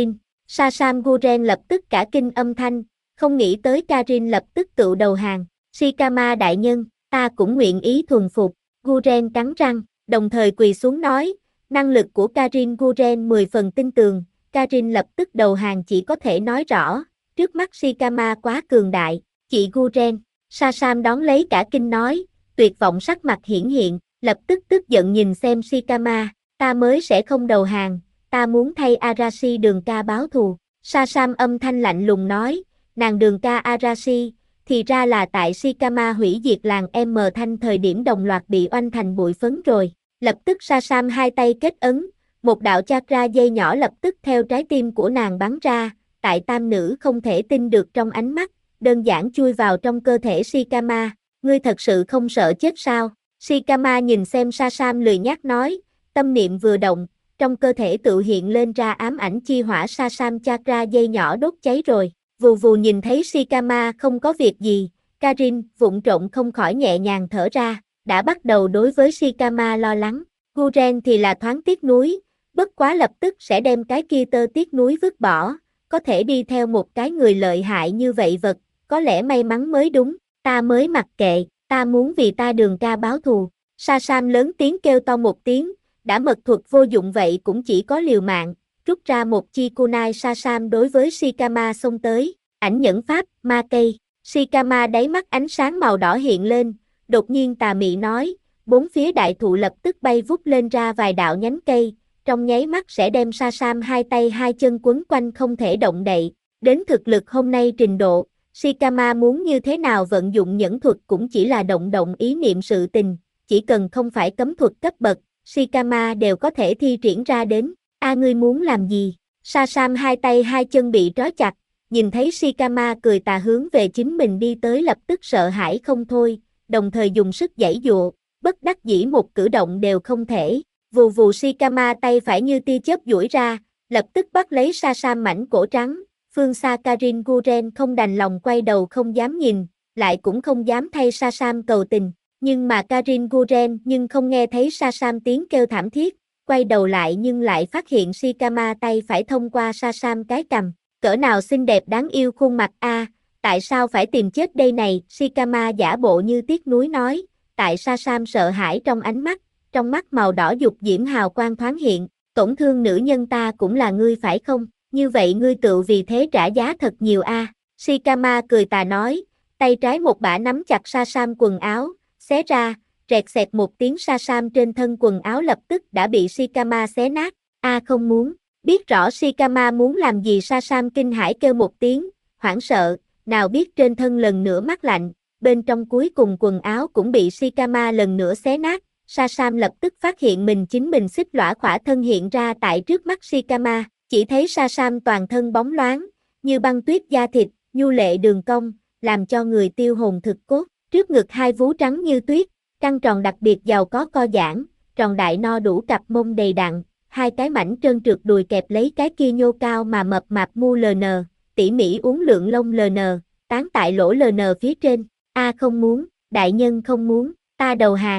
Sasam Guren lập tức cả kinh âm thanh, không nghĩ tới Karin lập tức tự đầu hàng. Shikama đại nhân, ta cũng nguyện ý thuần phục. Guren cắn răng, đồng thời quỳ xuống nói, năng lực của Karin Guren 10 phần tin tường. Karin lập tức đầu hàng chỉ có thể nói rõ, trước mắt Shikama quá cường đại. Chị Guren, Sasam đón lấy cả kinh nói, tuyệt vọng sắc mặt hiển hiện, lập tức tức giận nhìn xem Shikama, ta mới sẽ không đầu hàng, ta muốn thay Arashi Đường Ca báo thù. Sasam âm thanh lạnh lùng nói, nàng Đường Ca Arashi, thì ra là tại Shikama hủy diệt làng M Thanh thời điểm đồng loạt bị oanh thành bụi phấn rồi. Lập tức Sasam hai tay kết ấn, một đạo chakra dây nhỏ lập tức theo trái tim của nàng bắn ra, tại tam nữ không thể tin được trong ánh mắt, đơn giản chui vào trong cơ thể Shikama, ngươi thật sự không sợ chết sao? Shikama nhìn xem Sasam lười nhác nói, tâm niệm vừa động, trong cơ thể tự hiện lên ra ám ảnh chi hỏa Sasam chakra dây nhỏ đốt cháy rồi. Vù vù nhìn thấy Shikama không có việc gì, Karin vụng trộm không khỏi nhẹ nhàng thở ra, đã bắt đầu đối với Shikama lo lắng. Guren thì là thoáng tiếc nuối, bất quá lập tức sẽ đem cái kia tơ tiếc nuối vứt bỏ, có thể đi theo một cái người lợi hại như vậy vật, có lẽ may mắn mới đúng, ta mới mặc kệ, ta muốn vì ta Đường Ca báo thù. Sasam lớn tiếng kêu to một tiếng, đã mật thuật vô dụng vậy cũng chỉ có liều mạng, rút ra một chi kunai Sasam đối với Shikama xông tới, ảnh nhẫn pháp, ma cây. Shikama đáy mắt ánh sáng màu đỏ hiện lên, đột nhiên tà mị nói, bốn phía đại thụ lập tức bay vút lên ra vài đạo nhánh cây, trong nháy mắt sẽ đem Sasam hai tay hai chân quấn quanh không thể động đậy. Đến thực lực hôm nay trình độ, Shikama muốn như thế nào vận dụng nhẫn thuật cũng chỉ là động động ý niệm sự tình, chỉ cần không phải cấm thuật cấp bậc, Shikama đều có thể thi triển ra đến. A ngươi muốn làm gì? Sasam hai tay hai chân bị trói chặt, nhìn thấy Shikama cười tà hướng về chính mình đi tới lập tức sợ hãi không thôi, đồng thời dùng sức giãy giụa, bất đắc dĩ một cử động đều không thể. Vù vù Shikama tay phải như tia chớp duỗi ra, lập tức bắt lấy Sasam mảnh cổ trắng, phương xa Karin Guren không đành lòng quay đầu không dám nhìn, lại cũng không dám thay Sasam cầu tình, nhưng mà Karin Guren nhưng không nghe thấy Sasam tiếng kêu thảm thiết, quay đầu lại nhưng lại phát hiện Shikama tay phải thông qua Sasam cái cằm, cỡ nào xinh đẹp đáng yêu khuôn mặt a, tại sao phải tìm chết đây này, Shikama giả bộ như tiếc nuối nói, tại Sasam sợ hãi trong ánh mắt, trong mắt màu đỏ dục diễm hào quang thoáng hiện, tổn thương nữ nhân ta cũng là ngươi phải không, như vậy ngươi tự vì thế trả giá thật nhiều a. Shikama cười tà nói, tay trái một bả nắm chặt Sasam quần áo, xé ra, rẹt xẹt một tiếng Sasam trên thân quần áo lập tức đã bị Shikama xé nát, a không muốn, biết rõ Shikama muốn làm gì Sasam kinh hãi kêu một tiếng, hoảng sợ, nào biết trên thân lần nữa mát lạnh, bên trong cuối cùng quần áo cũng bị Shikama lần nữa xé nát, Sasam lập tức phát hiện mình chính mình xích lõa khỏa thân hiện ra tại trước mắt Shikama, chỉ thấy Sasam toàn thân bóng loáng, như băng tuyết da thịt, nhu lệ đường cong, làm cho người tiêu hồn thực cốt, trước ngực hai vú trắng như tuyết, căng tròn đặc biệt giàu có co giãn, tròn đại no đủ cặp mông đầy đặn, hai cái mảnh trơn trượt đùi kẹp lấy cái kia nhô cao mà mập mạp mu LN, tỉ mỉ uốn lượn lông LN, tán tại lỗ LN phía trên, a không muốn, đại nhân không muốn, ta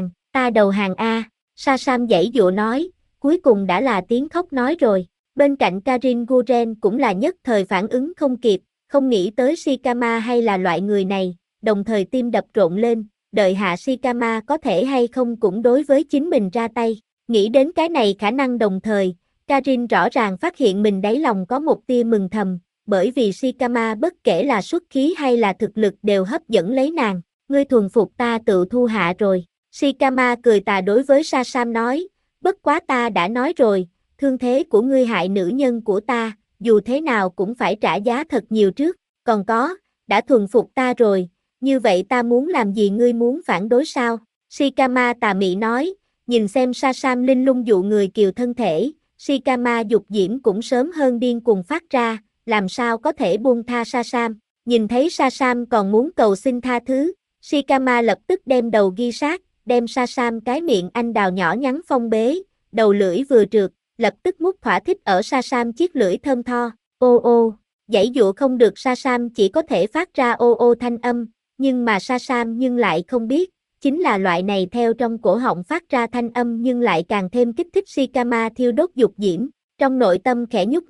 đầu hàng a, Sasam giãy dụa nói, cuối cùng đã là tiếng khóc nói rồi, bên cạnh Karin Guren cũng là nhất thời phản ứng không kịp, không nghĩ tới Shikama hay là loại người này, đồng thời tim đập rộn lên, đợi hạ Shikama có thể hay không cũng đối với chính mình ra tay, nghĩ đến cái này khả năng đồng thời, Karin rõ ràng phát hiện mình đáy lòng có một tia mừng thầm, bởi vì Shikama bất kể là xuất khí hay là thực lực đều hấp dẫn lấy nàng, ngươi thuần phục ta tự thu hạ rồi. Shikama cười tà đối với Sasam nói, bất quá ta đã nói rồi, thương thế của ngươi hại nữ nhân của ta, dù thế nào cũng phải trả giá thật nhiều trước, còn có, đã thuần phục ta rồi, như vậy ta muốn làm gì ngươi muốn phản đối sao? Shikama tà mị nói, nhìn xem Sasam linh lung dụ người kiều thân thể, Shikama dục diễm cũng sớm hơn điên cuồng phát ra, làm sao có thể buông tha Sasam, nhìn thấy Sasam còn muốn cầu xin tha thứ, Shikama lập tức đem đầu ghi sát, đem Sasam cái miệng anh đào nhỏ nhắn phong bế, đầu lưỡi vừa trượt, lập tức mút thỏa thích ở Sasam chiếc lưỡi thơm tho, ô ô, giãy dụa không được Sasam chỉ có thể phát ra ô ô thanh âm, nhưng mà Sasam nhưng lại không biết, chính là loại này theo trong cổ họng phát ra thanh âm nhưng lại càng thêm kích thích Shikama thiêu đốt dục diễm, trong nội tâm khẽ nhúc nhích,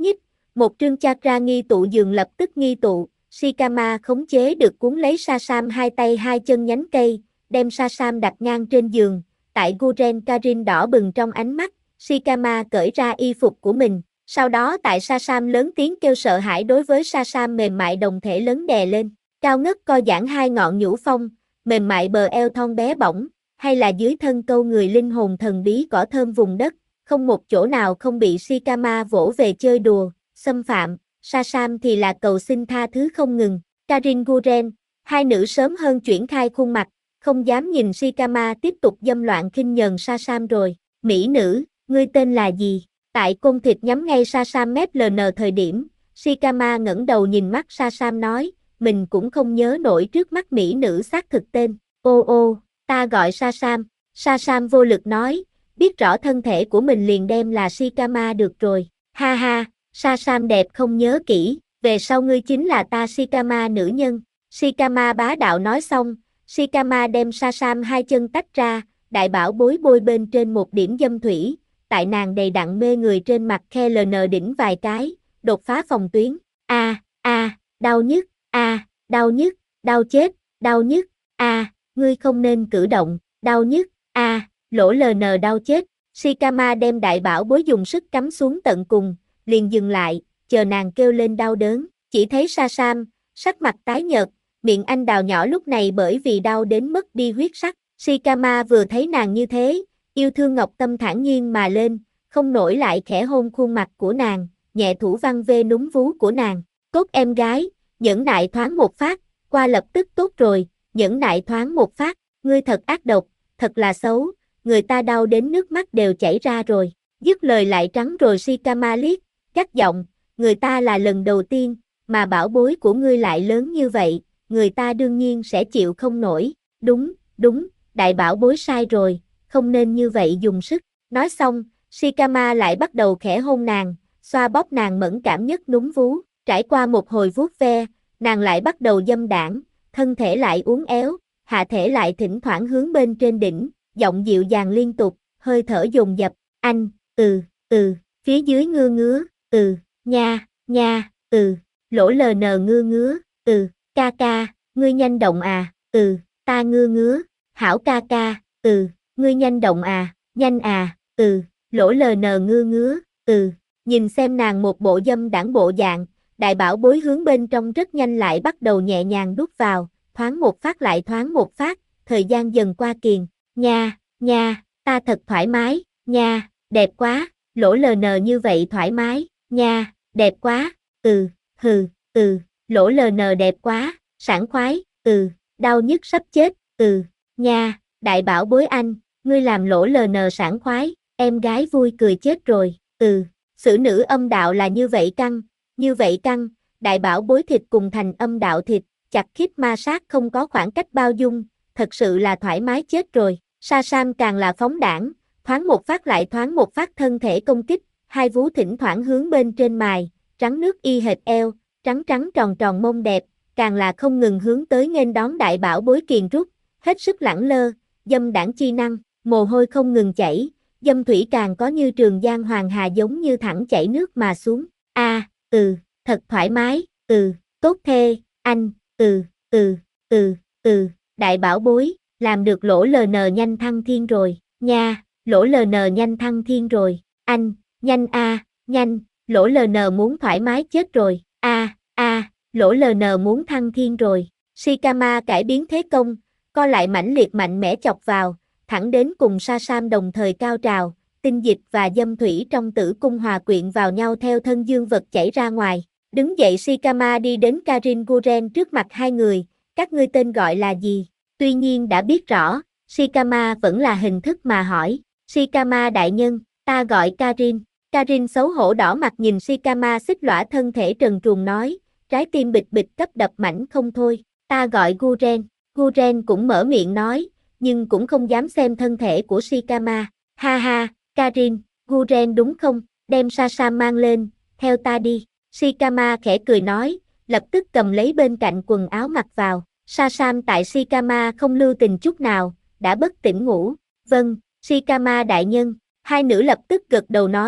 Một trương chakra nghi tụ dường lập tức nghi tụ, Shikama khống chế được cuốn lấy Sasam hai tay hai chân nhánh cây, đem Sasam đặt ngang trên giường. Tại Guren Karin đỏ bừng trong ánh mắt, Shikama cởi ra y phục của mình. Sau đó tại Sasam lớn tiếng kêu sợ hãi đối với Sasam mềm mại đồng thể lớn đè lên. Cao ngất co giãn hai ngọn nhũ phong, mềm mại bờ eo thon bé bỏng, hay là dưới thân câu người linh hồn thần bí cỏ thơm vùng đất, không một chỗ nào không bị Shikama vỗ về chơi đùa, xâm phạm. Sasam thì là cầu xin tha thứ không ngừng. Karin Guren, hai nữ sớm hơn chuyển khai khuôn mặt, không dám nhìn Shikama tiếp tục dâm loạn khinh nhờn Sasam rồi. Mỹ nữ, ngươi tên là gì? Tại côn thịt nhắm ngay Sasam mép LN thời điểm, Shikama ngẩng đầu nhìn mắt Sasam nói, mình cũng không nhớ nổi trước mắt mỹ nữ xác thực tên. Ô, ta gọi Sasam. Sasam vô lực nói, biết rõ thân thể của mình liền đem là Shikama được rồi. Ha ha, Sasam đẹp không nhớ kỹ, về sau ngươi chính là ta Shikama nữ nhân. Shikama bá đạo nói xong, Shikama đem Sasam hai chân tách ra, đại bảo bối bôi bên trên một điểm dâm thủy, tại nàng đầy đặn mê người trên mặt khe LN đỉnh vài cái, đột phá phòng tuyến. Đau nhức, đau nhức, đau chết, đau nhức, ngươi không nên cử động, đau nhức, lỗ LN đau chết. Shikama đem đại bảo bối dùng sức cắm xuống tận cùng, liền dừng lại, chờ nàng kêu lên đau đớn. Chỉ thấy Sasam, sắc mặt tái nhợt, miệng anh đào nhỏ lúc này bởi vì đau đến mất đi huyết sắc. Shikama vừa thấy nàng như thế, yêu thương ngọc tâm thản nhiên mà lên, không nổi lại khẽ hôn khuôn mặt của nàng, nhẹ thủ văng về núm vú của nàng. Cốt em gái, nhẫn nại thoáng một phát, qua lập tức tốt rồi, nhẫn nại thoáng một phát, ngươi thật ác độc, thật là xấu, người ta đau đến nước mắt đều chảy ra rồi. Dứt lời lại trắng rồi Shikama liếc, gắt giọng, người ta là lần đầu tiên, mà bảo bối của ngươi lại lớn như vậy, người ta đương nhiên sẽ chịu không nổi. Đúng, đại bảo bối sai rồi, không nên như vậy dùng sức. Nói xong, Shikama lại bắt đầu khẽ hôn nàng, xoa bóp nàng mẫn cảm nhất núm vú. Trải qua một hồi vuốt ve, nàng lại bắt đầu dâm đãng, thân thể lại uốn éo, hạ thể lại thỉnh thoảng hướng bên trên đỉnh, giọng dịu dàng liên tục, hơi thở dồn dập. Anh, phía dưới ngứa, nha, lỗ LN ngứa, ca, ngươi nhanh động à, ta ngứa, hảo ca, ngươi nhanh động à, nhanh à, lỗ LN ngứa, nhìn xem nàng một bộ dâm đãng bộ dạng, đại bảo bối hướng bên trong rất nhanh lại bắt đầu nhẹ nhàng đút vào, thoáng một phát lại thoáng một phát, thời gian dần qua kiền. Nha, ta thật thoải mái, nha, đẹp quá, lỗ LN như vậy thoải mái, nha, đẹp quá, lỗ LN đẹp quá, sảng khoái, đau nhức sắp chết, nha, đại bảo bối anh, ngươi làm lỗ LN sảng khoái, em gái vui cười chết rồi, xử nữ âm đạo là như vậy căng, đại bảo bối thịt cùng thành âm đạo thịt, chặt khít ma sát không có khoảng cách bao dung, thật sự là thoải mái chết rồi. Sasam càng là phóng đãng, thoáng một phát lại thoáng một phát thân thể công kích, hai vú thỉnh thoảng hướng bên trên mài, trắng nước y hệt eo, trắng tròn tròn mông đẹp, càng là không ngừng hướng tới nghênh đón đại bảo bối kiền rút, hết sức lẳng lơ, dâm đãng chi năng, mồ hôi không ngừng chảy, dâm thủy càng có như trường giang hoàng hà giống như thẳng chảy nước mà xuống. Thật thoải mái, tốt thê, anh, đại bảo bối, làm được lỗ LN nhanh thăng thiên rồi, nha, lỗ LN nhanh thăng thiên rồi, anh, nhanh nhanh, lỗ LN muốn thoải mái chết rồi, lỗ LN muốn thăng thiên rồi. Shikama cải biến thế công, co lại mãnh liệt mạnh mẽ chọc vào, thẳng đến cùng Sasam đồng thời cao trào, tinh dịch và dâm thủy trong tử cung hòa quyện vào nhau theo thân dương vật chảy ra ngoài. Đứng dậy Shikama đi đến Karin Guren trước mặt hai người, các ngươi tên gọi là gì? Tuy nhiên đã biết rõ, Shikama vẫn là hình thức mà hỏi. Shikama đại nhân, ta gọi Karin. Karin xấu hổ đỏ mặt nhìn Shikama xích lõa thân thể trần truồng nói, trái tim bịch bịch cấp đập mảnh không thôi. Ta gọi Guren. Guren cũng mở miệng nói, nhưng cũng không dám xem thân thể của Shikama. Ha ha, Karin, Guren đúng không? Đem Sasam mang lên, theo ta đi. Shikama khẽ cười nói, lập tức cầm lấy bên cạnh quần áo mặc vào. Sasam tại Shikama không lưu tình chút nào, đã bất tỉnh ngủ. Vâng, Shikama đại nhân. Hai nữ lập tức gật đầu nói,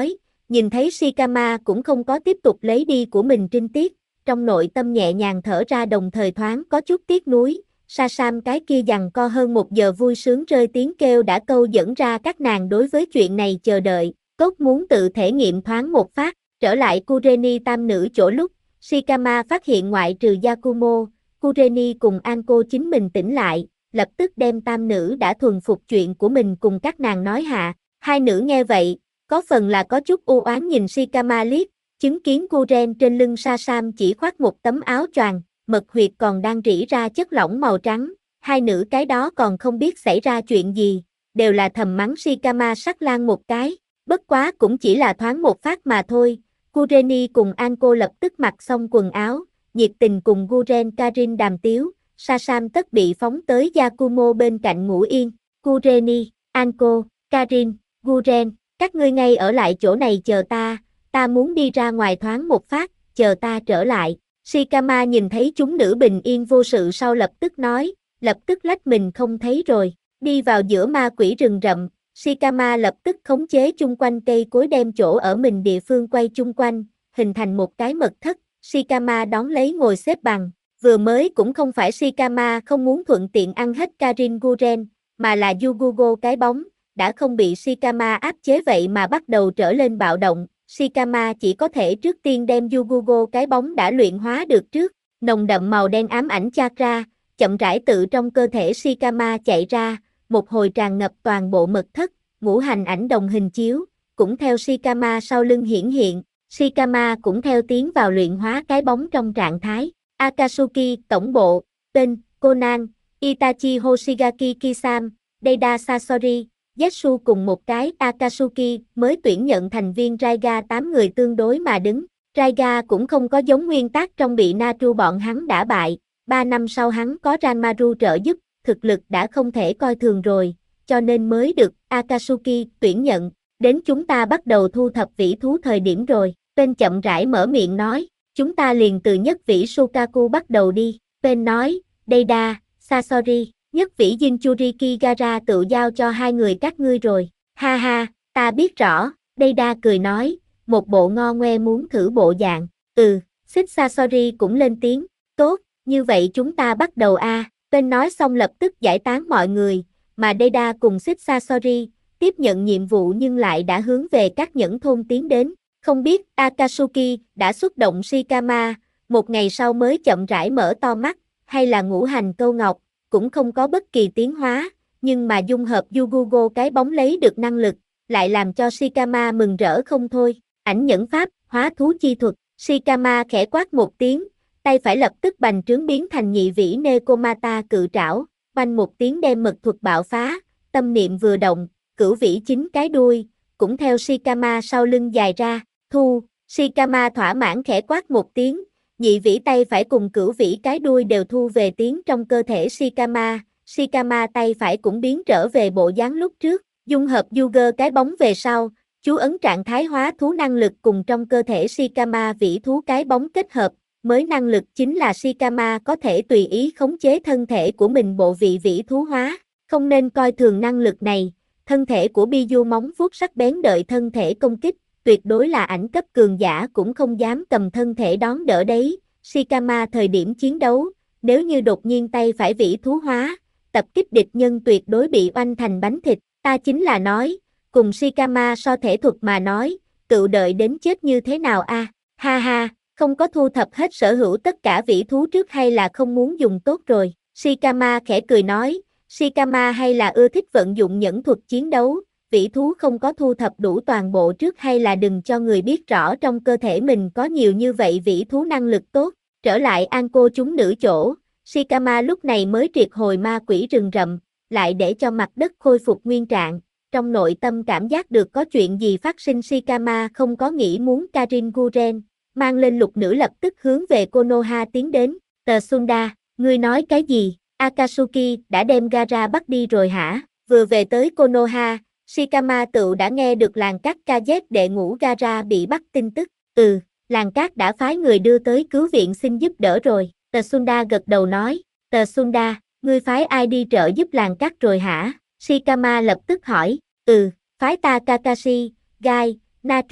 nhìn thấy Shikama cũng không có tiếp tục lấy đi của mình trinh tiết, trong nội tâm nhẹ nhàng thở ra đồng thời thoáng có chút tiếc nuối. Sasam cái kia giằng co hơn 1 giờ vui sướng rơi tiếng kêu đã câu dẫn ra các nàng đối với chuyện này chờ đợi, cốt muốn tự thể nghiệm thoáng một phát, trở lại Kureni tam nữ chỗ lúc, Shikama phát hiện ngoại trừ Yakumo, Kureni cùng Anko chính mình tỉnh lại, lập tức đem tam nữ đã thuần phục chuyện của mình cùng các nàng nói hạ, hai nữ nghe vậy, có phần là có chút u oán nhìn Shikama liếc, chứng kiến Kuren trên lưng Sasam chỉ khoác một tấm áo choàng, mật huyệt còn đang rỉ ra chất lỏng màu trắng, hai nữ cái đó còn không biết xảy ra chuyện gì, đều là thầm mắng Shikama sắc lang một cái, bất quá cũng chỉ là thoáng một phát mà thôi. Kureni cùng Anko lập tức mặc xong quần áo, nhiệt tình cùng Guren Karin đàm tiếu, Sasam tất bị phóng tới Yakumo bên cạnh ngủ yên. Kureni, Anko, Karin, Guren, các ngươi ngay ở lại chỗ này chờ ta muốn đi ra ngoài thoáng một phát, chờ ta trở lại. Shikama nhìn thấy chúng nữ bình yên vô sự sau lập tức nói, lập tức lách mình không thấy rồi, đi vào giữa ma quỷ rừng rậm. Shikama lập tức khống chế chung quanh cây cối đem chỗ ở mình địa phương quay chung quanh, hình thành một cái mật thất, Shikama đón lấy ngồi xếp bằng, vừa mới cũng không phải Shikama không muốn thuận tiện ăn hết Karin Guren, mà là Yugugo cái bóng, đã không bị Shikama áp chế vậy mà bắt đầu trở lên bạo động, Shikama chỉ có thể trước tiên đem Yugugo cái bóng đã luyện hóa được trước, nồng đậm màu đen ám ảnh chakra, chậm rãi tự trong cơ thể Shikama chạy ra, một hồi tràn ngập toàn bộ mật thất, ngũ hành ảnh đồng hình chiếu, cũng theo Shikama sau lưng hiển hiện, Shikama cũng theo tiến vào luyện hóa cái bóng trong trạng thái. Akatsuki, tổng bộ, tên, Conan, Itachi Hoshigaki Kisam, Deida Sasori, Zetsu cùng một cái Akatsuki mới tuyển nhận thành viên Raiga 8 người tương đối mà đứng. Raiga cũng không có giống nguyên tắc trong bị Naru bọn hắn đã bại, 3 năm sau hắn có Ranmaru trợ giúp, thực lực đã không thể coi thường rồi, cho nên mới được Akatsuki tuyển nhận, đến chúng ta bắt đầu thu thập vĩ thú thời điểm rồi, Pen chậm rãi mở miệng nói, chúng ta liền từ nhất vĩ Sukaku bắt đầu đi, Pen nói, Deida, Sasori, nhất vĩ Jinchuriki Gara tự giao cho hai người các ngươi rồi, ha ha, ta biết rõ, Deida cười nói, một bộ ngo ngoe muốn thử bộ dạng, xích Sasori cũng lên tiếng, tốt, như vậy chúng ta bắt đầu a. Pen nói xong lập tức giải tán mọi người, mà Deida cùng xích Sasori, tiếp nhận nhiệm vụ nhưng lại đã hướng về các nhẫn thôn tiến đến. Không biết Akatsuki đã xuất động Shikama, một ngày sau mới chậm rãi mở to mắt, hay là ngũ hành câu ngọc, cũng không có bất kỳ tiến hóa, nhưng mà dung hợp Yugugo cái bóng lấy được năng lực, lại làm cho Shikama mừng rỡ không thôi. Ảnh nhẫn pháp, hóa thú chi thuật, Shikama khẽ quát một tiếng, tay phải lập tức bành trướng biến thành nhị vĩ Nekomata cự trảo, oanh một tiếng đem mật thuật bạo phá, tâm niệm vừa động, cửu vĩ chính cái đuôi, cũng theo Shikama sau lưng dài ra, thu, Shikama thỏa mãn khẽ quát một tiếng, nhị vĩ tay phải cùng cửu vĩ cái đuôi đều thu về tiếng trong cơ thể Shikama, Shikama tay phải cũng biến trở về bộ dáng lúc trước, dung hợp Yuger cái bóng về sau, chú ấn trạng thái hóa thú năng lực cùng trong cơ thể Shikama vĩ thú cái bóng kết hợp, mới năng lực chính là Shikama có thể tùy ý khống chế thân thể của mình bộ vị vĩ thú hóa, không nên coi thường năng lực này, thân thể của Biju móng vuốt sắc bén đợi thân thể công kích, tuyệt đối là ảnh cấp cường giả cũng không dám cầm thân thể đón đỡ đấy, Shikama thời điểm chiến đấu, nếu như đột nhiên tay phải vĩ thú hóa, tập kích địch nhân tuyệt đối bị oanh thành bánh thịt, ta chính là nói, cùng Shikama so thể thuật mà nói, tự đợi đến chết như thế nào a? Ha ha, không có thu thập hết sở hữu tất cả vĩ thú trước hay là không muốn dùng tốt rồi, Shikama khẽ cười nói, Shikama hay là ưa thích vận dụng nhẫn thuật chiến đấu, vĩ thú không có thu thập đủ toàn bộ trước hay là đừng cho người biết rõ trong cơ thể mình có nhiều như vậy vĩ thú năng lực tốt, trở lại Anko chúng nữ chỗ, Shikama lúc này mới triệt hồi ma quỷ rừng rậm, lại để cho mặt đất khôi phục nguyên trạng, trong nội tâm cảm giác được có chuyện gì phát sinh Shikama không có nghĩ muốn Karin Guren, mang lên lục nữ lập tức hướng về Konoha tiến đến, Tờ Sunda, ngươi nói cái gì, Akatsuki đã đem Gara bắt đi rồi hả, vừa về tới Konoha, Shikama tự đã nghe được làng cát KZ đệ ngũ Gara bị bắt tin tức, làng cát đã phái người đưa tới cứu viện xin giúp đỡ rồi, Tờ Sunda gật đầu nói, Tờ Sunda, ngươi phái ai đi trợ giúp làng cát rồi hả, Shikama lập tức hỏi, phái ta Kakashi, Gai, Naru,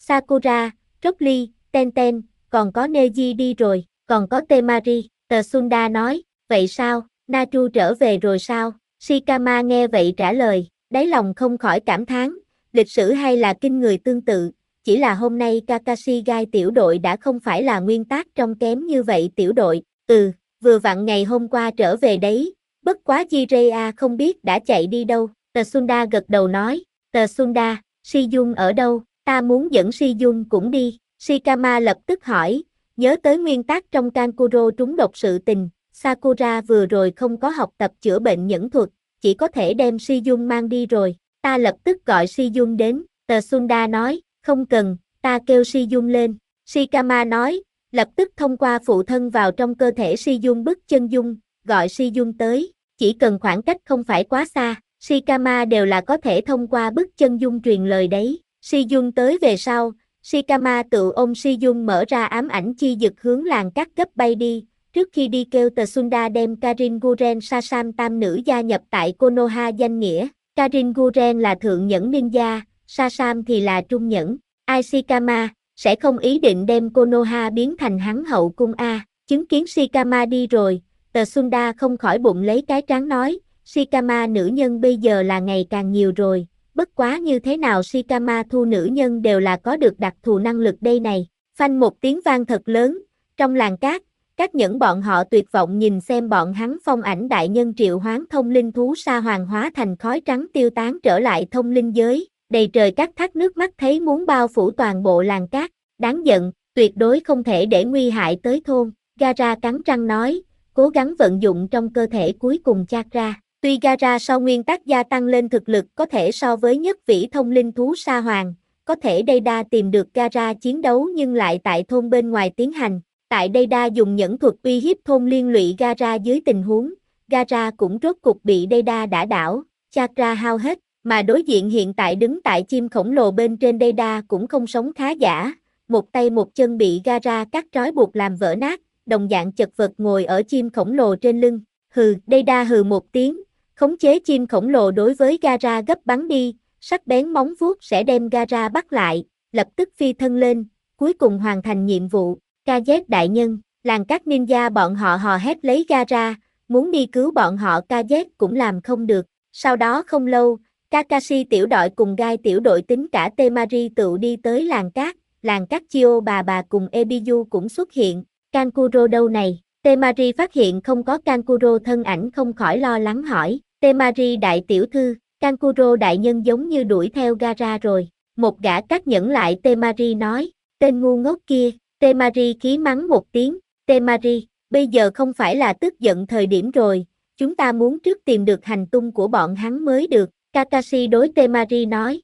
Sakura, Rock Lee, Tenten, còn có Neji đi rồi, còn có Temari, Tsunda nói, vậy sao, Naru trở về rồi sao? Shikama nghe vậy trả lời, đáy lòng không khỏi cảm thán, lịch sử hay là kinh người tương tự, chỉ là hôm nay Kakashi Gai tiểu đội đã không phải là nguyên tác trong kém như vậy tiểu đội, vừa vặn ngày hôm qua trở về đấy, bất quá Jiraiya không biết đã chạy đi đâu, Tsunda gật đầu nói, Tsunda, Shizun ở đâu, ta muốn dẫn Shizun cũng đi, Shikama lập tức hỏi, nhớ tới nguyên tác trong Kankuro trúng độc sự tình, Sakura vừa rồi không có học tập chữa bệnh nhẫn thuật, chỉ có thể đem Shizun mang đi rồi, ta lập tức gọi Shizun đến, Tsunda nói, không cần, ta kêu Shizun lên, Shikama nói, lập tức thông qua phụ thân vào trong cơ thể Shizun bức chân dung, gọi Shizun tới, chỉ cần khoảng cách không phải quá xa, Shikama đều là có thể thông qua bức chân dung truyền lời đấy, Shizun tới về sau, Shikama tự ôm Shizun mở ra ám ảnh chi dực hướng làng cát gấp bay đi, trước khi đi kêu Tsunda đem Karin Guren Sasam tam nữ gia nhập tại Konoha danh nghĩa, Karin Guren là thượng nhẫn ninja, Sasam thì là trung nhẫn, Shikama sẽ không ý định đem Konoha biến thành hắn hậu cung A, chứng kiến Shikama đi rồi, Tsunda không khỏi bụng lấy cái trán nói, Shikama nữ nhân bây giờ là ngày càng nhiều rồi, bất quá như thế nào Shikama thu nữ nhân đều là có được đặc thù năng lực đây này, phanh một tiếng vang thật lớn, trong làng cát, các nhẫn bọn họ tuyệt vọng nhìn xem bọn hắn phong ảnh đại nhân triệu hoán thông linh thú sa hoàng hóa thành khói trắng tiêu tán trở lại thông linh giới, đầy trời các thác nước mắt thấy muốn bao phủ toàn bộ làng cát, đáng giận, tuyệt đối không thể để nguy hại tới thôn, Gaara cắn răng nói, cố gắng vận dụng trong cơ thể cuối cùng Chakra. Tuy Gaara sau nguyên tắc gia tăng lên thực lực có thể so với nhất vĩ thông linh thú sa hoàng, có thể Deida tìm được Gaara chiến đấu nhưng lại tại thôn bên ngoài tiến hành. Tại Deida dùng nhẫn thuật uy hiếp thôn liên lụy Gaara dưới tình huống, Gaara cũng rốt cục bị Deida đả đảo, Chakra hao hết, mà đối diện hiện tại đứng tại chim khổng lồ bên trên Deida cũng không sống khá giả, một tay một chân bị Gaara cắt trói buộc làm vỡ nát, đồng dạng chật vật ngồi ở chim khổng lồ trên lưng, Deida hừ một tiếng, khống chế chim khổng lồ đối với Gaara gấp bắn đi, sắc bén móng vuốt sẽ đem Gaara bắt lại, lập tức phi thân lên, cuối cùng hoàn thành nhiệm vụ. KZ đại nhân, làng các ninja bọn họ hò hét lấy Gaara, muốn đi cứu bọn họ KZ cũng làm không được. Sau đó không lâu, Kakashi tiểu đội cùng Gai tiểu đội tính cả Temari tự đi tới làng cát Chio bà cùng Ebiyu cũng xuất hiện. Kankuro đâu này? Temari phát hiện không có Kankuro thân ảnh không khỏi lo lắng hỏi. Temari đại tiểu thư, Kankuro đại nhân giống như đuổi theo Gaara rồi. Một gã cát nhẫn lại Temari nói, tên ngu ngốc kia. Temari khí mắng một tiếng, Temari, bây giờ không phải là tức giận thời điểm rồi, chúng ta muốn trước tìm được hành tung của bọn hắn mới được, Kakashi đối Temari nói,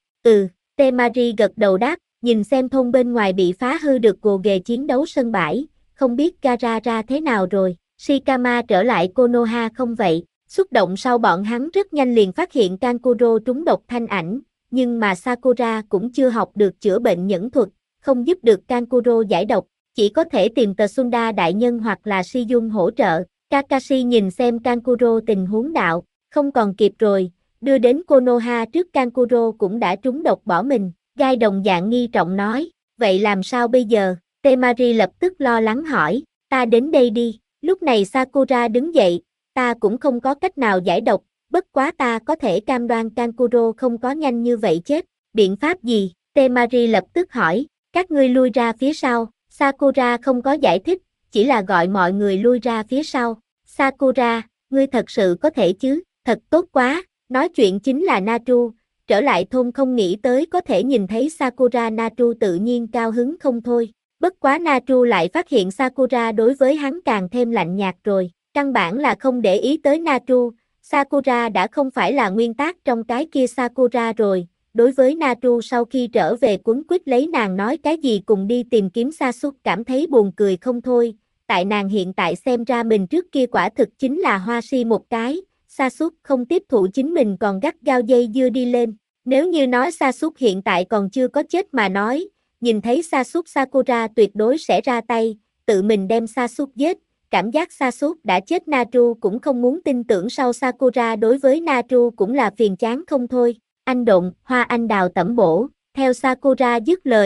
Temari gật đầu đáp, nhìn xem thôn bên ngoài bị phá hư được gồ ghề chiến đấu sân bãi, không biết Gaara ra thế nào rồi, Shikama trở lại Konoha không vậy, xúc động sau bọn hắn rất nhanh liền phát hiện Kankuro trúng độc thanh ảnh, nhưng mà Sakura cũng chưa học được chữa bệnh nhẫn thuật, không giúp được Kankuro giải độc, chỉ có thể tìm Tsunda đại nhân hoặc là Shizun hỗ trợ. Kakashi nhìn xem Kankuro tình huống đạo, không còn kịp rồi, đưa đến Konoha trước Kankuro cũng đã trúng độc bỏ mình. Gai đồng dạng nghi trọng nói, vậy làm sao bây giờ? Temari lập tức lo lắng hỏi, ta đến đây đi. Lúc này Sakura đứng dậy, ta cũng không có cách nào giải độc, bất quá ta có thể cam đoan Kankuro không có nhanh như vậy chết. Biện pháp gì? Temari lập tức hỏi. Các ngươi lui ra phía sau, Sakura không có giải thích, chỉ là gọi mọi người lui ra phía sau. Sakura, ngươi thật sự có thể chứ, thật tốt quá, nói chuyện chính là Naru, trở lại thôn không nghĩ tới có thể nhìn thấy Sakura Naru tự nhiên cao hứng không thôi. Bất quá Naru lại phát hiện Sakura đối với hắn càng thêm lạnh nhạt rồi, căn bản là không để ý tới Naru, Sakura đã không phải là nguyên tác trong cái kia Sakura rồi. Đối với Naru sau khi trở về quấn quýt lấy nàng nói cái gì cùng đi tìm kiếm Sasuke cảm thấy buồn cười không thôi, tại nàng hiện tại xem ra mình trước kia quả thực chính là hoa si một cái, Sasuke không tiếp thụ chính mình còn gắt gao dây dưa đi lên, nếu như nói Sasuke hiện tại còn chưa có chết mà nói, nhìn thấy Sasuke Sakura tuyệt đối sẽ ra tay, tự mình đem Sasuke giết, cảm giác Sasuke đã chết Naru cũng không muốn tin tưởng sau Sakura đối với Naru cũng là phiền chán không thôi. Anh độn, hoa anh đào tẩm bổ, theo Sakura dứt lời,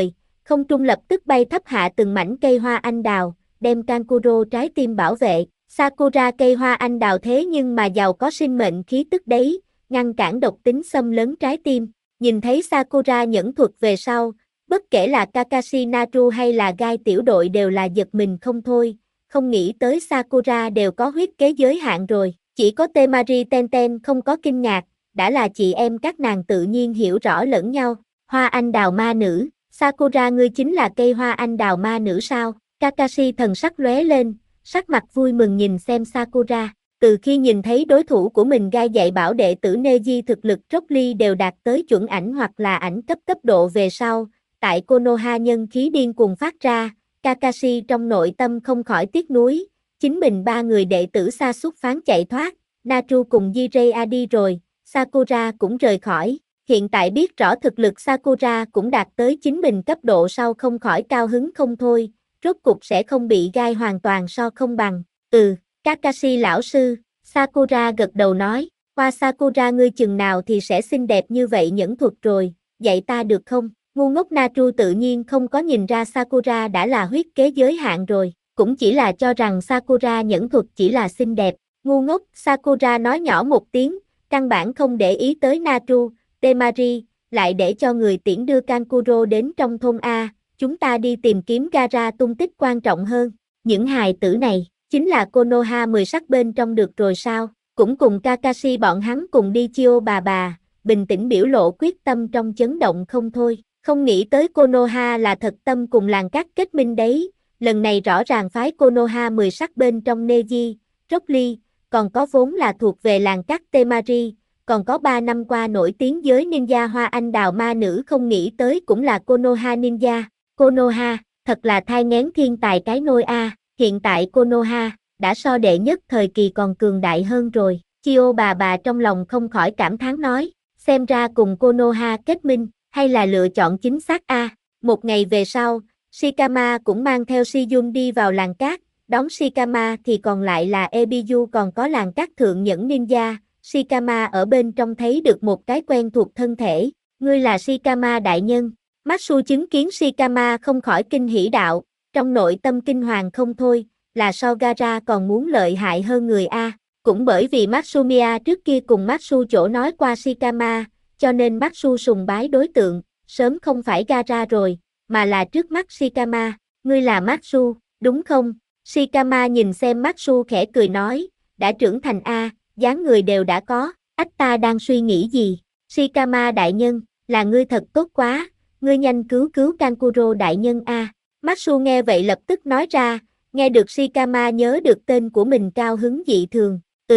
không trung lập tức bay thấp hạ từng mảnh cây hoa anh đào, đem Kankuro trái tim bảo vệ. Sakura cây hoa anh đào thế nhưng mà giàu có sinh mệnh khí tức đấy, ngăn cản độc tính xâm lấn trái tim. Nhìn thấy Sakura nhẫn thuật về sau, bất kể là Kakashi Naru hay là Gai tiểu đội đều là giật mình không thôi, không nghĩ tới Sakura đều có huyết kế giới hạn rồi. Chỉ có Temari Tenten không có kinh ngạc, đã là chị em các nàng tự nhiên hiểu rõ lẫn nhau. Hoa anh đào ma nữ, Sakura ngươi chính là cây hoa anh đào ma nữ sao? Kakashi thần sắc lóe lên, sắc mặt vui mừng nhìn xem Sakura. Từ khi nhìn thấy đối thủ của mình Gai dạy bảo đệ tử Neji thực lực Rock Lee đều đạt tới chuẩn ảnh hoặc là ảnh cấp độ về sau, tại Konoha nhân khí điên cuồng phát ra, Kakashi trong nội tâm không khỏi tiếc nuối, chính mình ba người đệ tử sa sút phán chạy thoát, Naru cùng Jiraiya đi rồi, Sakura cũng rời khỏi. Hiện tại biết rõ thực lực Sakura cũng đạt tới chính mình cấp độ sau không khỏi cao hứng không thôi, rốt cục sẽ không bị Gai hoàn toàn so không bằng. Kakashi lão sư, Sakura gật đầu nói, qua Sakura ngươi chừng nào thì sẽ xinh đẹp như vậy nhẫn thuật rồi, dạy ta được không? Ngu ngốc Naru tự nhiên không có nhìn ra Sakura đã là huyết kế giới hạn rồi, cũng chỉ là cho rằng Sakura nhẫn thuật chỉ là xinh đẹp. Ngu ngốc, Sakura nói nhỏ một tiếng, căn bản không để ý tới Naru, Temari, lại để cho người tiễn đưa Kankuro đến trong thôn A, chúng ta đi tìm kiếm Gaara tung tích quan trọng hơn. Những hài tử này, chính là Konoha 10 sắc bên trong được rồi sao? Cũng cùng Kakashi bọn hắn cùng đi Chio bà, bình tĩnh biểu lộ quyết tâm trong chấn động không thôi. Không nghĩ tới Konoha là thật tâm cùng làng cát kết minh đấy, lần này rõ ràng phái Konoha 10 sắc bên trong Neji, Rock Lee, còn có vốn là thuộc về làng cát Temari, còn có 3 năm qua nổi tiếng giới ninja hoa anh đào ma nữ không nghĩ tới cũng là Konoha ninja. Konoha, thật là thai nghén thiên tài cái nôi a, hiện tại Konoha đã so đệ nhất thời kỳ còn cường đại hơn rồi. Chio bà trong lòng không khỏi cảm thán nói, xem ra cùng Konoha kết minh, hay là lựa chọn chính xác a. Một ngày về sau, Shikama cũng mang theo Shizun đi vào làng cát, đón Shikama thì còn lại là Ebiyu còn có làng cát thượng nhẫn ninja. Shikama ở bên trong thấy được một cái quen thuộc thân thể, ngươi là Shikama đại nhân. Matsu chứng kiến Shikama không khỏi kinh hỉ đạo, trong nội tâm kinh hoàng không thôi, là so Gaara còn muốn lợi hại hơn người a. Cũng bởi vì Matsumiya trước kia cùng Matsu chỗ nói qua Shikama, cho nên Matsu sùng bái đối tượng, sớm không phải Gaara rồi, mà là trước mắt Shikama, ngươi là Matsu, đúng không? Shikama nhìn xem Matsu khẽ cười nói, đã trưởng thành a, dáng người đều đã có, ách ta đang suy nghĩ gì? Shikama đại nhân, là ngươi thật tốt quá, ngươi nhanh cứu Kankuro đại nhân a. Matsu nghe vậy lập tức nói ra, nghe được Shikama nhớ được tên của mình cao hứng dị thường,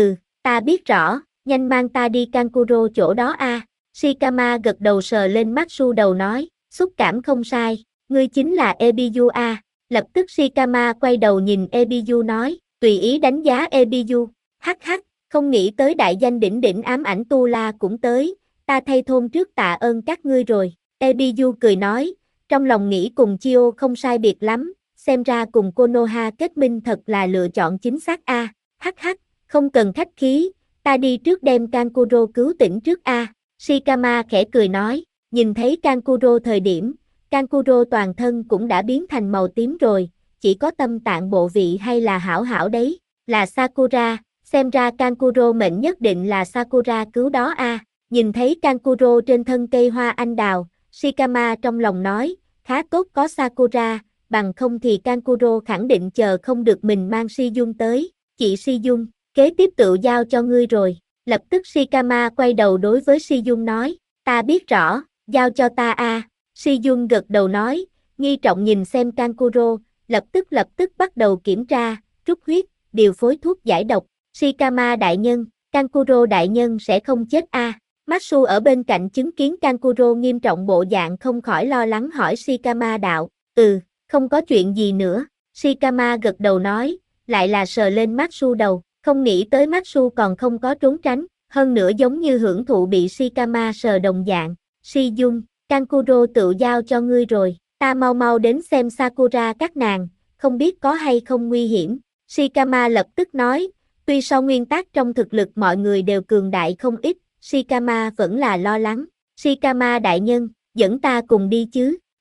ta biết rõ, nhanh mang ta đi Kankuro chỗ đó a. Shikama gật đầu sờ lên Matsu đầu nói, xúc cảm không sai, ngươi chính là Ebiyu a. Lập tức Shikama quay đầu nhìn Ebiyu nói, tùy ý đánh giá Ebiyu, hắc, không nghĩ tới đại danh đỉnh ám ảnh Tu La cũng tới, ta thay thôn trước tạ ơn các ngươi rồi. Ebiyu cười nói, trong lòng nghĩ cùng Chio không sai biệt lắm, xem ra cùng Konoha kết minh thật là lựa chọn chính xác a. Hắc, không cần khách khí, ta đi trước đem Kankuro cứu tỉnh trước a. Shikama khẽ cười nói, nhìn thấy Kankuro thời điểm, Kankuro toàn thân cũng đã biến thành màu tím rồi, chỉ có tâm tạng bộ vị hay là hảo đấy, là Sakura, xem ra Kankuro mệnh nhất định là Sakura cứu đó a. Nhìn thấy Kankuro trên thân cây hoa anh đào, Shikama trong lòng nói, khá tốt có Sakura, bằng không thì Kankuro khẳng định chờ không được mình mang Shizun tới. Chị Shizun, kế tiếp tự giao cho ngươi rồi. Lập tức Shikama quay đầu đối với Shizun nói, ta biết rõ, giao cho ta a. Shizun gật đầu nói, nghi trọng nhìn xem Kankuro, lập tức bắt đầu kiểm tra, rút huyết, điều phối thuốc giải độc. Shikama đại nhân, Kankuro đại nhân sẽ không chết a. Matsu ở bên cạnh chứng kiến Kankuro nghiêm trọng bộ dạng không khỏi lo lắng hỏi Shikama đạo, không có chuyện gì nữa. Shikama gật đầu nói, lại là sờ lên Matsu đầu, không nghĩ tới Matsu còn không có trốn tránh, hơn nữa giống như hưởng thụ bị Shikama sờ đồng dạng. Shizun, Kankuro tự giao cho ngươi rồi, ta mau đến xem Sakura các nàng, không biết có hay không nguy hiểm. Shikama lập tức nói, tuy so nguyên tắc trong thực lực mọi người đều cường đại không ít, Shikama vẫn là lo lắng. Shikama đại nhân, dẫn ta cùng đi chứ.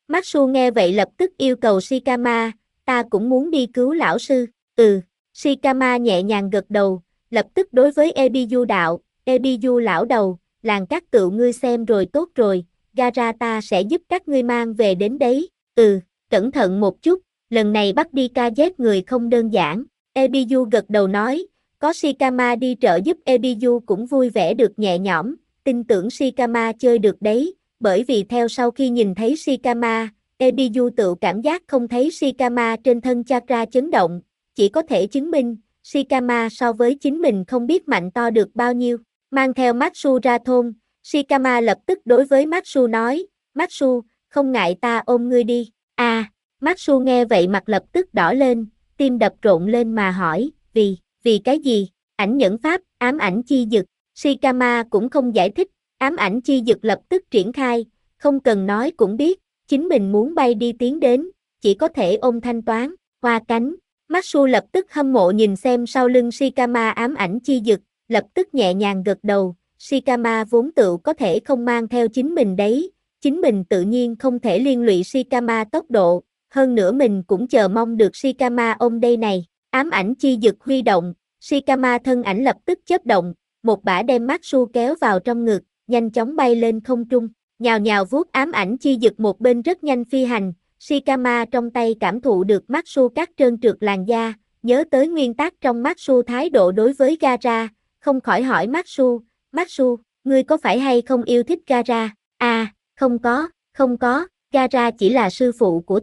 Matsu nghe vậy lập tức yêu cầu Shikama, ta cũng muốn đi cứu lão sư. Shikama nhẹ nhàng gật đầu, lập tức đối với Ebiyu đạo, Ebiyu lão đầu, làng các tựu ngươi xem rồi tốt rồi, Gaara ta sẽ giúp các ngươi mang về đến đấy. Cẩn thận một chút, lần này bắt đi ca giết người không đơn giản. Ebiyu gật đầu nói, có Shikama đi trợ giúp Ebiyu cũng vui vẻ được nhẹ nhõm, tin tưởng Shikama chơi được đấy, bởi vì theo sau khi nhìn thấy Shikama, Ebiyu tự cảm giác không thấy Shikama trên thân chakra chấn động, chỉ có thể chứng minh, Shikama so với chính mình không biết mạnh to được bao nhiêu. Mang theo Matsu ra thôn, Shikama lập tức đối với Matsu nói, Matsu, không ngại ta ôm ngươi đi. Matsu nghe vậy mặt lập tức đỏ lên, tim đập rộn lên mà hỏi, vì cái gì? Ảnh nhẫn pháp, ám ảnh chi dực. Shikama cũng không giải thích, ám ảnh chi dực lập tức triển khai, không cần nói cũng biết, chính mình muốn bay đi tiến đến, chỉ có thể ôm thanh toán, hoa cánh. Matsu lập tức hâm mộ nhìn xem sau lưng Shikama ám ảnh chi dực, lập tức nhẹ nhàng gật đầu, Shikama vốn tự có thể không mang theo chính mình đấy, chính mình tự nhiên không thể liên lụy Shikama tốc độ, hơn nữa mình cũng chờ mong được Shikama ôm đây này. Ám ảnh chi dực huy động, Shikama thân ảnh lập tức chớp động, một bả đem Matsu kéo vào trong ngực, nhanh chóng bay lên không trung, nhào nhào vuốt ám ảnh chi dực một bên rất nhanh phi hành, Shikama trong tay cảm thụ được Matsu cắt trơn trượt làn da, nhớ tới nguyên tắc trong Matsu thái độ đối với Gaara, không khỏi hỏi Matsu, ngươi có phải hay không yêu thích Gaara? Không có, Gaara chỉ là sư phụ của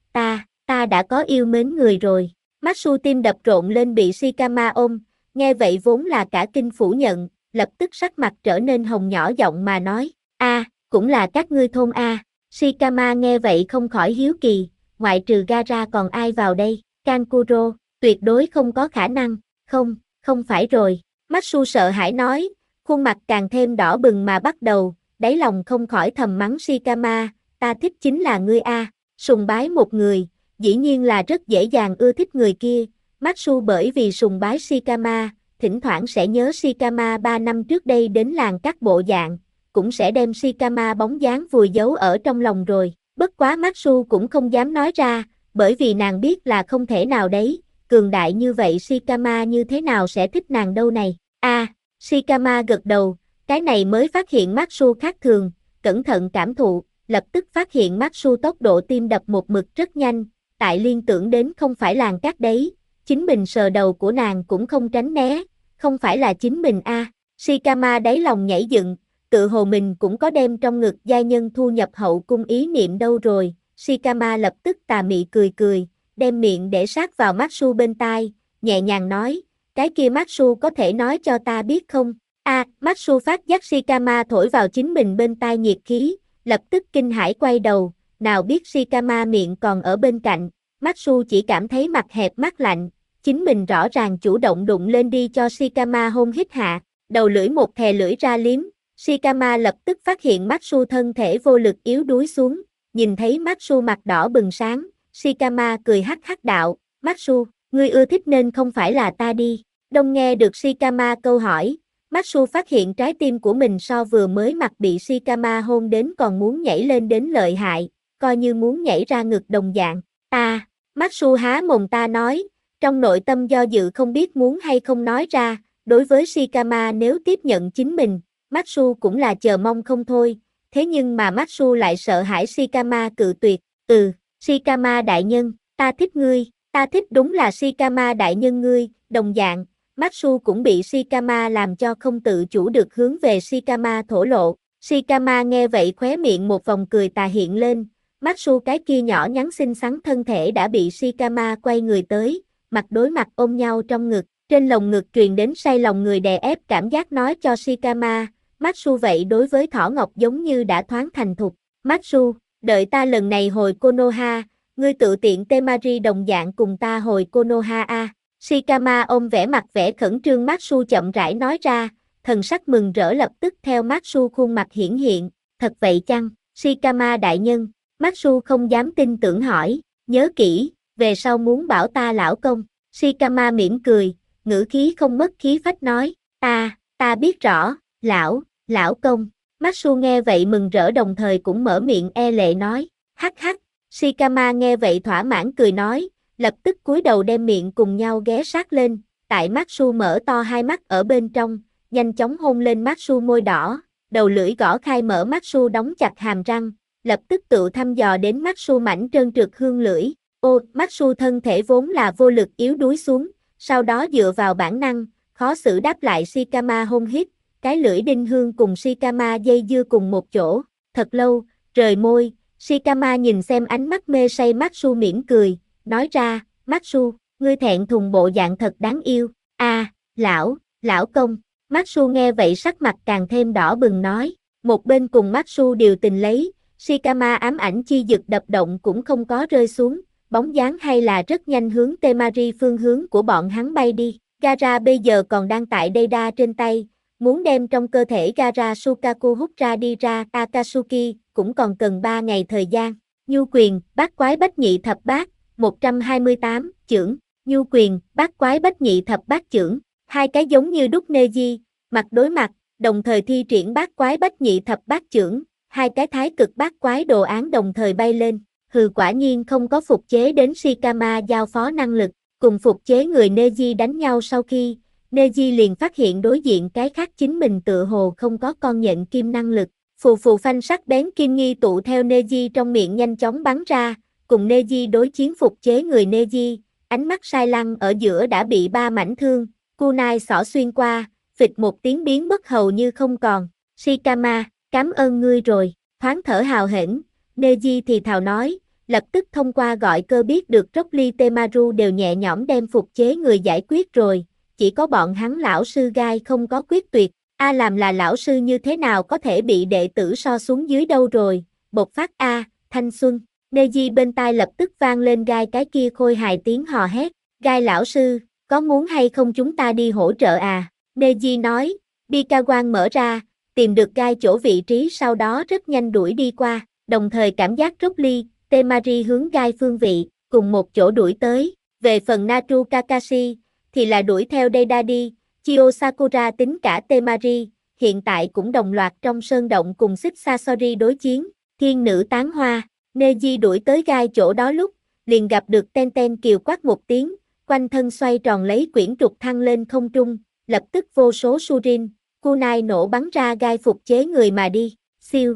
ta đã có yêu mến người rồi. Matsu tim đập rộn lên bị Shikama ôm, nghe vậy vốn là cả kinh phủ nhận, lập tức sắc mặt trở nên hồng nhỏ giọng mà nói, cũng là các ngươi thôn Shikama nghe vậy không khỏi hiếu kỳ, ngoại trừ Gaara còn ai vào đây, Kankuro, tuyệt đối không có khả năng, không phải rồi, Matsu sợ hãi nói, khuôn mặt càng thêm đỏ bừng mà bắt đầu, đáy lòng không khỏi thầm mắng Shikama, ta thích chính là ngươi sùng bái một người, dĩ nhiên là rất dễ dàng ưa thích người kia, Matsu bởi vì sùng bái Shikama, thỉnh thoảng sẽ nhớ Shikama 3 năm trước đây đến làng các bộ dạng, cũng sẽ đem Shikama bóng dáng vùi giấu ở trong lòng rồi, bất quá Matsu cũng không dám nói ra, bởi vì nàng biết là không thể nào đấy, cường đại như vậy Shikama như thế nào sẽ thích nàng đâu này, Shikama gật đầu, cái này mới phát hiện Matsu khác thường, cẩn thận cảm thụ, lập tức phát hiện Matsu tốc độ tim đập một mực rất nhanh, tại liên tưởng đến không phải làng cát đấy, chính mình sờ đầu của nàng cũng không tránh né, không phải là chính mình Shikama đáy lòng nhảy dựng, tự hồ mình cũng có đem trong ngực giai nhân thu nhập hậu cung ý niệm đâu rồi, Shikama lập tức tà mị cười, đem miệng để sát vào Matsu bên tai, nhẹ nhàng nói, cái kia Matsu có thể nói cho ta biết không? Matsu phát giác Shikama thổi vào chính mình bên tai nhiệt khí, lập tức kinh hãi quay đầu, nào biết Shikama miệng còn ở bên cạnh, Matsu chỉ cảm thấy mặt hẹp mắt lạnh, chính mình rõ ràng chủ động đụng lên đi cho Shikama hôn hít hạ, đầu lưỡi một thè lưỡi ra liếm, Shikama lập tức phát hiện Matsu thân thể vô lực yếu đuối xuống, nhìn thấy Matsu mặt đỏ bừng sáng, Shikama cười hắc hắc đạo, Matsu, ngươi ưa thích nên không phải là ta đi, đông nghe được Shikama câu hỏi, Matsu phát hiện trái tim của mình so vừa mới mặt bị Shikama hôn đến còn muốn nhảy lên đến lợi hại, coi như muốn nhảy ra ngực đồng dạng, Matsu há mồm ta nói, trong nội tâm do dự không biết muốn hay không nói ra, đối với Shikama nếu tiếp nhận chính mình, Matsu cũng là chờ mong không thôi, thế nhưng mà Matsu lại sợ hãi Shikama cự tuyệt, Shikama đại nhân, ta thích ngươi, ta thích đúng là Shikama đại nhân ngươi, đồng dạng, Matsu cũng bị Shikama làm cho không tự chủ được hướng về Shikama thổ lộ, Shikama nghe vậy khóe miệng một vòng cười tà hiện lên, Matsu cái kia nhỏ nhắn xinh xắn thân thể đã bị Shikama quay người tới, mặt đối mặt ôm nhau trong ngực, trên lồng ngực truyền đến say lòng người đè ép cảm giác nói cho Shikama, Matsu vậy đối với thỏ ngọc giống như đã thoáng thành thục, Matsu, đợi ta lần này hồi Konoha, ngươi tự tiện Temari đồng dạng cùng ta hồi Konoha Shikama ôm vẻ mặt vẻ khẩn trương Matsu chậm rãi nói ra, thần sắc mừng rỡ lập tức theo Matsu khuôn mặt hiển hiện, thật vậy chăng, Shikama đại nhân, Matsu không dám tin tưởng hỏi, nhớ kỹ, về sau muốn bảo ta lão công, Shikama mỉm cười, ngữ khí không mất khí phách nói, ta biết rõ, lão công, Matsu nghe vậy mừng rỡ đồng thời cũng mở miệng e lệ nói, Hắc hắc, Shikama nghe vậy thỏa mãn cười nói, lập tức cúi đầu đem miệng cùng nhau ghé sát lên, tại Matsu mở to hai mắt ở bên trong, nhanh chóng hôn lên Matsu môi đỏ, đầu lưỡi gõ khai mở Matsu đóng chặt hàm răng, lập tức tự thăm dò đến Matsu mảnh trơn trượt hương lưỡi. Ô, Matsu thân thể vốn là vô lực yếu đuối xuống, sau đó dựa vào bản năng, khó xử đáp lại Shikama hôn hít, cái lưỡi đinh hương cùng Shikama dây dưa cùng một chỗ, thật lâu, rời môi, Shikama nhìn xem ánh mắt mê say Matsu mỉm cười, nói ra, Matsu, ngươi thẹn thùng bộ dạng thật đáng yêu, lão công, Matsu nghe vậy sắc mặt càng thêm đỏ bừng nói, một bên cùng Matsu điều tình lấy, Shikama ám ảnh chi dực đập động cũng không có rơi xuống, bóng dáng hay là rất nhanh hướng Temari phương hướng của bọn hắn bay đi, Gaara bây giờ còn đang tại Deida trên tay, muốn đem trong cơ thể Gaara Shukaku hút ra đi ra Akatsuki, cũng còn cần 3 ngày thời gian. Nhu quyền, bát quái bách nhị thập bát, 128, chưởng, nhu quyền, bát quái bách nhị thập bát chưởng, hai cái giống như đúc Neji, mặt đối mặt, đồng thời thi triển bát quái bách nhị thập bát chưởng, hai cái thái cực bát quái đồ án đồng thời bay lên. Hừ, quả nhiên không có phục chế đến Shikama giao phó năng lực, cùng phục chế người Neji đánh nhau sau khi, Neji liền phát hiện đối diện cái khác chính mình tự hồ không có con nhện kim năng lực. Phù phù phanh sắc bén kim nghi tụ theo Neji trong miệng nhanh chóng bắn ra, cùng Neji đối chiến phục chế người Neji, ánh mắt sai lăng ở giữa đã bị 3 mảnh thương, kunai xỏ xuyên qua, phịch một tiếng biến mất hầu như không còn. Shikama, cảm ơn ngươi rồi, thoáng thở hào hển, Neji thì thào nói, lập tức thông qua gọi cơ biết được Rockly Temaru đều nhẹ nhõm đem phục chế người giải quyết rồi, chỉ có bọn hắn lão sư Gai không có quyết tuyệt. Làm là lão sư như thế nào có thể bị đệ tử so xuống dưới đâu rồi, bộc phát thanh xuân, Neji bên tai lập tức vang lên Gai cái kia khôi hài tiếng hò hét, Gai lão sư, có muốn hay không chúng ta đi hỗ trợ Neji nói, Bikawan mở ra, tìm được Gai chỗ vị trí sau đó rất nhanh đuổi đi qua, đồng thời cảm giác Rockly, Temari hướng Gai phương vị, cùng một chỗ đuổi tới, về phần Natsu Kakashi, thì là đuổi theo Deida đi. Chio Sakura tính cả Temari, hiện tại cũng đồng loạt trong sơn động cùng xích Sasori đối chiến, thiên nữ tán hoa, Neji đuổi tới Gai chỗ đó lúc, liền gặp được Tenten kiều quát một tiếng, quanh thân xoay tròn lấy quyển trục thăng lên không trung, lập tức vô số Surin, kunai nổ bắn ra Gai phục chế người mà đi, siêu,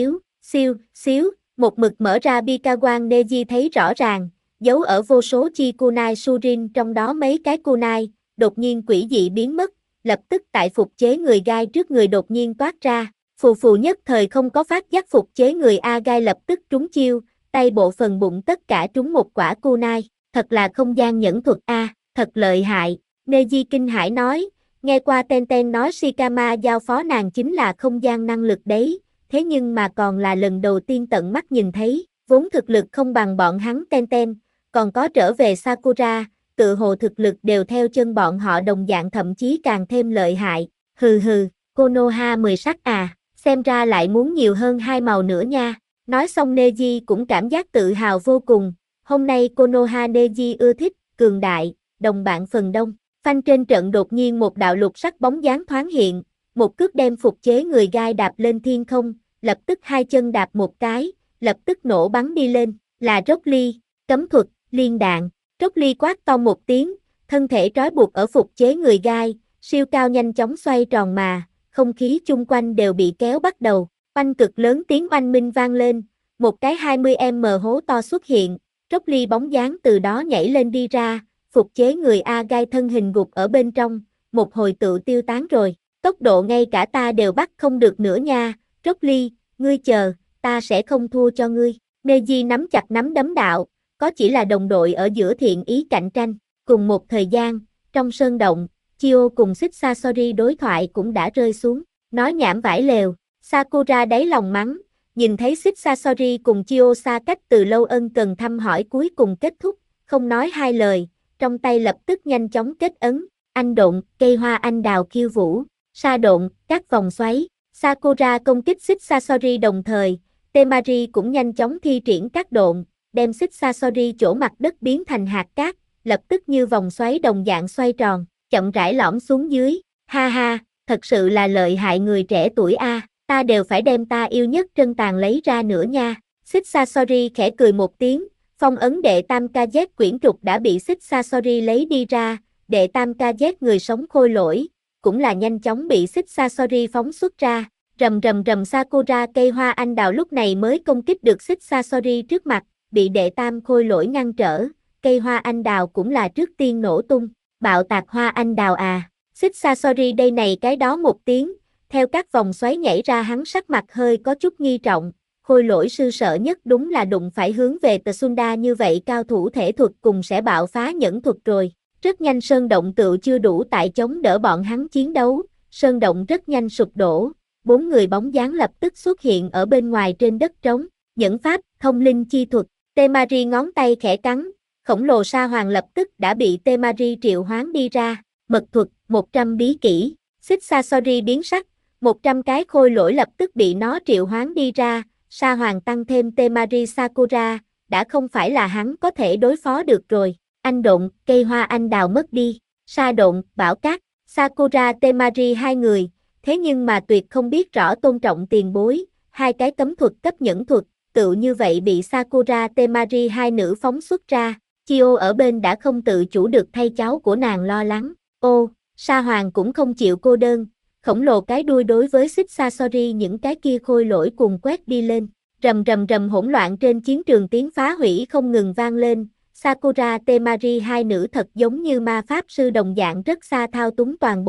xíu, một mực mở ra Bikawan Neji thấy rõ ràng, giấu ở vô số chi kunai Surin trong đó mấy cái kunai, đột nhiên quỷ dị biến mất, lập tức tại phục chế người Gai trước người đột nhiên toát ra, phù phù nhất thời không có phát giác phục chế người Gai lập tức trúng chiêu, tay bộ phần bụng tất cả trúng một quả kunai, thật là không gian nhẫn thuật thật lợi hại, Neji kinh hãi nói, nghe qua Tenten nói Shikama giao phó nàng chính là không gian năng lực đấy, thế nhưng mà còn là lần đầu tiên tận mắt nhìn thấy, vốn thực lực không bằng bọn hắn Tenten, còn có trở về Sakura, tự hồ thực lực đều theo chân bọn họ đồng dạng thậm chí càng thêm lợi hại, hừ, Konoha 10 sắc xem ra lại muốn nhiều hơn 2 màu nữa nha, nói xong Neji cũng cảm giác tự hào vô cùng, hôm nay Konoha Neji ưa thích, cường đại, đồng bạn phần đông, phanh trên trận đột nhiên một đạo lục sắc bóng dáng thoáng hiện, một cước đem phục chế người Gai đạp lên thiên không, lập tức hai chân đạp một cái, lập tức nổ bắn đi lên, là Rockly, cấm thuật, liên đạn. Rockly quát to một tiếng, thân thể trói buộc ở phục chế người Gai, siêu cao nhanh chóng xoay tròn mà, không khí chung quanh đều bị kéo bắt đầu, oanh cực lớn tiếng oanh minh vang lên, một cái 20m hố to xuất hiện, Rockly bóng dáng từ đó nhảy lên đi ra, phục chế người Gai thân hình gục ở bên trong, một hồi tự tiêu tán rồi, tốc độ ngay cả ta đều bắt không được nữa nha, Rockly, ngươi chờ, ta sẽ không thua cho ngươi, Neji nắm chặt nắm đấm đạo. Có chỉ là đồng đội ở giữa thiện ý cạnh tranh, cùng một thời gian, trong sơn động, Chio cùng xích Sasori đối thoại cũng đã rơi xuống, nói nhảm vải lèo, Sakura đáy lòng mắng, nhìn thấy xích Sasori cùng Chio xa cách từ lâu ân cần thăm hỏi cuối cùng kết thúc, không nói hai lời, trong tay lập tức nhanh chóng kết ấn, anh độn, cây hoa anh đào khiêu vũ, sa độn, các vòng xoáy, Sakura công kích xích Sasori đồng thời, Temari cũng nhanh chóng thi triển các độn, đem xích Sasori chỗ mặt đất biến thành hạt cát, lập tức như vòng xoáy đồng dạng xoay tròn, chậm rãi lõm xuống dưới, ha ha, thật sự là lợi hại người trẻ tuổi ta đều phải đem ta yêu nhất trân tàn lấy ra nữa nha, Xích Sasori khẽ cười một tiếng, phong ấn đệ tam ca Z quyển trục đã bị Xích Sasori lấy đi ra, đệ tam ca Z người sống khôi lỗi, cũng là nhanh chóng bị Xích Sasori phóng xuất ra, rầm rầm rầm Sakura cây hoa anh đào lúc này mới công kích được Xích Sasori trước mặt, bị đệ tam khôi lỗi ngăn trở, cây hoa anh đào cũng là trước tiên nổ tung, bạo tạc hoa anh đào à, Xích Sasori đây này cái đó một tiếng, theo các vòng xoáy nhảy ra hắn sắc mặt hơi có chút nghi trọng. Khôi lỗi sư sợ nhất đúng là đụng phải hướng về Tsunda như vậy cao thủ thể thuật cùng sẽ bạo phá nhẫn thuật rồi. Rất nhanh sơn động tựu chưa đủ tại chống đỡ bọn hắn chiến đấu, sơn động rất nhanh sụp đổ, 4 người bóng dáng lập tức xuất hiện ở bên ngoài trên đất trống, nhẫn pháp, thông linh chi thuật, Temari ngón tay khẽ cắn, khổng lồ sa hoàng lập tức đã bị Temari triệu hoán đi ra, mật thuật, 100 bí kỹ, Xích Sasori biến sắc, 100 cái khôi lỗi lập tức bị nó triệu hoán đi ra. Sa hoàng tăng thêm Temari Sakura, đã không phải là hắn có thể đối phó được rồi. Anh độn, cây hoa anh đào mất đi. Sa độn, bão cát, Sakura Temari hai người, thế nhưng mà tuyệt không biết rõ tôn trọng tiền bối, hai cái cấm thuật cấp nhẫn thuật, tựu như vậy bị Sakura Temari hai nữ phóng xuất ra. Chio ở bên đã không tự chủ được thay cháu của nàng lo lắng. Ô, Sa hoàng cũng không chịu cô đơn. Khổng lồ cái đuôi đối với Xích Sasori những cái kia khôi lỗi cuồng quét đi lên, rầm rầm rầm hỗn loạn trên chiến trường tiếng phá hủy không ngừng vang lên, Sakura Temari hai nữ thật giống như ma pháp sư đồng dạng rất xa thao túng toàn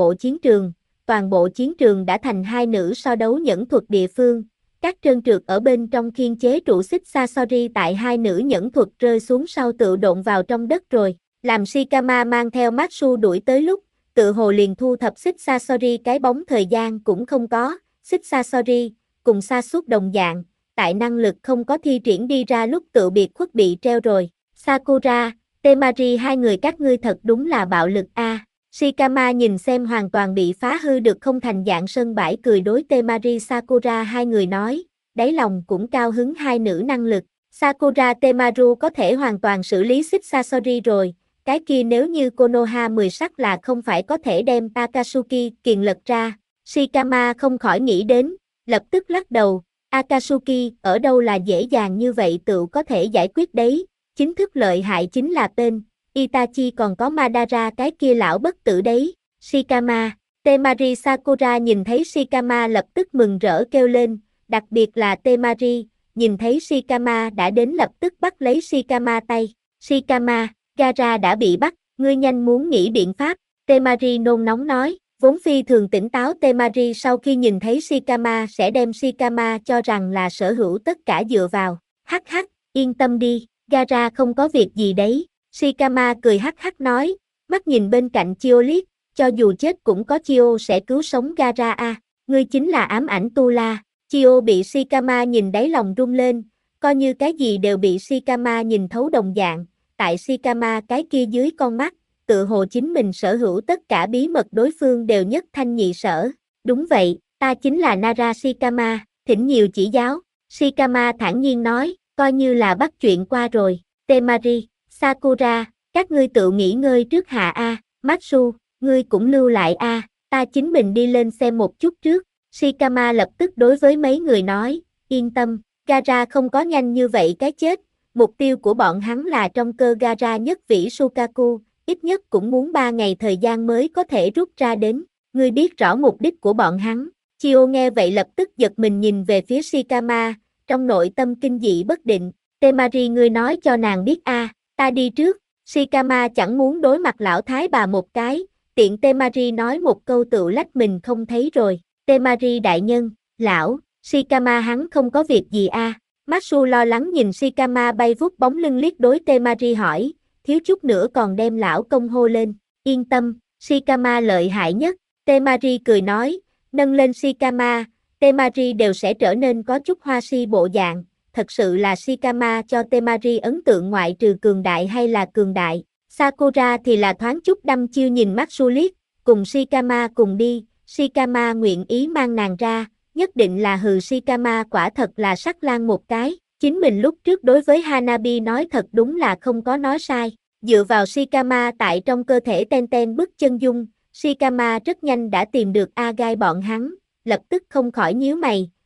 bộ chiến trường đã thành hai nữ so đấu nhẫn thuật địa phương, các trơn trượt ở bên trong khiên chế trụ Xích Sasori tại hai nữ nhẫn thuật rơi xuống sau tự độn vào trong đất rồi, làm Shikama mang theo Matsu đuổi tới lúc, tự hồ liền thu thập Xích Sasori cái bóng thời gian cũng không có, Xích Sasori, cùng Sasuke đồng dạng, tại năng lực không có thi triển đi ra lúc tự biệt khuất bị treo rồi. Sakura, Temari hai người các ngươi thật đúng là bạo lực a. Shikama nhìn xem hoàn toàn bị phá hư được không thành dạng sân bãi cười đối Temari Sakura hai người nói, đáy lòng cũng cao hứng hai nữ năng lực. Sakura Temaru có thể hoàn toàn xử lý Xích Sasori rồi. Cái kia nếu như Konoha 10 sắc là không phải có thể đem Akatsuki kiền lật ra, Shikama không khỏi nghĩ đến, lập tức lắc đầu, Akatsuki ở đâu là dễ dàng như vậy tự có thể giải quyết đấy, chính thức lợi hại chính là tên, Itachi còn có Madara cái kia lão bất tử đấy, Shikama, Temari Sakura nhìn thấy Shikama lập tức mừng rỡ kêu lên, đặc biệt là Temari, nhìn thấy Shikama đã đến lập tức bắt lấy Shikama tay, Shikama, Gaara đã bị bắt, ngươi nhanh muốn nghĩ biện pháp, Temari nôn nóng nói, vốn phi thường tỉnh táo Temari sau khi nhìn thấy Shikama sẽ đem Shikama cho rằng là sở hữu tất cả dựa vào, hắc hắc, yên tâm đi, Gaara không có việc gì đấy, Shikama cười hắc hắc nói, mắt nhìn bên cạnh Chio liếc, cho dù chết cũng có Chio sẽ cứu sống Gaara a, ngươi chính là ám ảnh Tu La, Chio bị Shikama nhìn đáy lòng rung lên, coi như cái gì đều bị Shikama nhìn thấu đồng dạng. Tại Shikama cái kia dưới con mắt, tự hồ chính mình sở hữu tất cả bí mật đối phương đều nhất thanh nhị sở. Đúng vậy, ta chính là Nara Shikama, thỉnh nhiều chỉ giáo. Shikama thản nhiên nói, coi như là bắt chuyện qua rồi. Temari, Sakura, các ngươi tự nghỉ ngơi trước hạ a. Matsu, ngươi cũng lưu lại a. Ta chính mình đi lên xem một chút trước. Shikama lập tức đối với mấy người nói, yên tâm, Gaara không có nhanh như vậy cái chết. Mục tiêu của bọn hắn là trong cơ Gaara nhất vĩ Sukaku, ít nhất cũng muốn 3 ngày thời gian mới có thể rút ra đến. Ngươi biết rõ mục đích của bọn hắn. Chio nghe vậy lập tức giật mình nhìn về phía Shikama, trong nội tâm kinh dị bất định. Temari ngươi nói cho nàng biết a, ta đi trước. Shikama chẳng muốn đối mặt lão thái bà một cái, tiện Temari nói một câu tự lách mình không thấy rồi. Temari đại nhân, lão, Shikama hắn không có việc gì a. Matsu lo lắng nhìn Shikama bay vút bóng lưng liếc đối Temari hỏi, thiếu chút nữa còn đem lão công hô lên, yên tâm, Shikama lợi hại nhất, Temari cười nói, nâng lên Shikama, Temari đều sẽ trở nên có chút hoa si bộ dạng, thật sự là Shikama cho Temari ấn tượng ngoại trừ cường đại hay là cường đại, Sakura thì là thoáng chút đăm chiêu nhìn Matsu liếc, cùng Shikama cùng đi, Shikama nguyện ý mang nàng ra. Nhất định là hừ Shikama quả thật là sắc lang một cái, chính mình lúc trước đối với Hanabi nói thật đúng là không có nói sai, dựa vào Shikama tại trong cơ thể ten ten bức chân dung, Shikama rất nhanh đã tìm được Agai bọn hắn, lập tức không khỏi nhíu mày,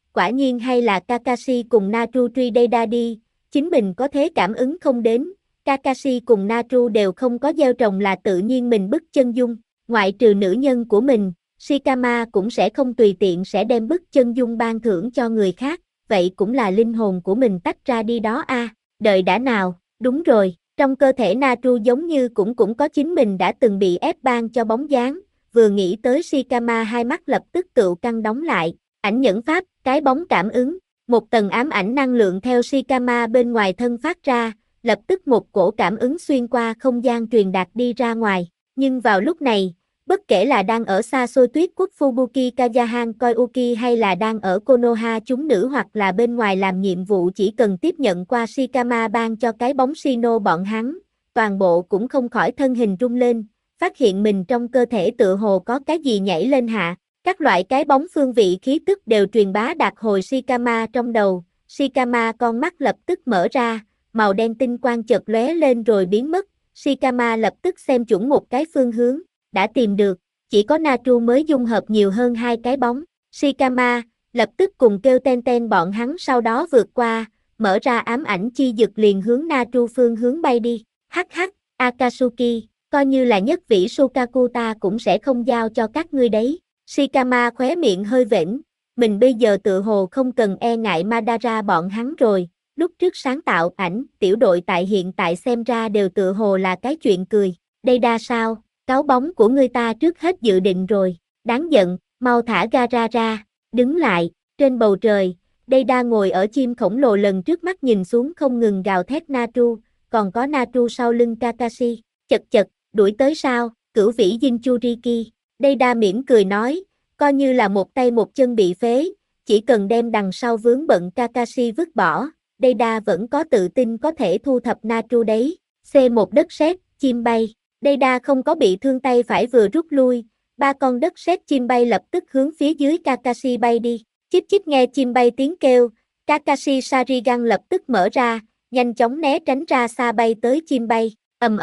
quả nhiên hay là Kakashi cùng Naru truy Deida đi, chính mình có thế cảm ứng không đến, Kakashi cùng Naru đều không có gieo trồng là tự nhiên mình bức chân dung, ngoại trừ nữ nhân của mình, Shikama cũng sẽ không tùy tiện sẽ đem bức chân dung ban thưởng cho người khác, vậy cũng là linh hồn của mình tách ra đi đó a. Đợi đã nào, đúng rồi, trong cơ thể Naru giống như cũng có chính mình đã từng bị ép ban cho bóng dáng, vừa nghĩ tới Shikama hai mắt lập tức tựu căng đóng lại, ảnh nhẫn pháp, cái bóng cảm ứng, một tầng ám ảnh năng lượng theo Shikama bên ngoài thân phát ra, lập tức một cổ cảm ứng xuyên qua không gian truyền đạt đi ra ngoài, nhưng vào lúc này, bất kể là đang ở xa xôi tuyết quốc Fubuki Kayahan Koyuki hay là đang ở Konoha chúng nữ hoặc là bên ngoài làm nhiệm vụ chỉ cần tiếp nhận qua Shikama ban cho cái bóng Shino bọn hắn, toàn bộ cũng không khỏi thân hình rung lên, phát hiện mình trong cơ thể tựa hồ có cái gì nhảy lên hạ, các loại cái bóng phương vị khí tức đều truyền bá đạt hồi Shikama trong đầu, Shikama con mắt lập tức mở ra, màu đen tinh quang chợt lóe lên rồi biến mất, Shikama lập tức xem chuẩn một cái phương hướng, đã tìm được, chỉ có Naru mới dung hợp nhiều hơn hai cái bóng, Shikama, lập tức cùng kêu ten ten bọn hắn sau đó vượt qua, mở ra ám ảnh chi dực liền hướng Naru phương hướng bay đi, hắc hắc, Akatsuki, coi như là nhất vĩ Shokaku ta cũng sẽ không giao cho các ngươi đấy, Shikama khóe miệng hơi vểnh, mình bây giờ tự hồ không cần e ngại Madara bọn hắn rồi, lúc trước sáng tạo ảnh, tiểu đội tại hiện tại xem ra đều tự hồ là cái chuyện cười, đây đa sao? Cáo bóng của ngươi ta trước hết dự định rồi, đáng giận, mau thả Gaara ra, đứng lại, trên bầu trời, Deida ngồi ở chim khổng lồ lần trước mắt nhìn xuống không ngừng gào thét Naru, còn có Naru sau lưng Kakashi, chật chật, đuổi tới sao, cửu vĩ Jinchuriki, Deida mỉm cười nói, coi như là một tay một chân bị phế, chỉ cần đem đằng sau vướng bận Kakashi vứt bỏ, Deida vẫn có tự tin có thể thu thập Naru đấy, C1 đất sét, chim bay. Deida không có bị thương tay phải vừa rút lui, ba con đất sét chim bay lập tức hướng phía dưới Kakashi bay đi. Chíp chíp nghe chim bay tiếng kêu, Kakashi Sharingan lập tức mở ra, nhanh chóng né tránh ra xa bay tới chim bay.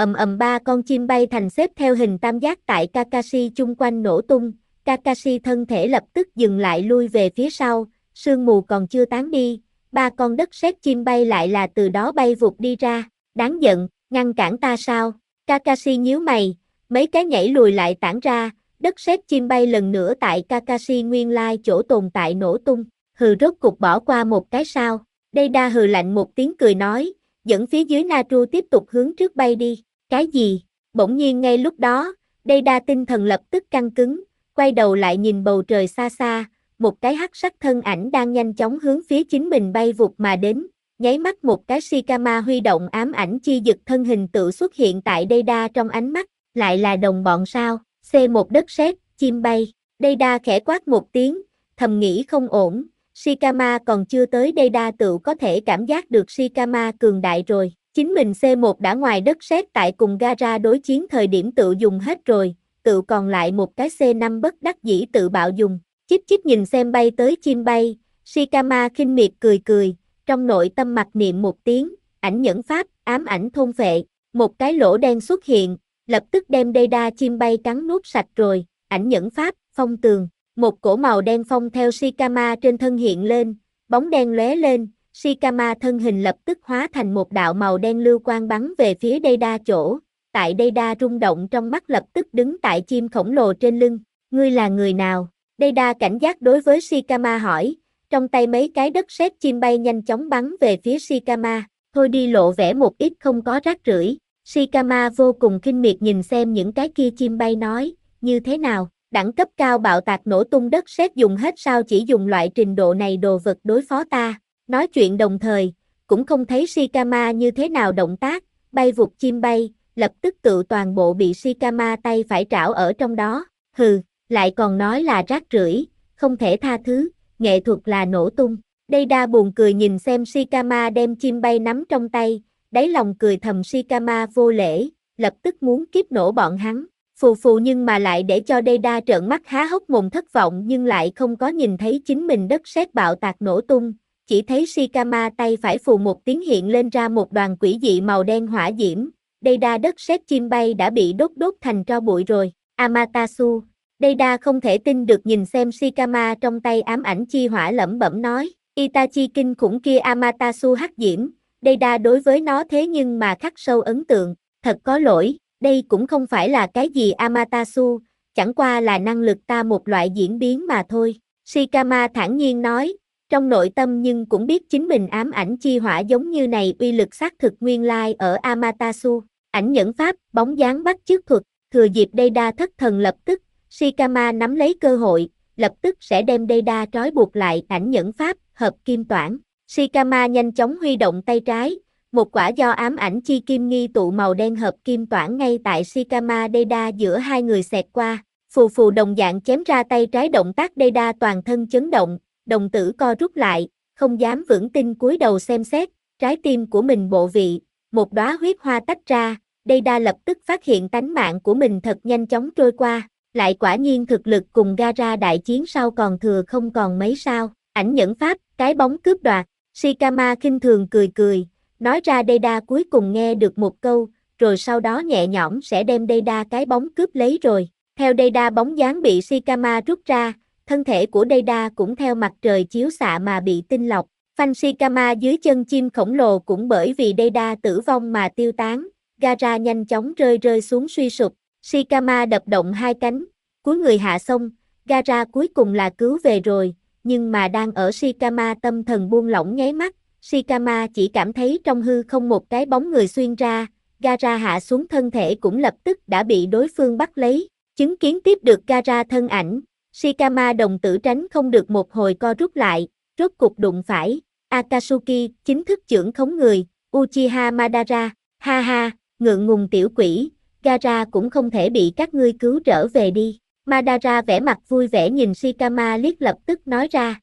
Ba con chim bay thành xếp theo hình tam giác tại Kakashi chung quanh nổ tung, Kakashi thân thể lập tức dừng lại lui về phía sau, sương mù còn chưa tán đi, ba con đất sét chim bay lại là từ đó bay vụt đi ra, đáng giận, ngăn cản ta sao? Kakashi nhíu mày, mấy cái nhảy lùi lại tản ra, đất sét chim bay lần nữa tại Kakashi nguyên lai chỗ tồn tại nổ tung, hừ rốt cục bỏ qua một cái sao, Deida hừ lạnh một tiếng cười nói, dẫn phía dưới Naru tiếp tục hướng trước bay đi, cái gì, bỗng nhiên ngay lúc đó, Deida tinh thần lập tức căng cứng, quay đầu lại nhìn bầu trời xa xa, một cái hắc sắc thân ảnh đang nhanh chóng hướng phía chính mình bay vụt mà đến. Nháy mắt một cái Shikama huy động ám ảnh chi dực thân hình tự xuất hiện tại Deida trong ánh mắt, lại là đồng bọn sao, C1 đất sét, chim bay, Deida khẽ quát một tiếng, thầm nghĩ không ổn, Shikama còn chưa tới Deida tự có thể cảm giác được Shikama cường đại rồi, chính mình C1 đã ngoài đất sét tại cùng Gaara đối chiến thời điểm tự dùng hết rồi, tự còn lại một cái C5 bất đắc dĩ tự bạo dùng, chíp chíp nhìn xem bay tới chim bay, Shikama khinh miệt cười cười. Trong nội tâm mặc niệm một tiếng, ảnh nhẫn pháp, ám ảnh thôn phệ, một cái lỗ đen xuất hiện, lập tức đem Deida chim bay cắn nuốt sạch rồi, ảnh nhẫn pháp, phong tường, một cổ màu đen phong theo Shikama trên thân hiện lên, bóng đen lóe lên, Shikama thân hình lập tức hóa thành một đạo màu đen lưu quang bắn về phía Deida chỗ, tại Deida rung động trong mắt lập tức đứng tại chim khổng lồ trên lưng, ngươi là người nào? Deida cảnh giác đối với Shikama hỏi. Trong tay mấy cái đất sét chim bay nhanh chóng bắn về phía Shikama, thôi đi lộ vẻ một ít không có rác rưởi. Shikama vô cùng khinh miệt nhìn xem những cái kia chim bay nói, như thế nào, đẳng cấp cao bạo tạc nổ tung đất sét dùng hết sao chỉ dùng loại trình độ này đồ vật đối phó ta. Nói chuyện đồng thời, cũng không thấy Shikama như thế nào động tác, bay vụt chim bay, lập tức tự toàn bộ bị Shikama tay phải trảo ở trong đó, hừ, lại còn nói là rác rưởi, không thể tha thứ. Nghệ thuật là nổ tung. Deida buồn cười nhìn xem Shikama đem chim bay nắm trong tay, đáy lòng cười thầm Shikama vô lễ, lập tức muốn kiếp nổ bọn hắn. Phù phù nhưng mà lại để cho Deida trợn mắt há hốc mồm thất vọng nhưng lại không có nhìn thấy chính mình đất sét bạo tạc nổ tung, chỉ thấy Shikama tay phải phù một tiếng hiện lên ra một đoàn quỷ dị màu đen hỏa diễm. Deida đất sét chim bay đã bị đốt thành tro bụi rồi. Amaterasu, Deida không thể tin được nhìn xem Shikama trong tay ám ảnh chi hỏa lẩm bẩm nói, Itachi kinh khủng kia Amaterasu hắc diễm, Deida đối với nó thế nhưng mà khắc sâu ấn tượng, thật có lỗi, đây cũng không phải là cái gì Amaterasu, chẳng qua là năng lực ta một loại diễn biến mà thôi. Shikama thản nhiên nói, trong nội tâm nhưng cũng biết chính mình ám ảnh chi hỏa giống như này uy lực xác thực nguyên lai ở Amaterasu. Ảnh nhẫn pháp, bóng dáng bắt chước thuật, thừa dịp Deida thất thần lập tức, Shikama nắm lấy cơ hội, lập tức sẽ đem Deida trói buộc lại ảnh nhẫn pháp, hợp kim toản. Shikama nhanh chóng huy động tay trái, một quả do ám ảnh chi kim nghi tụ màu đen hợp kim toản ngay tại Shikama Deida giữa hai người xẹt qua, phù phù đồng dạng chém ra tay trái động tác Deida toàn thân chấn động, đồng tử co rút lại, không dám vững tin cúi đầu xem xét, trái tim của mình bộ vị, một đóa huyết hoa tách ra, Deida lập tức phát hiện tánh mạng của mình thật nhanh chóng trôi qua, lại quả nhiên thực lực cùng Gaara đại chiến sau còn thừa không còn mấy sao, ảnh nhẫn pháp, cái bóng cướp đoạt, Shikama khinh thường cười cười, nói ra Deida cuối cùng nghe được một câu, rồi sau đó nhẹ nhõm sẽ đem Deida cái bóng cướp lấy rồi, theo Deida bóng dáng bị Shikama rút ra, thân thể của Deida cũng theo mặt trời chiếu xạ mà bị tinh lọc, phanh Shikama dưới chân chim khổng lồ cũng bởi vì Deida tử vong mà tiêu tán, Gaara nhanh chóng rơi xuống suy sụp, Shikama đập động hai cánh, cúi người hạ sông, Gaara cuối cùng là cứu về rồi, nhưng mà đang ở Shikama tâm thần buông lỏng nháy mắt, Shikama chỉ cảm thấy trong hư không một cái bóng người xuyên ra, Gaara hạ xuống thân thể cũng lập tức đã bị đối phương bắt lấy, chứng kiến tiếp được Gaara thân ảnh, Shikama đồng tử tránh không được một hồi co rút lại, rốt cục đụng phải, Akatsuki chính thức chưởng khống người, Uchiha Madara, ha ha, ngượng ngùng tiểu quỷ, Gaara cũng không thể bị các ngươi cứu trở về đi. Madara vẻ mặt vui vẻ nhìn Shikama liếc lập tức nói ra,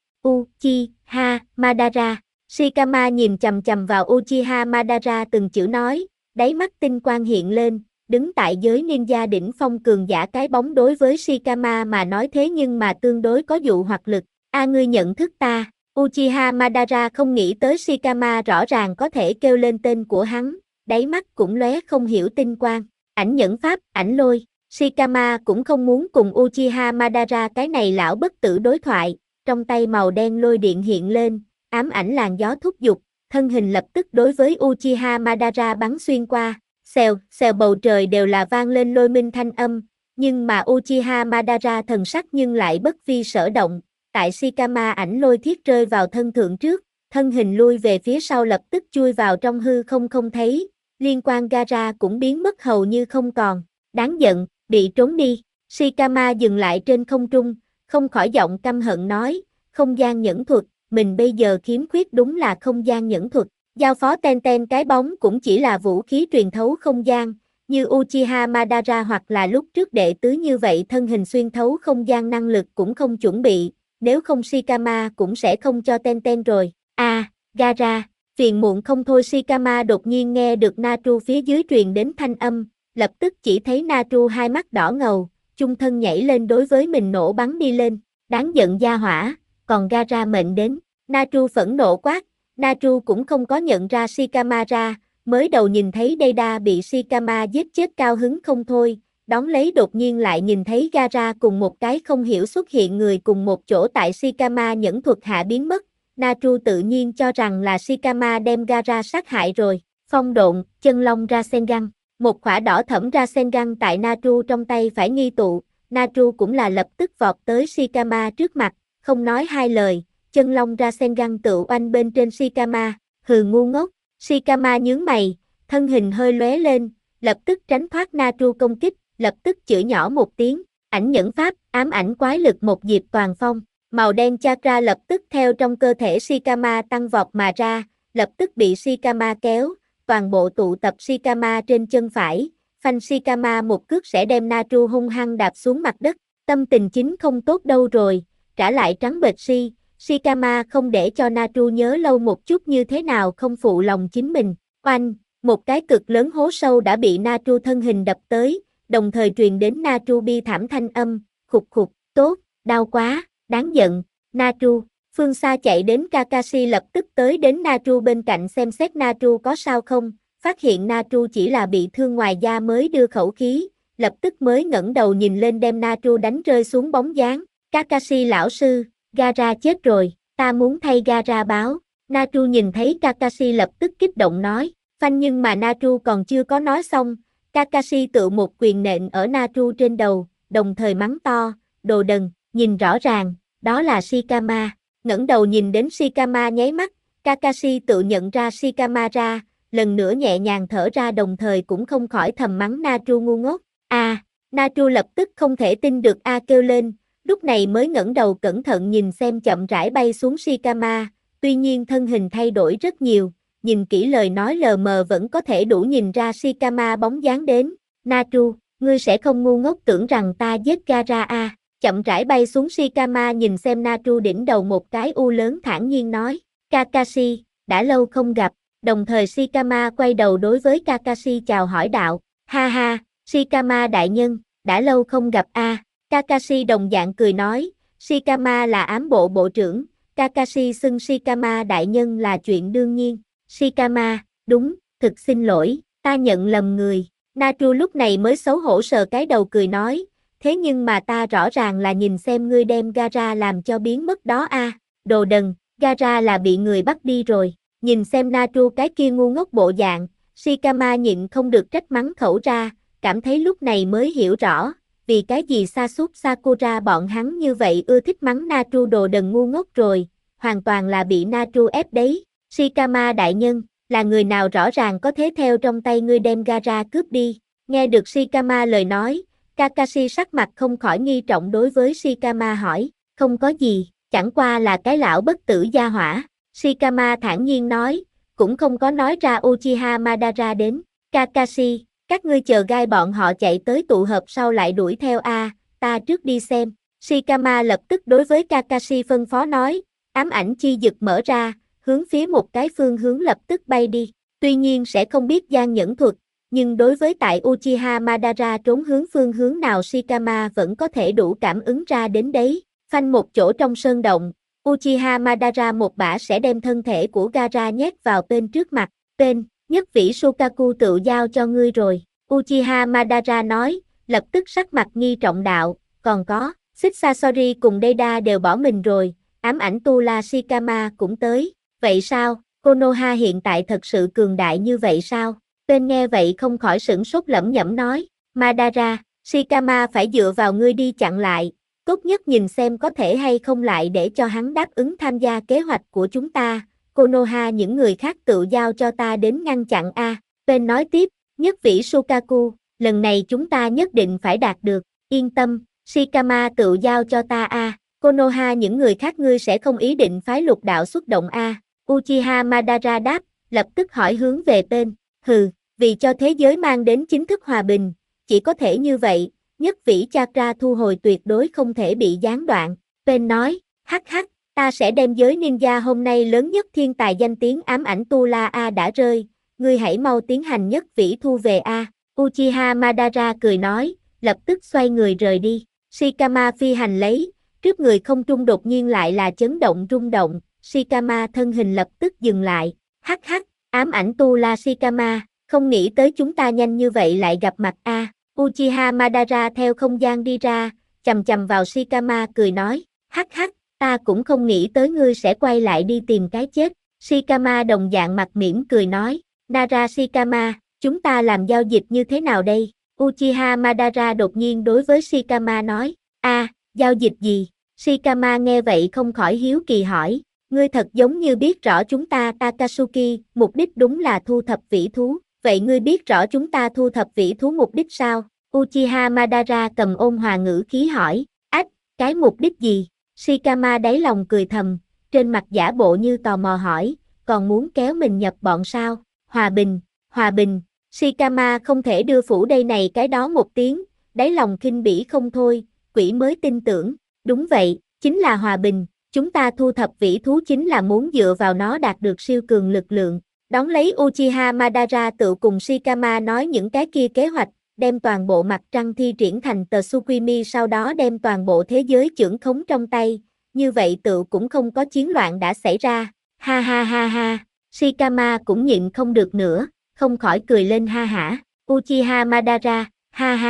Uchiha Madara. Shikama nhìn chầm chầm vào Uchiha Madara từng chữ nói, đáy mắt tinh quang hiện lên, đứng tại giới ninja đỉnh phong cường giả cái bóng đối với Shikama mà nói thế nhưng mà tương đối có dụ hoặc lực, ngươi nhận thức ta. Uchiha Madara không nghĩ tới Shikama rõ ràng có thể kêu lên tên của hắn, đáy mắt cũng lóe không hiểu tinh quang, ảnh nhẫn pháp, ảnh lôi. Shikama cũng không muốn cùng Uchiha Madara cái này lão bất tử đối thoại, trong tay màu đen lôi điện hiện lên, ám ảnh làn gió thúc giục, thân hình lập tức đối với Uchiha Madara bắn xuyên qua, xèo, xèo bầu trời đều là vang lên lôi minh thanh âm, nhưng mà Uchiha Madara thần sắc nhưng lại bất vi sở động, tại Shikama ảnh lôi thiết rơi vào thân thượng trước, thân hình lui về phía sau lập tức chui vào trong hư không không thấy, liên quan Gaara cũng biến mất hầu như không còn, đáng giận, bị trốn đi, Shikama dừng lại trên không trung, không khỏi giọng căm hận nói, không gian nhẫn thuật, mình bây giờ khiếm khuyết đúng là không gian nhẫn thuật, giao phó Tenten cái bóng cũng chỉ là vũ khí truyền thấu không gian, như Uchiha Madara hoặc là lúc trước đệ tứ như vậy thân hình xuyên thấu không gian năng lực cũng không chuẩn bị, nếu không Shikama cũng sẽ không cho Tenten rồi, Gaara, phiền muộn không thôi Shikama đột nhiên nghe được Naru phía dưới truyền đến thanh âm, lập tức chỉ thấy Naru hai mắt đỏ ngầu, chung thân nhảy lên đối với mình nổ bắn đi lên, đáng giận gia hỏa, còn Gaara mệnh đến, Naru phẫn nộ quát, Naru cũng không có nhận ra Shikama ra, mới đầu nhìn thấy Deida bị Shikama giết chết cao hứng không thôi, đón lấy đột nhiên lại nhìn thấy Gaara cùng một cái không hiểu xuất hiện người cùng một chỗ tại Shikama nhẫn thuật hạ biến mất, Naru tự nhiên cho rằng là Shikama đem Gaara sát hại rồi, phong độn, chân long Rasengan. Một khỏa đỏ thẫm Rasengan tại Naru trong tay phải nghi tụ, Naru cũng là lập tức vọt tới Shikama trước mặt, không nói hai lời, chân long Rasengan tự oanh bên trên Shikama, hừ ngu ngốc, Shikama nhướng mày, thân hình hơi lóe lên, lập tức tránh thoát Naru công kích, lập tức chửi nhỏ một tiếng, ảnh nhẫn pháp, ám ảnh quái lực một diệp toàn phong, màu đen chakra lập tức theo trong cơ thể Shikama tăng vọt mà ra, lập tức bị Shikama kéo, toàn bộ tụ tập Shikama trên chân phải, phanh Shikama một cước sẽ đem Naru hung hăng đạp xuống mặt đất, tâm tình chính không tốt đâu rồi, trả lại trắng bệch Shikama không để cho Naru nhớ lâu một chút như thế nào không phụ lòng chính mình, oanh, một cái cực lớn hố sâu đã bị Naru thân hình đập tới, đồng thời truyền đến Naru bi thảm thanh âm, khục khục, tốt, đau quá, đáng giận, Naru. Phương xa chạy đến Kakashi lập tức tới đến Naru bên cạnh xem xét Naru có sao không, phát hiện Naru chỉ là bị thương ngoài da mới đưa khẩu khí, lập tức mới ngẩng đầu nhìn lên đem Naru đánh rơi xuống bóng dáng. Kakashi lão sư, Gaara chết rồi, ta muốn thay Gaara báo. Naru nhìn thấy Kakashi lập tức kích động nói, phanh nhưng mà Naru còn chưa có nói xong, Kakashi tự một quyền nện ở Naru trên đầu, đồng thời mắng to, đồ đần, nhìn rõ ràng, đó là Shikama. Ngẩng đầu nhìn đến Shikama nháy mắt, Kakashi tự nhận ra Shikama ra, lần nữa nhẹ nhàng thở ra đồng thời cũng không khỏi thầm mắng Naru ngu ngốc. Naru lập tức không thể tin được kêu lên, lúc này mới ngẩng đầu cẩn thận nhìn xem chậm rãi bay xuống Shikama, tuy nhiên thân hình thay đổi rất nhiều, nhìn kỹ lời nói lờ mờ vẫn có thể đủ nhìn ra Shikama bóng dáng đến. Naru, ngươi sẽ không ngu ngốc tưởng rằng ta giết Gaara chậm rãi bay xuống Shikama nhìn xem Naru đỉnh đầu một cái u lớn thản nhiên nói, Kakashi, đã lâu không gặp, đồng thời Shikama quay đầu đối với Kakashi chào hỏi đạo, ha ha, Shikama đại nhân, đã lâu không gặp Kakashi đồng dạng cười nói, Shikama là ám bộ bộ trưởng, Kakashi xưng Shikama đại nhân là chuyện đương nhiên. Shikama, đúng, thực xin lỗi, ta nhận lầm người. Naru lúc này mới xấu hổ sờ cái đầu cười nói, thế nhưng mà ta rõ ràng là nhìn xem ngươi đem Gaara làm cho biến mất đó đồ đần, Gaara là bị người bắt đi rồi. Nhìn xem Naru cái kia ngu ngốc bộ dạng, Shikama nhịn không được trách mắng khẩu ra, cảm thấy lúc này mới hiểu rõ, vì cái gì Sasuke Sakura bọn hắn như vậy ưa thích mắng Naru đồ đần ngu ngốc rồi, hoàn toàn là bị Naru ép đấy. Shikama đại nhân, là người nào rõ ràng có thế theo trong tay ngươi đem Gaara cướp đi. Nghe được Shikama lời nói, Kakashi sắc mặt không khỏi nghi trọng đối với Shikama hỏi, không có gì, chẳng qua là cái lão bất tử gia hỏa. Shikama thản nhiên nói, cũng không có nói ra Uchiha Madara đến. Kakashi, các ngươi chờ gai bọn họ chạy tới tụ hợp sau lại đuổi theo ta trước đi xem. Shikama lập tức đối với Kakashi phân phó nói, ám ảnh chi dực mở ra, hướng phía một cái phương hướng lập tức bay đi. Tuy nhiên sẽ không biết gian nhẫn thuật, nhưng đối với tại Uchiha Madara trốn hướng phương hướng nào Shikama vẫn có thể đủ cảm ứng ra đến đấy. Phanh một chỗ trong sơn động, Uchiha Madara một bả sẽ đem thân thể của Gaara nhét vào bên trước mặt. Bên, nhất vĩ Shokaku tự giao cho ngươi rồi. Uchiha Madara nói, lập tức sắc mặt nghi trọng đạo, còn có, Xích Sasori cùng Deida đều bỏ mình rồi, ám ảnh Tu La Shikama cũng tới. Vậy sao, Konoha hiện tại thật sự cường đại như vậy sao? Tên nghe vậy không khỏi sửng sốt lẩm nhẩm nói, Madara, Shikama phải dựa vào ngươi đi chặn lại, tốt nhất nhìn xem có thể hay không lại để cho hắn đáp ứng tham gia kế hoạch của chúng ta, Konoha những người khác tự giao cho ta đến ngăn chặn Tên nói tiếp, nhất vĩ Shokaku, lần này chúng ta nhất định phải đạt được, yên tâm, Shikama tự giao cho ta Konoha những người khác ngươi sẽ không ý định phái lục đạo xuất động Uchiha Madara đáp, lập tức hỏi hướng về tên, vì cho thế giới mang đến chính thức hòa bình, chỉ có thể như vậy, nhất vĩ chakra thu hồi tuyệt đối không thể bị gián đoạn. Tên nói, hắc hắc, ta sẽ đem giới ninja hôm nay lớn nhất thiên tài danh tiếng ám ảnh Tu La đã rơi, ngươi hãy mau tiến hành nhất vĩ thu về Uchiha Madara cười nói, lập tức xoay người rời đi. Shikama phi hành lấy, trước người không trung đột nhiên lại là chấn động rung động, Shikama thân hình lập tức dừng lại, hắc hắc, ám ảnh Tu La Shikama, không nghĩ tới chúng ta nhanh như vậy lại gặp mặt Uchiha Madara theo không gian đi ra, chầm chầm vào Shikama cười nói, hắc hắc, ta cũng không nghĩ tới ngươi sẽ quay lại đi tìm cái chết. Shikama đồng dạng mặt mỉm cười nói, Nara Shikama, chúng ta làm giao dịch như thế nào đây? Uchiha Madara đột nhiên đối với Shikama nói, giao dịch gì? Shikama nghe vậy không khỏi hiếu kỳ hỏi, ngươi thật giống như biết rõ chúng ta Takatsuki, mục đích đúng là thu thập vĩ thú, vậy ngươi biết rõ chúng ta thu thập vĩ thú mục đích sao? Uchiha Madara cầm ôn hòa ngữ khí hỏi, cái mục đích gì? Shikama đáy lòng cười thầm, trên mặt giả bộ như tò mò hỏi, còn muốn kéo mình nhập bọn sao? Hòa bình, Shikama không thể đưa phủ đây này cái đó một tiếng, đáy lòng khinh bỉ không thôi, quỷ mới tin tưởng, đúng vậy, chính là hòa bình, chúng ta thu thập vĩ thú chính là muốn dựa vào nó đạt được siêu cường lực lượng. Đón lấy Uchiha Madara tự cùng Shikama nói những cái kia kế hoạch, đem toàn bộ mặt trăng thi triển thành tờ Tsukimi sau đó đem toàn bộ thế giới chưởng khống trong tay, như vậy tự cũng không có chiến loạn đã xảy ra, ha ha ha ha, Shikama cũng nhịn không được nữa, không khỏi cười lên ha hả, Uchiha Madara, ha ha,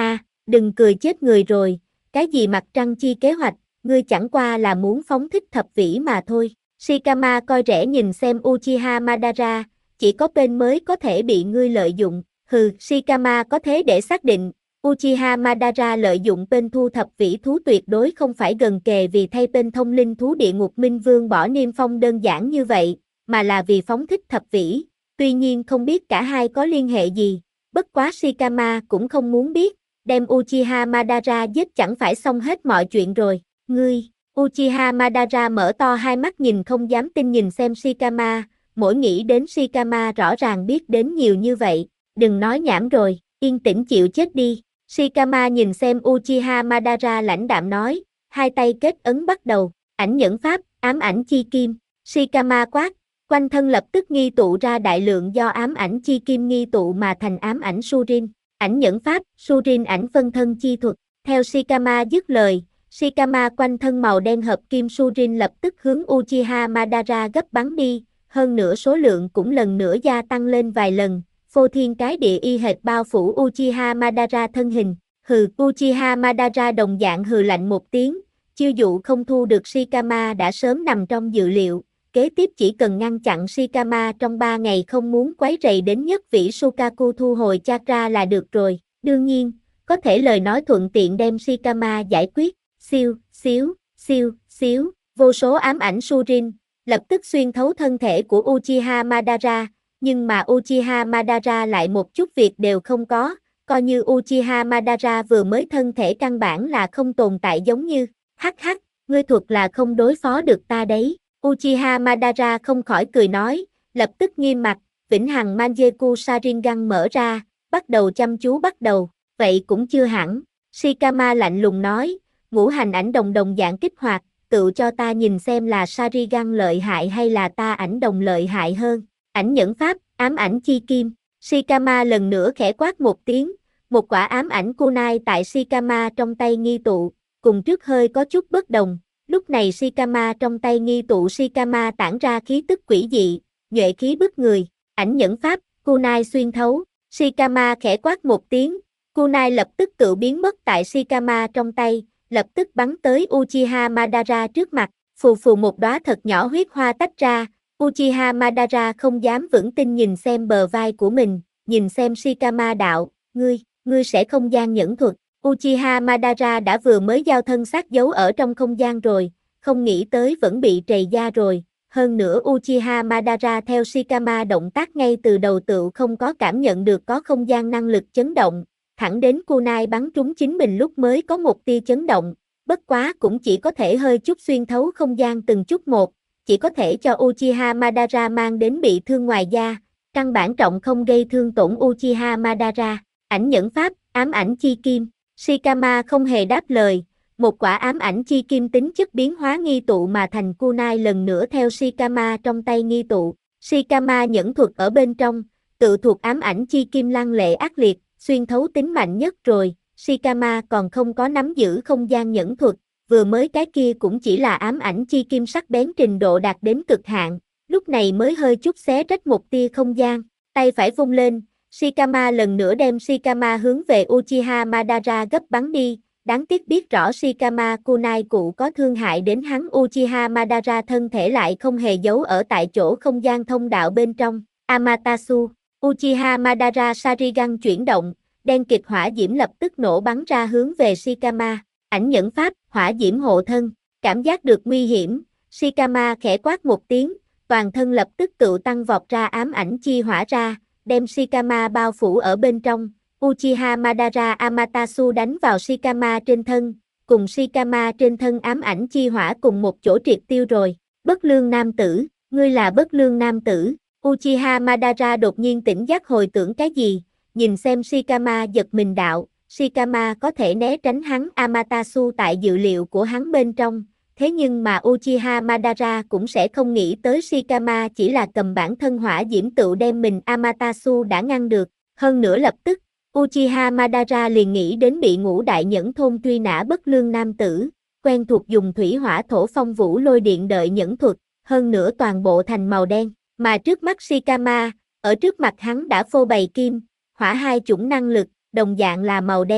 đừng cười chết người rồi, cái gì mặt trăng chi kế hoạch, ngươi chẳng qua là muốn phóng thích thập vĩ mà thôi. Shikama coi rẻ nhìn xem Uchiha Madara, chỉ có bên mới có thể bị ngươi lợi dụng. Hừ, Shikama có thế để xác định, Uchiha Madara lợi dụng bên thu thập vĩ thú tuyệt đối không phải gần kề vì thay bên thông linh thú địa ngục Minh Vương bỏ niêm phong đơn giản như vậy, mà là vì phóng thích thập vĩ. Tuy nhiên không biết cả hai có liên hệ gì, bất quá Shikama cũng không muốn biết, đem Uchiha Madara giết chẳng phải xong hết mọi chuyện rồi. Ngươi, Uchiha Madara mở to hai mắt nhìn không dám tin nhìn xem Shikama, mỗi nghĩ đến Shikama rõ ràng biết đến nhiều như vậy, đừng nói nhảm rồi, yên tĩnh chịu chết đi. Shikama nhìn xem Uchiha Madara lãnh đạm nói, hai tay kết ấn bắt đầu, ảnh nhẫn pháp, ám ảnh chi kim. Shikama quát, quanh thân lập tức nghi tụ ra đại lượng do ám ảnh chi kim nghi tụ mà thành ám ảnh Surin, ảnh nhẫn pháp, Surin ảnh phân thân chi thuật. Theo Shikama dứt lời, Shikama quanh thân màu đen hợp kim Surin lập tức hướng Uchiha Madara gấp bắn đi, hơn nữa số lượng cũng lần nữa gia tăng lên vài lần, phô thiên cái địa y hệt bao phủ Uchiha Madara thân hình. Hừ, Uchiha Madara đồng dạng hừ lạnh một tiếng, chiêu dụ không thu được Shikama đã sớm nằm trong dự liệu, kế tiếp chỉ cần ngăn chặn Shikama trong 3 ngày không muốn quấy rầy đến nhất vĩ Sukaku thu hồi chakra là được rồi, đương nhiên, có thể lời nói thuận tiện đem Shikama giải quyết. Siêu, xíu, siêu, xíu, vô số ám ảnh Surin, lập tức xuyên thấu thân thể của Uchiha Madara, nhưng mà Uchiha Madara lại một chút việc đều không có, coi như Uchiha Madara vừa mới thân thể căn bản là không tồn tại giống như, hắc hắc, ngươi thuật là không đối phó được ta đấy. Uchiha Madara không khỏi cười nói, lập tức nghiêm mặt, vĩnh hằng Mangekyou Sharingan mở ra, bắt đầu chăm chú bắt đầu, vậy cũng chưa hẳn, Shikama lạnh lùng nói, ngũ hành ảnh đồng đồng dạng kích hoạt, tự cho ta nhìn xem là Sharingan lợi hại hay là ta ảnh đồng lợi hại hơn. Ảnh nhẫn pháp, ám ảnh chi kim. Shikama lần nữa khẽ quát một tiếng, một quả ám ảnh kunai tại Shikama trong tay nghi tụ, cùng trước hơi có chút bất đồng. Lúc này Shikama trong tay nghi tụ Shikama tản ra khí tức quỷ dị, nhuệ khí bức người. Ảnh nhẫn pháp, kunai xuyên thấu. Shikama khẽ quát một tiếng, kunai lập tức tự biến mất tại Shikama trong tay, lập tức bắn tới Uchiha Madara trước mặt, phù phù một đóa thật nhỏ huyết hoa tách ra, Uchiha Madara không dám vững tin nhìn xem bờ vai của mình, nhìn xem Shikama đạo, ngươi sẽ không gian nhẫn thuật. Uchiha Madara đã vừa mới giao thân xác giấu ở trong không gian rồi, không nghĩ tới vẫn bị trầy da rồi, hơn nữa Uchiha Madara theo Shikama động tác ngay từ đầu tựu không có cảm nhận được có không gian năng lực chấn động, thẳng đến kunai bắn trúng chính mình lúc mới có một tia chấn động, bất quá cũng chỉ có thể hơi chút xuyên thấu không gian từng chút một, chỉ có thể cho Uchiha Madara mang đến bị thương ngoài da, căn bản trọng không gây thương tổn Uchiha Madara. Ảnh nhẫn pháp, ám ảnh chi kim. Shikama không hề đáp lời, một quả ám ảnh chi kim tính chất biến hóa nghi tụ mà thành kunai lần nữa theo Shikama trong tay nghi tụ. Shikama nhẫn thuật ở bên trong, tự thuộc ám ảnh chi kim lăng lệ ác liệt, xuyên thấu tính mạnh nhất rồi, Shikama còn không có nắm giữ không gian nhẫn thuật, vừa mới cái kia cũng chỉ là ám ảnh chi kim sắc bén trình độ đạt đến cực hạn, lúc này mới hơi chút xé rách một tia không gian, tay phải vung lên, Shikama lần nữa đem Shikama hướng về Uchiha Madara gấp bắn đi, đáng tiếc biết rõ Shikama kunai cụ có thương hại đến hắn Uchiha Madara thân thể lại không hề giấu ở tại chỗ không gian thông đạo bên trong, Amaterasu. Uchiha Madara Sharingan chuyển động, đen kịch hỏa diễm lập tức nổ bắn ra hướng về Shikama, ảnh nhẫn pháp, hỏa diễm hộ thân, cảm giác được nguy hiểm, Shikama khẽ quát một tiếng, toàn thân lập tức tự tăng vọt ra ám ảnh chi hỏa ra, đem Shikama bao phủ ở bên trong, Uchiha Madara Amaterasu đánh vào Shikama trên thân, cùng Shikama trên thân ám ảnh chi hỏa cùng một chỗ triệt tiêu rồi, bất lương nam tử, ngươi là bất lương nam tử. Uchiha Madara đột nhiên tỉnh giác hồi tưởng cái gì, nhìn xem Shikama giật mình đạo, Shikama có thể né tránh hắn Amaterasu tại dự liệu của hắn bên trong, thế nhưng mà Uchiha Madara cũng sẽ không nghĩ tới Shikama chỉ là cầm bản thân hỏa diễm tựu đem mình Amaterasu đã ngăn được, hơn nữa lập tức, Uchiha Madara liền nghĩ đến bị ngũ đại nhẫn thôn truy nã bất lương nam tử, quen thuộc dùng thủy hỏa thổ phong vũ lôi điện đợi nhẫn thuật, hơn nữa toàn bộ thành màu đen. Mà trước mắt Shikama, ở trước mặt hắn đã phô bày kim, hỏa hai chủng năng lực, đồng dạng là màu đen,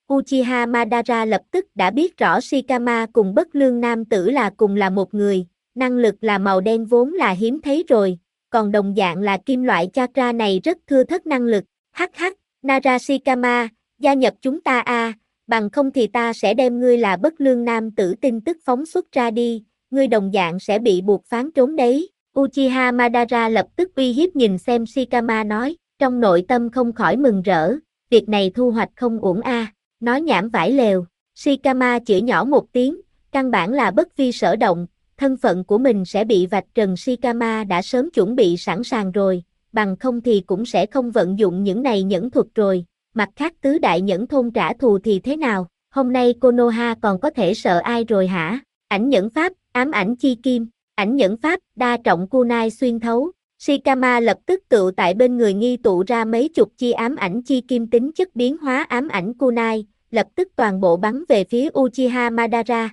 Uchiha Madara lập tức đã biết rõ Shikama cùng bất lương nam tử là cùng là một người, năng lực là màu đen vốn là hiếm thấy rồi, còn đồng dạng là kim loại chakra này rất thưa thớt năng lực. Hắc hắc, Nara Shikama, gia nhập chúng ta a, bằng không thì ta sẽ đem ngươi là bất lương nam tử tin tức phóng xuất ra đi, ngươi đồng dạng sẽ bị buộc phán trốn đấy. Uchiha Madara lập tức uy hiếp nhìn xem Shikama nói, trong nội tâm không khỏi mừng rỡ, việc này thu hoạch không uổng a, nói nhảm vải lèo. Shikama chửi nhỏ một tiếng, căn bản là bất vi sở động, thân phận của mình sẽ bị vạch trần. Shikama đã sớm chuẩn bị sẵn sàng rồi, bằng không thì cũng sẽ không vận dụng những này nhẫn thuật rồi. Mặt khác tứ đại nhẫn thôn trả thù thì thế nào, hôm nay Konoha còn có thể sợ ai rồi hả? Ảnh nhẫn pháp, ám ảnh chi kim, ảnh nhẫn pháp, đa trọng kunai xuyên thấu. Shikama lập tức tựu tại bên người nghi tụ ra mấy chục chi ám ảnh chi kim tính chất biến hóa ám ảnh kunai, lập tức toàn bộ bắn về phía Uchiha Madara.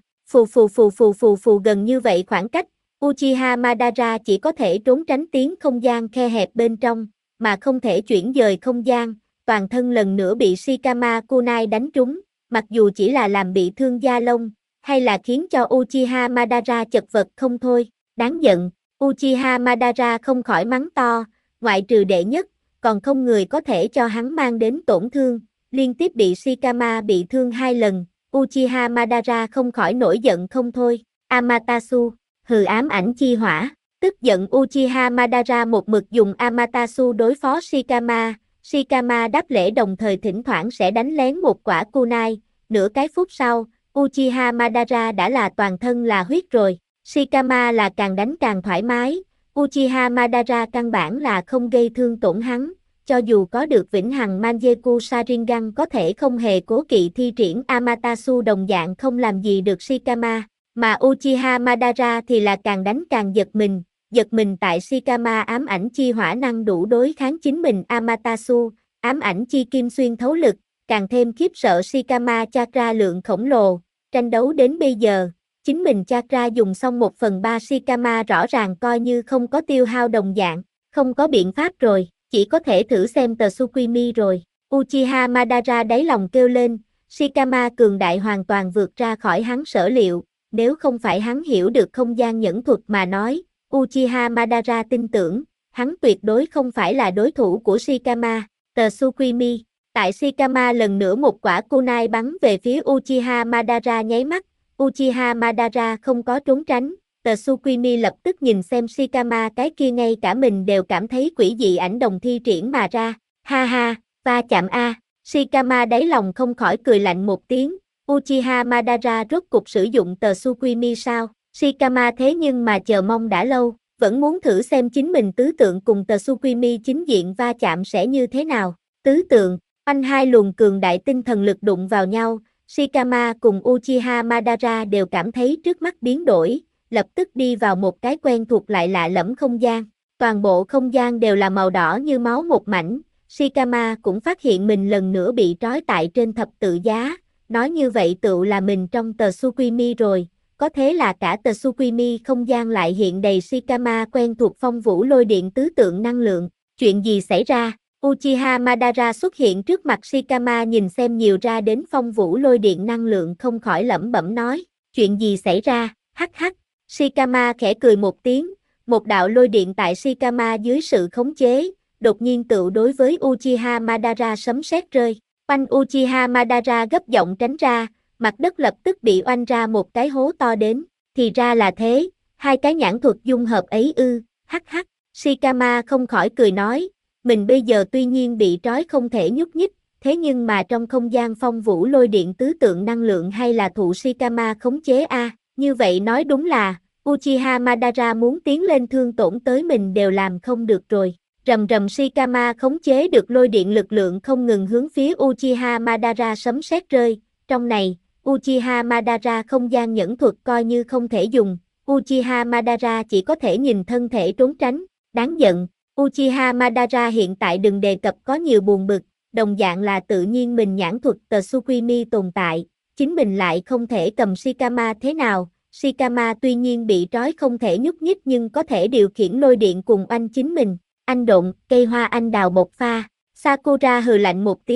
Phù gần như vậy khoảng cách, Uchiha Madara chỉ có thể trốn tránh tiến không gian khe hẹp bên trong, mà không thể chuyển dời không gian, toàn thân lần nữa bị Shikama kunai đánh trúng, mặc dù chỉ là làm bị thương da lông, hay là khiến cho Uchiha Madara chật vật không thôi, đáng giận. Uchiha Madara không khỏi mắng to, ngoại trừ đệ nhất, còn không người có thể cho hắn mang đến tổn thương, liên tiếp bị Shikama bị thương 2 lần, Uchiha Madara không khỏi nổi giận không thôi. Amaterasu, hừ ám ảnh chi hỏa, tức giận Uchiha Madara một mực dùng Amaterasu đối phó Shikama. Shikama đáp lễ đồng thời thỉnh thoảng sẽ đánh lén một quả kunai, nửa cái phút sau, Uchiha Madara đã là toàn thân là huyết rồi. Shikama là càng đánh càng thoải mái, Uchiha Madara căn bản là không gây thương tổn hắn, cho dù có được vĩnh hằng Mangekyou Sharingan có thể không hề cố kỵ thi triển Amaterasu đồng dạng không làm gì được Shikama, mà Uchiha Madara thì là càng đánh càng giật mình tại Shikama ám ảnh chi hỏa năng đủ đối kháng chính mình Amaterasu, ám ảnh chi kim xuyên thấu lực, càng thêm khiếp sợ Shikama chakra lượng khổng lồ, tranh đấu đến bây giờ. Chính mình chakra dùng xong 1/3 Shikama rõ ràng coi như không có tiêu hao đồng dạng, không có biện pháp rồi, chỉ có thể thử xem tờ Tsukimi rồi. Uchiha Madara đáy lòng kêu lên, Shikama cường đại hoàn toàn vượt ra khỏi hắn sở liệu, nếu không phải hắn hiểu được không gian nhẫn thuật mà nói, Uchiha Madara tin tưởng, hắn tuyệt đối không phải là đối thủ của Shikama. Tờ Tsukimi, tại Shikama lần nữa một quả kunai bắn về phía Uchiha Madara nháy mắt, Uchiha Madara không có trốn tránh, tờ Tsukimi lập tức nhìn xem Shikama cái kia ngay cả mình đều cảm thấy quỷ dị ảnh đồng thi triển mà ra, ha ha, va chạm a, Shikama đáy lòng không khỏi cười lạnh một tiếng, Uchiha Madara rốt cục sử dụng tờ Tsukimi sao, Shikama thế nhưng mà chờ mong đã lâu, vẫn muốn thử xem chính mình tứ tượng cùng tờ Tsukimi chính diện va chạm sẽ như thế nào, tứ tượng, hai luồng cường đại tinh thần lực đụng vào nhau. Shikama cùng Uchiha Madara đều cảm thấy trước mắt biến đổi, lập tức đi vào một cái quen thuộc lại lạ lẫm không gian. Toàn bộ không gian đều là màu đỏ như máu một mảnh, Shikama cũng phát hiện mình lần nữa bị trói tại trên thập tự giá, nói như vậy tựu là mình trong tờ Tsukimi rồi, có thế là cả tờ Tsukimi không gian lại hiện đầy Shikama quen thuộc phong vũ lôi điện tứ tượng năng lượng, chuyện gì xảy ra? Uchiha Madara xuất hiện trước mặt Shikama nhìn xem nhiều ra đến phong vũ lôi điện năng lượng không khỏi lẩm bẩm nói, chuyện gì xảy ra, hắc hắc, Shikama khẽ cười một tiếng, một đạo lôi điện tại Shikama dưới sự khống chế, đột nhiên tựu đối với Uchiha Madara sấm sét rơi, oanh Uchiha Madara gấp giọng tránh ra, mặt đất lập tức bị oanh ra một cái hố to đến, thì ra là thế, hai cái nhãn thuật dung hợp ấy ư, hắc hắc, Shikama không khỏi cười nói, mình bây giờ tuy nhiên bị trói không thể nhúc nhích, thế nhưng mà trong không gian phong vũ lôi điện tứ tượng năng lượng hay là thụ Shikama khống chế a, như vậy nói đúng là, Uchiha Madara muốn tiến lên thương tổn tới mình đều làm không được rồi. Rầm rầm Shikama khống chế được lôi điện lực lượng không ngừng hướng phía Uchiha Madara sấm sét rơi, trong này, Uchiha Madara không gian nhẫn thuật coi như không thể dùng, Uchiha Madara chỉ có thể nhìn thân thể trốn tránh, đáng giận. Uchiha Madara hiện tại đừng đề cập có nhiều buồn bực, đồng dạng là tự nhiên mình nhãn thuật tờ Tsukimi tồn tại, chính mình lại không thể cầm Shikama thế nào, Shikama tuy nhiên bị trói không thể nhúc nhích nhưng có thể điều khiển lôi điện cùng anh chính mình, anh độn, cây hoa anh đào bộc pha, Sakura hừ lạnh một tiếng,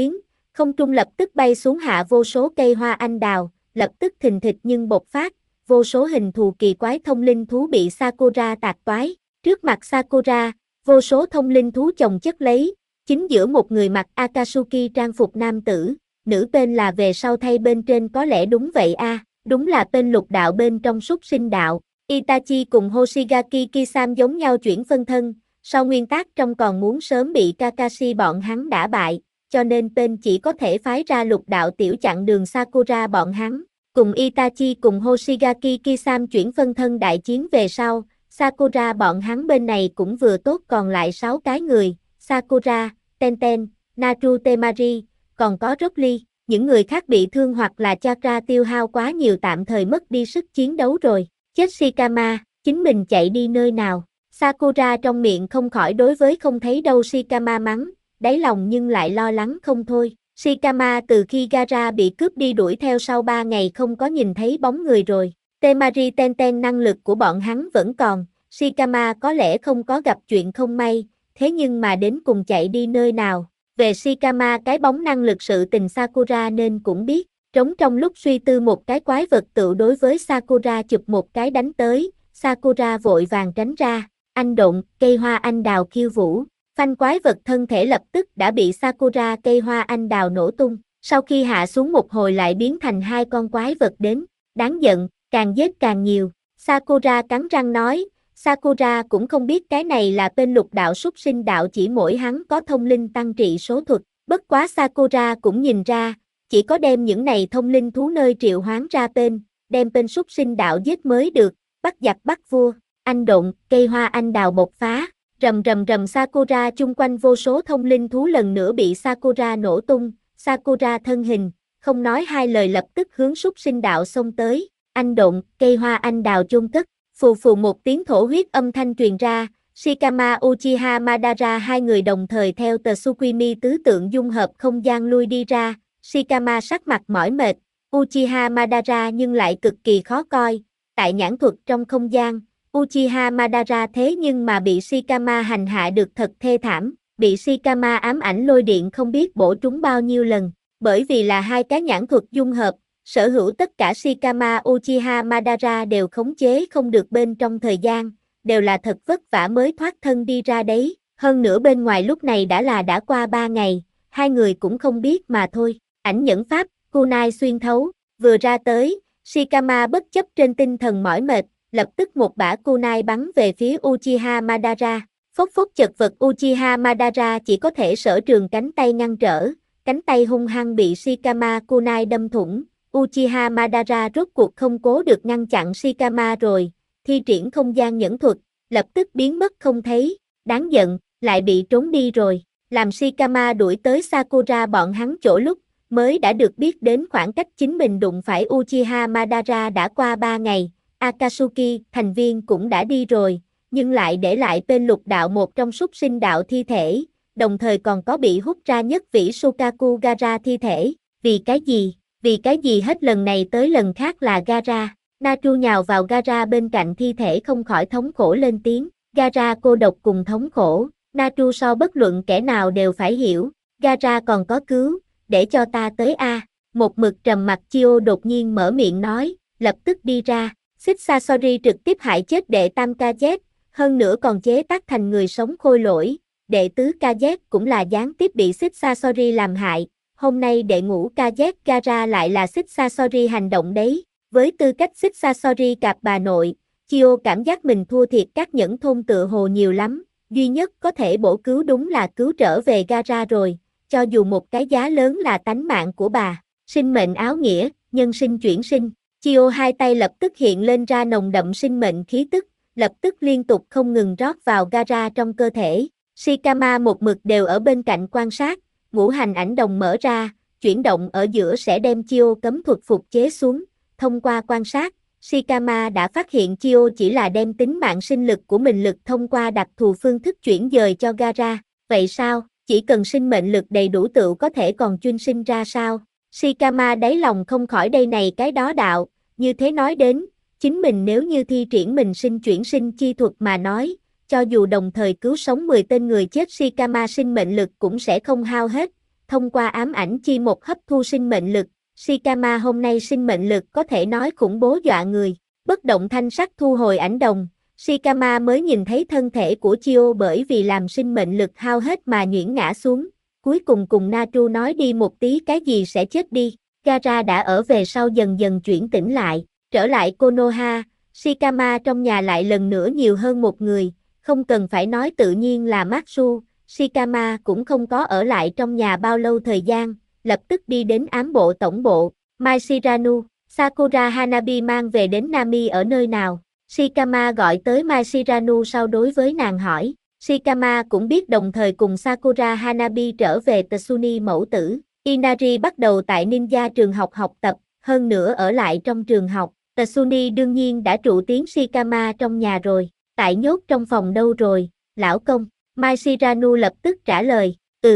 Không trung lập tức bay xuống hạ vô số cây hoa anh đào, lập tức thình thịch nhưng bộc phát, vô số hình thù kỳ quái thông linh thú bị Sakura tạc toái. Trước mặt Sakura, vô số thông linh thú chồng chất lấy, chính giữa một người mặc Akatsuki trang phục nam tử, nữ tên là về sau thay bên trên có lẽ đúng vậy đúng là tên lục đạo bên trong súc sinh đạo. Itachi cùng Hoshigaki Kisame giống nhau chuyển phân thân, sau nguyên tắc trong còn muốn sớm bị Kakashi bọn hắn đả bại, cho nên tên chỉ có thể phái ra lục đạo tiểu chặn đường Sakura bọn hắn. Cùng Itachi cùng Hoshigaki Kisame chuyển phân thân đại chiến về sau, Sakura bọn hắn bên này cũng vừa tốt còn lại 6 cái người, Sakura, Tenten, Naru Temari, còn có Rock Lee, những người khác bị thương hoặc là chakra tiêu hao quá nhiều tạm thời mất đi sức chiến đấu rồi. Chết Shikama, chính mình chạy đi nơi nào? Sakura trong miệng không khỏi đối với không thấy đâu Shikama mắng, đáy lòng nhưng lại lo lắng không thôi. Shikama từ khi Gaara bị cướp đi đuổi theo sau 3 ngày không có nhìn thấy bóng người rồi. Temari Tenten năng lực của bọn hắn vẫn còn, Shikama có lẽ không có gặp chuyện không may, thế nhưng mà đến cùng chạy đi nơi nào. Về Shikama cái bóng năng lực sự tình Sakura nên cũng biết, trống trong lúc suy tư một cái quái vật tự đối với Sakura chụp một cái đánh tới, Sakura vội vàng tránh ra, anh độn, cây hoa anh đào khiêu vũ, phanh quái vật thân thể lập tức đã bị Sakura cây hoa anh đào nổ tung, sau khi hạ xuống một hồi lại biến thành 2 con quái vật đến, đáng giận, càng giết càng nhiều, Sakura cắn răng nói. Sakura cũng không biết cái này là tên lục đạo súc sinh đạo chỉ mỗi hắn có thông linh tăng trị số thuật, bất quá Sakura cũng nhìn ra, chỉ có đem những này thông linh thú nơi triệu hoán ra tên, đem tên súc sinh đạo giết mới được, bắt giặc bắt vua, anh độn, cây hoa anh đào bộc phá, rầm rầm rầm Sakura chung quanh vô số thông linh thú lần nữa bị Sakura nổ tung, Sakura thân hình, không nói hai lời lập tức hướng súc sinh đạo xông tới, anh độn, cây hoa anh đào chôn cất. Phù phù một tiếng thổ huyết âm thanh truyền ra, Shikama Uchiha Madara hai người đồng thời theo tờ Tsukimi tứ tượng dung hợp không gian lui đi ra, Shikama sắc mặt mỏi mệt, Uchiha Madara nhưng lại cực kỳ khó coi, tại nhãn thuật trong không gian, Uchiha Madara thế nhưng mà bị Shikama hành hạ được thật thê thảm, bị Shikama ám ảnh lôi điện không biết bổ trúng bao nhiêu lần, bởi vì là 2 cái nhãn thuật dung hợp. Sở hữu tất cả Shikama Uchiha Madara đều khống chế không được bên trong thời gian, đều là thật vất vả mới thoát thân đi ra đấy, hơn nữa bên ngoài lúc này đã qua 3 ngày, 2 người cũng không biết mà thôi, ảnh nhẫn pháp, kunai xuyên thấu, vừa ra tới, Shikama bất chấp trên tinh thần mỏi mệt, lập tức một bả kunai bắn về phía Uchiha Madara, phốc phốc chật vật Uchiha Madara chỉ có thể sở trường cánh tay ngăn trở, cánh tay hung hăng bị Shikama kunai đâm thủng. Uchiha Madara rốt cuộc không cố được ngăn chặn Shikama rồi, thi triển không gian nhẫn thuật, lập tức biến mất không thấy, đáng giận, lại bị trốn đi rồi, làm Shikama đuổi tới Sakura bọn hắn chỗ lúc, mới đã được biết đến khoảng cách chính mình đụng phải Uchiha Madara đã qua 3 ngày, Akatsuki, thành viên cũng đã đi rồi, nhưng lại để lại tên lục đạo một trong súc sinh đạo thi thể, đồng thời còn có bị hút ra nhất vĩ Shokaku Gaara thi thể, vì cái gì? Vì cái gì hết lần này tới lần khác là Gaara, Naru nhào vào Gaara bên cạnh thi thể không khỏi thống khổ lên tiếng, Gaara cô độc cùng thống khổ, Naru so bất luận kẻ nào đều phải hiểu, Gaara còn có cứu, để cho ta tới một mực trầm mặc Chio đột nhiên mở miệng nói, lập tức đi ra, Xích Sasori trực tiếp hại chết đệ tam Kaz, hơn nữa còn chế tác thành người sống khôi lỗi, đệ tứ Kaz cũng là gián tiếp bị Xích Sasori làm hại. Hôm nay đệ ngũ Kaz Gaara lại là Xích Sasori hành động đấy, với tư cách Xích Sasori cạp bà nội, Chio cảm giác mình thua thiệt các nhẫn thôn tựa hồ nhiều lắm, duy nhất có thể bổ cứu đúng là cứu trở về Gaara rồi, cho dù một cái giá lớn là tánh mạng của bà, sinh mệnh áo nghĩa, nhân sinh chuyển sinh, Chio hai tay lập tức hiện lên ra nồng đậm sinh mệnh khí tức, lập tức liên tục không ngừng rót vào Gaara trong cơ thể, Shikama một mực đều ở bên cạnh quan sát, ngũ hành ảnh đồng mở ra, chuyển động ở giữa sẽ đem Chio cấm thuật phục chế xuống, thông qua quan sát, Shikama đã phát hiện Chio chỉ là đem tính mạng sinh lực của mình lực thông qua đặc thù phương thức chuyển dời cho Gaara, vậy sao, chỉ cần sinh mệnh lực đầy đủ tựu có thể còn chuyên sinh ra sao, Shikama đáy lòng không khỏi đây này cái đó đạo, như thế nói đến, chính mình nếu như thi triển mình sinh chuyển sinh chi thuật mà nói, cho dù đồng thời cứu sống 10 tên người chết Shikama sinh mệnh lực cũng sẽ không hao hết, thông qua ám ảnh chi một hấp thu sinh mệnh lực. Shikama hôm nay sinh mệnh lực có thể nói khủng bố dọa người. Bất động thanh sắc thu hồi ảnh đồng, Shikama mới nhìn thấy thân thể của Chio bởi vì làm sinh mệnh lực hao hết mà nhuyễn ngã xuống. Cuối cùng cùng Natru nói đi một tí cái gì sẽ chết đi. Gaara đã ở về sau dần dần chuyển tỉnh lại. Trở lại Konoha, Shikama trong nhà lại lần nữa nhiều hơn một người, không cần phải nói tự nhiên là Matsu. Shikama cũng không có ở lại trong nhà bao lâu thời gian, lập tức đi đến ám bộ tổng bộ. Mai Shiranu, Sakura Hanabi mang về đến Nami ở nơi nào? Shikama gọi tới Mai Shiranu sau đối với nàng hỏi. Shikama cũng biết đồng thời cùng Sakura Hanabi trở về Tsuni mẫu tử. Inari bắt đầu tại ninja trường học học tập, hơn nữa ở lại trong trường học. Tsuni đương nhiên đã trụ tiếng Shikama trong nhà rồi. Tại nhốt trong phòng đâu rồi, lão công? Mai Shiranu lập tức trả lời,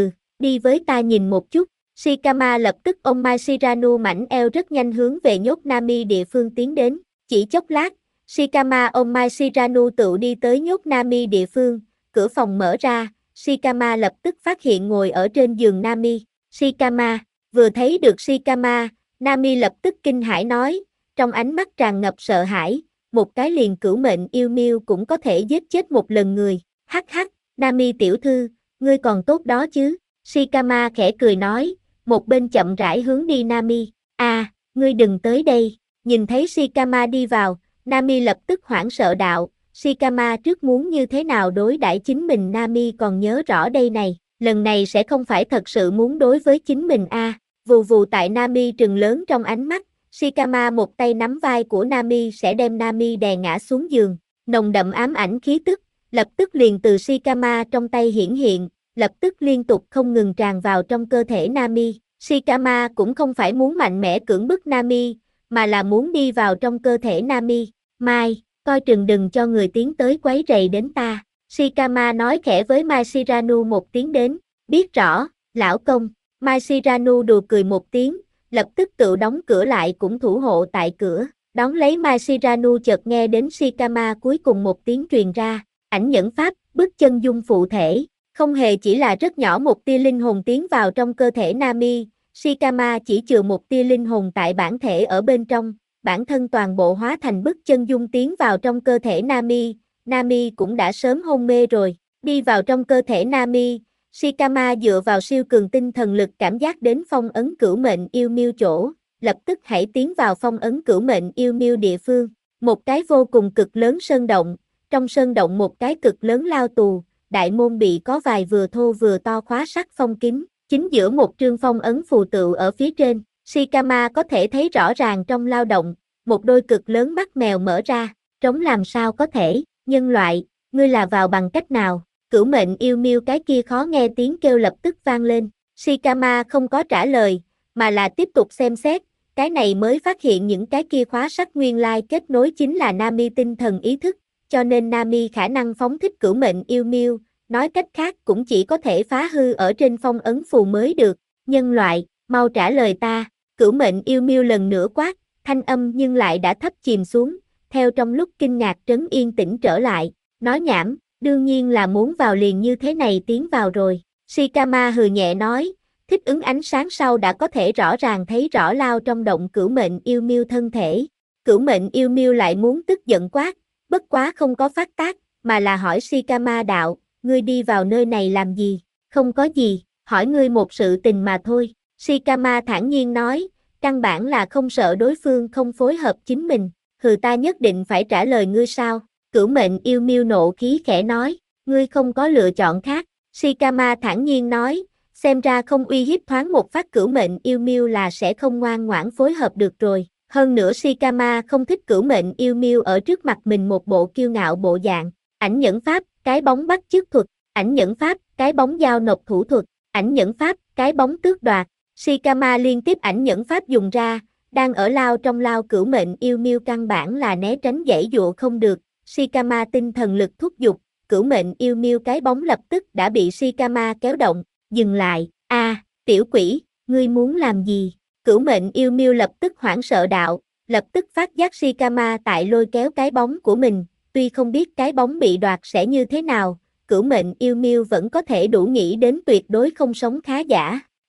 đi với ta nhìn một chút. Shikama lập tức ôm Mai Shiranu mảnh eo rất nhanh hướng về nhốt Nami địa phương tiến đến. Chỉ chốc lát, Shikama ôm Mai Shiranu tự đi tới nhốt Nami địa phương, cửa phòng mở ra, Shikama lập tức phát hiện ngồi ở trên giường Nami. Shikama, vừa thấy được Shikama, Nami lập tức kinh hãi nói, trong ánh mắt tràn ngập sợ hãi, một cái liền cửu mệnh yêu miêu cũng có thể giết chết một lần người. Hắc hắc, Nami tiểu thư, ngươi còn tốt đó chứ? Shikama khẽ cười nói, một bên chậm rãi hướng đi Nami. Ngươi đừng tới đây. Nhìn thấy Shikama đi vào, Nami lập tức hoảng sợ đạo, Shikama trước muốn như thế nào đối đãi chính mình Nami còn nhớ rõ đây này, lần này sẽ không phải thật sự muốn đối với chính mình Vù vù tại Nami trừng lớn trong ánh mắt, Shikama một tay nắm vai của Nami sẽ đem Nami đè ngã xuống giường, nồng đậm ám ảnh khí tức, lập tức liền từ Shikama trong tay hiển hiện, lập tức liên tục không ngừng tràn vào trong cơ thể Nami. Shikama cũng không phải muốn mạnh mẽ cưỡng bức Nami, mà là muốn đi vào trong cơ thể Nami. Mai, coi chừng đừng cho người tiến tới quấy rầy đến ta. Shikama nói khẽ với Mai Shiranu một tiếng đến, biết rõ, lão công. Mai Shiranu đùa cười một tiếng, lập tức tự đóng cửa lại cũng thủ hộ tại cửa. Đón lấy Mai Shiranu chợt nghe đến Shikama cuối cùng một tiếng truyền ra, ảnh nhẫn pháp, bước chân dung phụ thể. Không hề chỉ là rất nhỏ một tia linh hồn tiến vào trong cơ thể Nami, Shikama chỉ chừa một tia linh hồn tại bản thể ở bên trong, bản thân toàn bộ hóa thành bức chân dung tiến vào trong cơ thể Nami, Nami cũng đã sớm hôn mê rồi, đi vào trong cơ thể Nami, Shikama dựa vào siêu cường tinh thần lực cảm giác đến phong ấn cửu mệnh yêu miêu chỗ, lập tức hãy tiến vào phong ấn cửu mệnh yêu miêu địa phương, một cái vô cùng cực lớn sơn động, trong sơn động một cái cực lớn lao tù, đại môn bị có vài vừa thô vừa to khóa sắt phong kín, chính giữa một trương phong ấn phù tựu ở phía trên, Shikama có thể thấy rõ ràng trong lao động, một đôi cực lớn mắt mèo mở ra, trống làm sao có thể, nhân loại, ngươi là vào bằng cách nào? Cửu mệnh yêu miêu cái kia khó nghe tiếng kêu lập tức vang lên, Shikama không có trả lời, mà là tiếp tục xem xét, cái này mới phát hiện những cái kia khóa sắt nguyên lai kết nối chính là Nami tinh thần ý thức, cho nên Nami khả năng phóng thích cửu mệnh yêu miêu, nói cách khác cũng chỉ có thể phá hư ở trên phong ấn phù mới được, nhân loại, mau trả lời ta, cửu mệnh yêu miêu lần nữa quát, thanh âm nhưng lại đã thấp chìm xuống, theo trong lúc kinh ngạc trấn yên tĩnh trở lại, nói nhảm, đương nhiên là muốn vào liền như thế này tiến vào rồi, Shikama hừ nhẹ nói, thích ứng ánh sáng sau đã có thể rõ ràng thấy rõ lao trong động cửu mệnh yêu miêu thân thể, cửu mệnh yêu miêu lại muốn tức giận quát, bất quá không có phát tác, mà là hỏi Shikama đạo, ngươi đi vào nơi này làm gì, không có gì, hỏi ngươi một sự tình mà thôi, Shikama thản nhiên nói, căn bản là không sợ đối phương không phối hợp chính mình, ta nhất định phải trả lời ngươi sao, cửu mệnh yêu miêu nộ khí khẽ nói, ngươi không có lựa chọn khác, Shikama thản nhiên nói, xem ra không uy hiếp thoáng một phát cửu mệnh yêu miêu là sẽ không ngoan ngoãn phối hợp được rồi, hơn nữa Shikama không thích cửu mệnh yêu miêu ở trước mặt mình một bộ kiêu ngạo bộ dạng, ảnh nhẫn pháp, cái bóng bắt chước thuật, ảnh nhẫn pháp, cái bóng giao nộp thủ thuật, ảnh nhẫn pháp, cái bóng tước đoạt, Shikama liên tiếp ảnh nhẫn pháp dùng ra, đang ở lao trong lao cửu mệnh yêu miêu căn bản là né tránh giãy dụa không được, Shikama tinh thần lực thúc giục, cửu mệnh yêu miêu cái bóng lập tức đã bị Shikama kéo động, dừng lại, tiểu quỷ, ngươi muốn làm gì? Cửu mệnh yêu miêu lập tức hoảng sợ đạo, lập tức phát giác Shikama tại lôi kéo cái bóng của mình, tuy không biết cái bóng bị đoạt sẽ như thế nào, cửu mệnh yêu miêu vẫn có thể đủ nghĩ đến tuyệt đối không sống khá giả.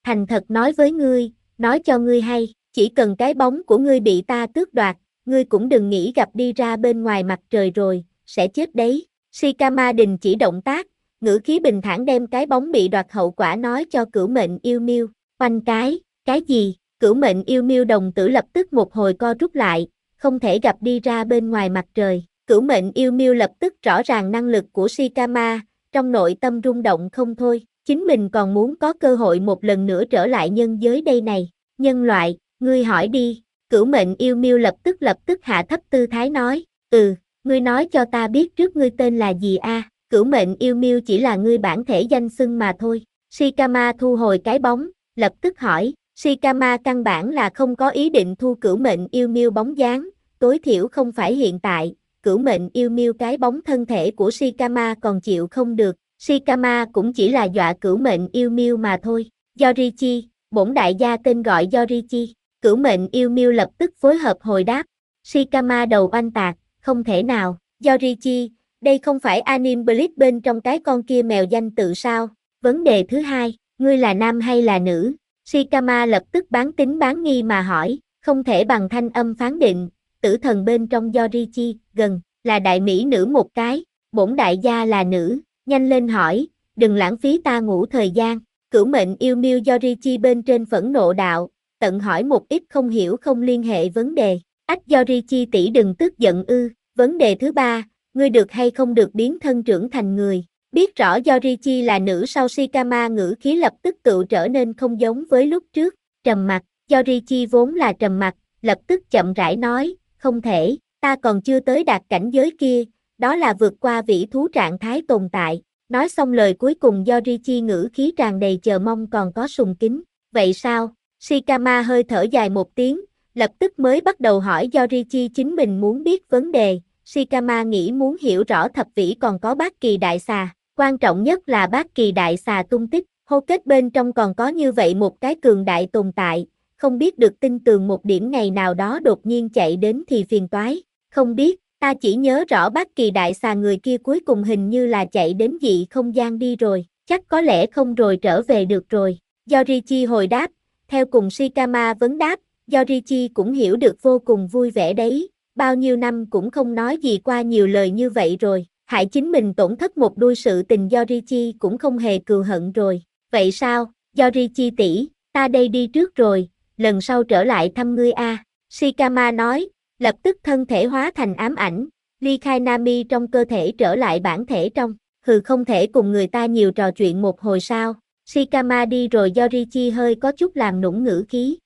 Thành thật nói với ngươi, nói cho ngươi hay, chỉ cần cái bóng của ngươi bị ta tước đoạt, ngươi cũng đừng nghĩ gặp đi ra bên ngoài mặt trời rồi, sẽ chết đấy. Shikama đình chỉ động tác, ngữ khí bình thản đem cái bóng bị đoạt hậu quả nói cho Cửu Mệnh Yêu Miêu. Oanh cái gì? Cửu Mệnh Yêu Miêu đồng tử lập tức một hồi co rút lại, không thể gặp đi ra bên ngoài mặt trời. Cửu Mệnh Yêu Miêu lập tức rõ ràng năng lực của Shikama, trong nội tâm rung động không thôi, chính mình còn muốn có cơ hội một lần nữa trở lại nhân giới đây này. Nhân loại, ngươi hỏi đi. Cửu Mệnh Yêu Miêu lập tức hạ thấp tư thái nói, ngươi nói cho ta biết trước ngươi tên là gì a? Cửu Mệnh Yêu Miêu chỉ là ngươi bản thể danh xưng mà thôi. Shikama thu hồi cái bóng, lập tức hỏi, Shikama căn bản là không có ý định thu Cửu Mệnh Yêu Miêu bóng dáng, tối thiểu không phải hiện tại. Cửu Mệnh Yêu Miêu cái bóng thân thể của Shikama còn chịu không được, Shikama cũng chỉ là dọa Cửu Mệnh Yêu Miêu mà thôi. Yorichi, bổn đại gia tên gọi Yorichi. Cửu Mệnh Yêu Miêu lập tức phối hợp hồi đáp. Shikama đầu oanh tạc, không thể nào. Yorichi, đây không phải anime Bleach bên trong cái con kia mèo danh tự sao? Vấn đề thứ hai, ngươi là nam hay là nữ? Shikama lập tức bán tín bán nghi mà hỏi, không thể bằng thanh âm phán định. Tử thần bên trong Yorichi, gần, là đại mỹ nữ một cái, bổn đại gia là nữ, nhanh lên hỏi, đừng lãng phí ta ngủ thời gian. Cửu Mệnh Yêu Miêu Yorichi bên trên phẫn nộ đạo, tận hỏi một ít không hiểu không liên hệ vấn đề. Ách Yorichi tỷ đừng tức giận ư. Vấn đề thứ ba, ngươi được hay không được biến thân trưởng thành người. Biết rõ Yorichi là nữ sau Shikama ngữ khí lập tức tự trở nên không giống với lúc trước, trầm mặc. Yorichi vốn là trầm mặc, lập tức chậm rãi nói, không thể, ta còn chưa tới đạt cảnh giới kia, đó là vượt qua vĩ thú trạng thái tồn tại. Nói xong lời cuối cùng Yorichi ngữ khí tràn đầy chờ mong còn có sùng kính. Vậy sao? Shikama hơi thở dài một tiếng, lập tức mới bắt đầu hỏi Yorichi chính mình muốn biết vấn đề. Shikama nghĩ muốn hiểu rõ thập vĩ còn có bát kỳ đại xà, quan trọng nhất là bát kỳ đại xà tung tích, hô kết bên trong còn có như vậy một cái cường đại tồn tại, không biết được tin tường một điểm ngày nào đó đột nhiên chạy đến thì phiền toái, không biết, ta chỉ nhớ rõ bát kỳ đại xà người kia cuối cùng hình như là chạy đến dị không gian đi rồi, chắc có lẽ không rồi trở về được rồi. Yorichi hồi đáp, theo cùng Shikama vấn đáp, Yorichi cũng hiểu được vô cùng vui vẻ đấy, bao nhiêu năm cũng không nói gì qua nhiều lời như vậy rồi, hại chính mình tổn thất một đuôi sự tình Yorichi cũng không hề cừu hận rồi. Vậy sao, Yorichi tỷ, ta đây đi trước rồi, lần sau trở lại thăm ngươi a. Shikama nói, lập tức thân thể hóa thành ám ảnh, ly khai Nami trong cơ thể trở lại bản thể trong, không thể cùng người ta nhiều trò chuyện một hồi sao. Shikama đi rồi Yorichi hơi có chút làm nũng ngữ khí.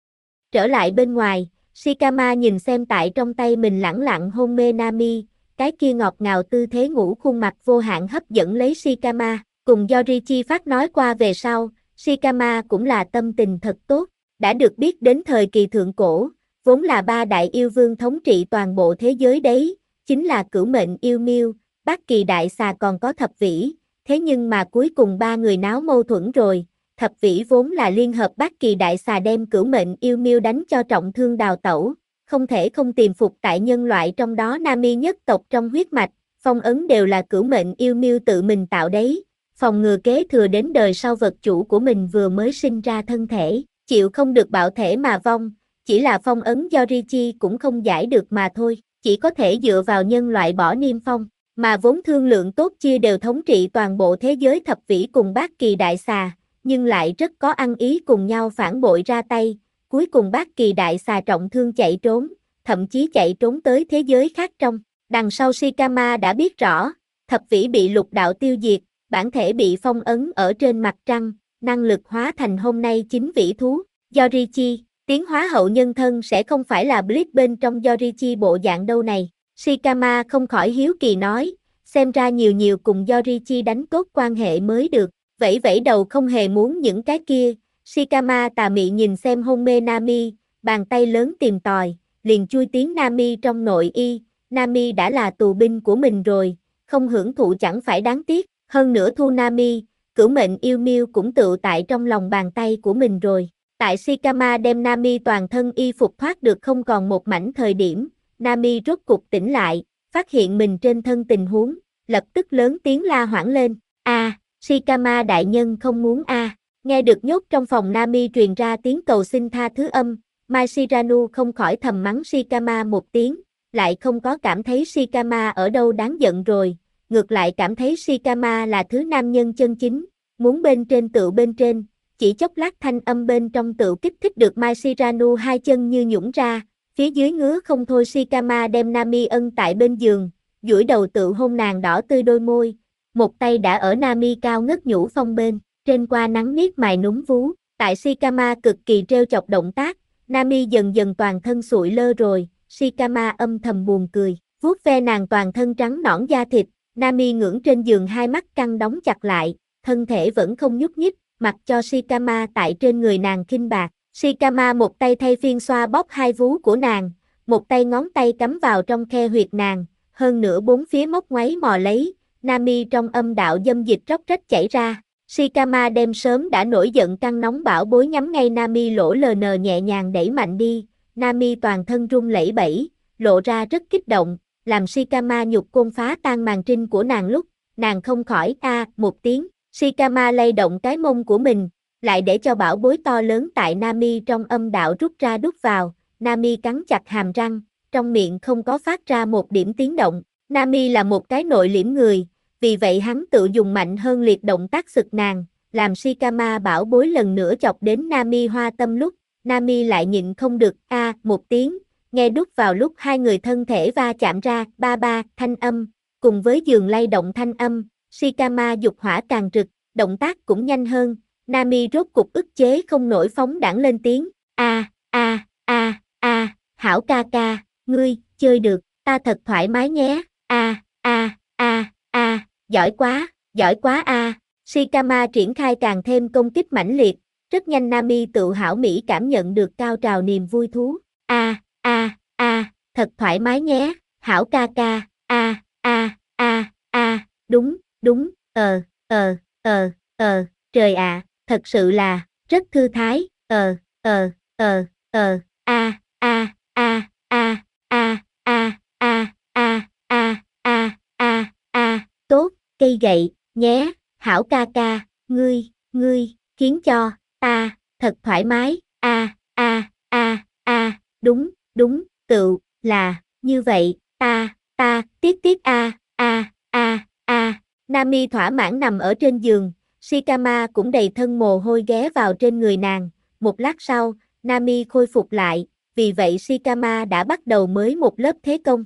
Trở lại bên ngoài, Shikama nhìn xem tại trong tay mình lẳng lặng hôn mê Nami, cái kia ngọt ngào tư thế ngủ khuôn mặt vô hạn hấp dẫn lấy Shikama, cùng Yorichi phát nói qua về sau, Shikama cũng là tâm tình thật tốt, đã được biết đến thời kỳ thượng cổ, vốn là ba đại yêu vương thống trị toàn bộ thế giới đấy, chính là Cửu Mệnh Yêu Miêu, bát kỳ đại xà còn có thập vĩ, thế nhưng mà cuối cùng ba người náo mâu thuẫn rồi. Thập vĩ vốn là liên hợp bát kỳ đại xà đem Cửu Mệnh Yêu Miêu đánh cho trọng thương đào tẩu, không thể không tìm phục tại nhân loại trong đó Nami nhất tộc trong huyết mạch, phong ấn đều là Cửu Mệnh Yêu Miêu tự mình tạo đấy, phòng ngừa kế thừa đến đời sau vật chủ của mình vừa mới sinh ra thân thể, chịu không được bạo thể mà vong, chỉ là phong ấn Yorichi cũng không giải được mà thôi, chỉ có thể dựa vào nhân loại bỏ niêm phong, mà vốn thương lượng tốt chia đều thống trị toàn bộ thế giới thập vĩ cùng bát kỳ đại xà. Nhưng lại rất có ăn ý cùng nhau phản bội ra tay, cuối cùng bát kỳ đại xà trọng thương chạy trốn, thậm chí chạy trốn tới thế giới khác trong. Đằng sau Shikama đã biết rõ, thập vĩ bị lục đạo tiêu diệt, bản thể bị phong ấn ở trên mặt trăng, năng lực hóa thành hôm nay chính vĩ thú. Yorichi, tiến hóa hậu nhân thân sẽ không phải là Bleach bên trong Yorichi bộ dạng đâu này. Shikama không khỏi hiếu kỳ nói, xem ra nhiều cùng Yorichi đánh tốt quan hệ mới được. Vẫy vẫy đầu không hề muốn những cái kia, Shikama tà mị nhìn xem hôn mê Nami, bàn tay lớn tìm tòi, liền chui tiến Nami trong nội y, Nami đã là tù binh của mình rồi, không hưởng thụ chẳng phải đáng tiếc, hơn nữa thu Nami, Cửu Mệnh Yêu Miêu cũng tự tại trong lòng bàn tay của mình rồi. Tại Shikama đem Nami toàn thân y phục thoát được không còn một mảnh thời điểm, Nami rốt cục tỉnh lại, phát hiện mình trên thân tình huống, lập tức lớn tiếng la hoảng lên, Shikama đại nhân không muốn Nghe được nhốt trong phòng Nami truyền ra tiếng cầu xin tha thứ âm, Mai Shiranu không khỏi thầm mắng Shikama một tiếng, lại không có cảm thấy Shikama ở đâu đáng giận rồi, ngược lại cảm thấy Shikama là thứ nam nhân chân chính, muốn bên trên tựu bên trên, chỉ chốc lát thanh âm bên trong tựu kích thích được Mai Shiranu hai chân như nhũn ra, phía dưới ngứa không thôi. Shikama đem Nami ân tại bên giường, duỗi đầu tựu hôn nàng đỏ tươi đôi môi, một tay đã ở Nami cao ngất nhũ phong bên, trên qua nắng niết mài núm vú, tại Shikama cực kỳ trêu chọc động tác, Nami dần dần toàn thân sụi lơ rồi, Shikama âm thầm buồn cười, vuốt ve nàng toàn thân trắng nõn da thịt, Nami ngưỡng trên giường hai mắt căng đóng chặt lại, thân thể vẫn không nhúc nhích, mặc cho Shikama tại trên người nàng khinh bạc. Shikama một tay thay phiên xoa bóp hai vú của nàng, một tay ngón tay cắm vào trong khe huyệt nàng, hơn nữa bốn phía móc ngoáy mò lấy, Nami trong âm đạo dâm dịch róc rách chảy ra. Shikama đem sớm đã nổi giận căng nóng bảo bối nhắm ngay Nami lỗ LN nhẹ nhàng đẩy mạnh đi, Nami toàn thân run lẩy bẩy, lộ ra rất kích động, làm Shikama nhục côn phá tan màn trinh của nàng lúc, nàng không khỏi một tiếng, Shikama lay động cái mông của mình, lại để cho bảo bối to lớn tại Nami trong âm đạo rút ra đút vào, Nami cắn chặt hàm răng, trong miệng không có phát ra một điểm tiếng động, Nami là một cái nội liễm người, vì vậy hắn tự dùng mạnh hơn liệt động tác sực nàng, làm Shikama bảo bối lần nữa chọc đến Nami hoa tâm lúc, Nami lại nhịn không được một tiếng, nghe đút vào lúc hai người thân thể va chạm ra, ba ba thanh âm, cùng với giường lay động thanh âm, Shikama dục hỏa càng rực, động tác cũng nhanh hơn, Nami rốt cục ức chế không nổi phóng đãng lên tiếng, hảo ca ca, ngươi, chơi được, ta thật thoải mái nhé, giỏi quá Shikama triển khai càng thêm công kích mãnh liệt, rất nhanh Nami tự hảo mỹ cảm nhận được cao trào niềm vui thú, thật thoải mái nhé, hảo ca ca, đúng, trời ạ, thật sự là, rất thư thái, tốt, cây gậy, nhé, hảo ca ca, ngươi, khiến cho, ta, thật thoải mái, đúng, tự, là, như vậy, tiếc, Nami thỏa mãn nằm ở trên giường, Shikama cũng đầy thân mồ hôi ghé vào trên người nàng, một lát sau, Nami khôi phục lại, vì vậy Shikama đã bắt đầu mới một lớp thế công,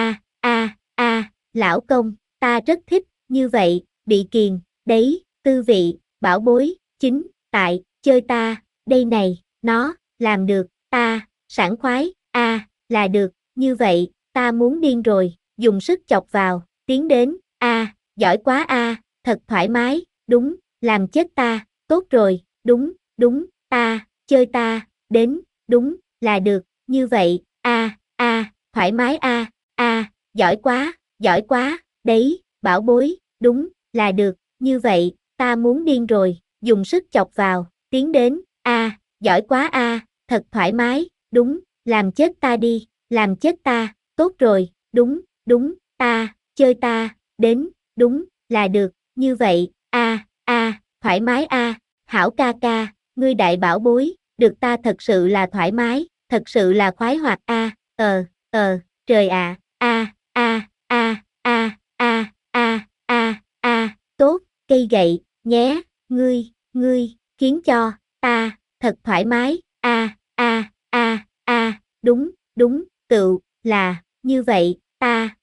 lão công, ta rất thích, như vậy, bị kiền, đấy, tư vị, bảo bối, chính, tại, chơi ta, đây này, nó, làm được, ta, sảng khoái, là được, như vậy, ta muốn điên rồi, dùng sức chọc vào, tiến đến, giỏi quá thật thoải mái, đúng, làm chết ta, tốt rồi, đúng, ta, chơi ta, đến, đúng, là được, như vậy, thoải mái giỏi quá, đấy, bảo bối, đúng, là được, như vậy, ta muốn điên rồi, dùng sức chọc vào, tiến đến, giỏi quá thật thoải mái, đúng, làm chết ta đi, làm chết ta, tốt rồi, đúng, ta, chơi ta, đến, đúng, là được, như vậy, thoải mái hảo ca ca, ngươi đại bảo bối, được ta thật sự là thoải mái, thật sự là khoái hoạt trời ạ, tốt, cây gậy, nhé, ngươi, khiến cho, ta, thật thoải mái, đúng, tự, là, như vậy, ta,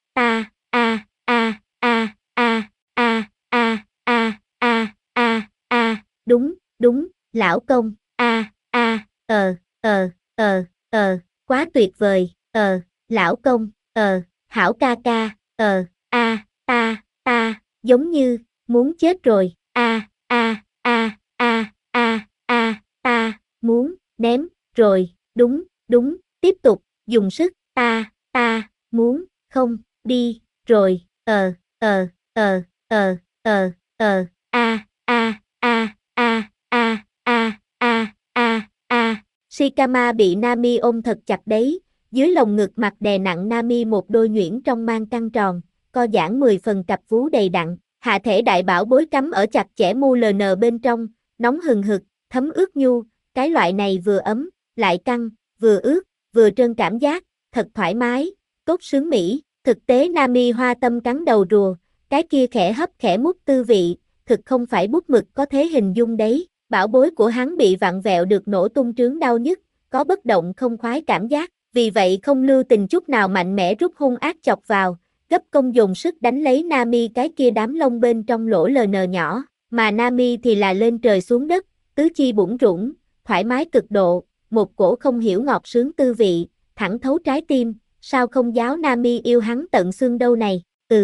đúng, lão công, quá tuyệt vời, lão công, hảo ca ca, giống như, muốn chết rồi, ta, muốn, ném, rồi, đúng, tiếp tục, dùng sức, ta, muốn, không, đi, rồi, Shikama bị Nami ôm thật chặt đấy, dưới lồng ngực mặt đè nặng Nami một đôi nhuyễn trong mang căng tròn, co giãn 10 phần cặp vú đầy đặn, hạ thể đại bảo bối cắm ở chặt chẽ mu LN bên trong, nóng hừng hực, thấm ướt nhu, cái loại này vừa ấm, lại căng, vừa ướt, vừa trơn cảm giác, thật thoải mái, tốt sướng mỹ. Thực tế Nami hoa tâm cắn đầu rùa, cái kia khẽ hấp khẽ mút tư vị, thực không phải bút mực có thể hình dung đấy. Bảo bối của hắn bị vặn vẹo được nổ tung trướng đau nhức, có bất động không khoái cảm giác, vì vậy không lưu tình chút nào mạnh mẽ rút hung ác chọc vào, gấp công dùng sức đánh lấy Nami cái kia đám lông bên trong lỗ LN nhỏ, mà Nami thì là lên trời xuống đất, tứ chi bủn rủn, thoải mái cực độ, một cổ không hiểu ngọt sướng tư vị, thẳng thấu trái tim, sao không giáo Nami yêu hắn tận xương đâu này,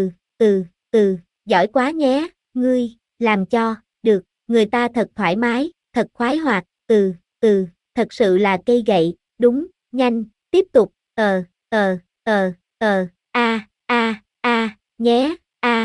giỏi quá nhé, ngươi, làm cho, được, người ta thật thoải mái, thật khoái hoạt, thật sự là cây gậy, đúng, nhanh, tiếp tục, nhé,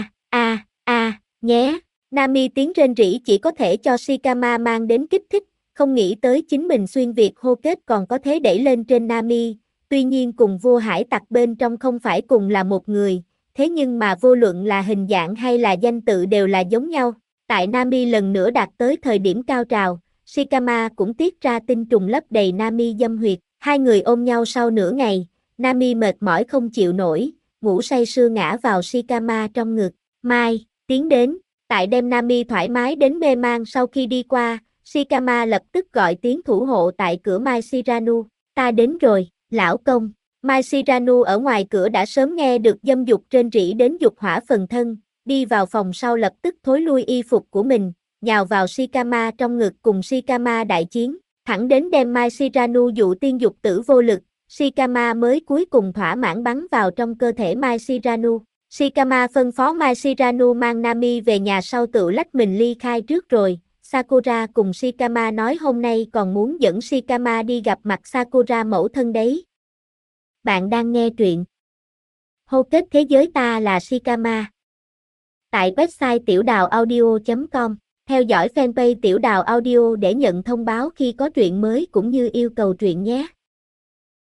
nhé. Nami tiếng rên rỉ chỉ có thể cho Shikama mang đến kích thích, không nghĩ tới chính mình xuyên việt hô kết còn có thể đẩy lên trên Nami, tuy nhiên cùng vua hải tặc bên trong không phải cùng là một người, thế nhưng mà vô luận là hình dạng hay là danh tự đều là giống nhau. Tại Nami lần nữa đạt tới thời điểm cao trào, Shikama cũng tiết ra tinh trùng lấp đầy Nami dâm huyệt, hai người ôm nhau sau nửa ngày, Nami mệt mỏi không chịu nổi, ngủ say sưa ngã vào Shikama trong ngực, Mai, tiến đến, tại đem Nami thoải mái đến mê man sau khi đi qua, Shikama lập tức gọi tiếng thủ hộ tại cửa Mai Shiranu, ta đến rồi, lão công. Mai Shiranu ở ngoài cửa đã sớm nghe được dâm dục rên rỉ đến dục hỏa phần thân, đi vào phòng sau lập tức thối lui y phục của mình, nhào vào Shikama trong ngực cùng Shikama đại chiến, thẳng đến đem Mai Shiranu dụ tiên dục tử vô lực, Shikama mới cuối cùng thỏa mãn bắn vào trong cơ thể Mai Shiranu. Shikama phân phó Mai Shiranu mang Nami về nhà sau tự lách mình ly khai trước rồi. Sakura cùng Shikama nói hôm nay còn muốn dẫn Shikama đi gặp mặt Sakura mẫu thân đấy. Bạn đang nghe truyện Hô kết thế giới ta là Shikama. Tại website tiểu đào audio.com, theo dõi fanpage tiểu đào audio để nhận thông báo khi có truyện mới cũng như yêu cầu truyện nhé.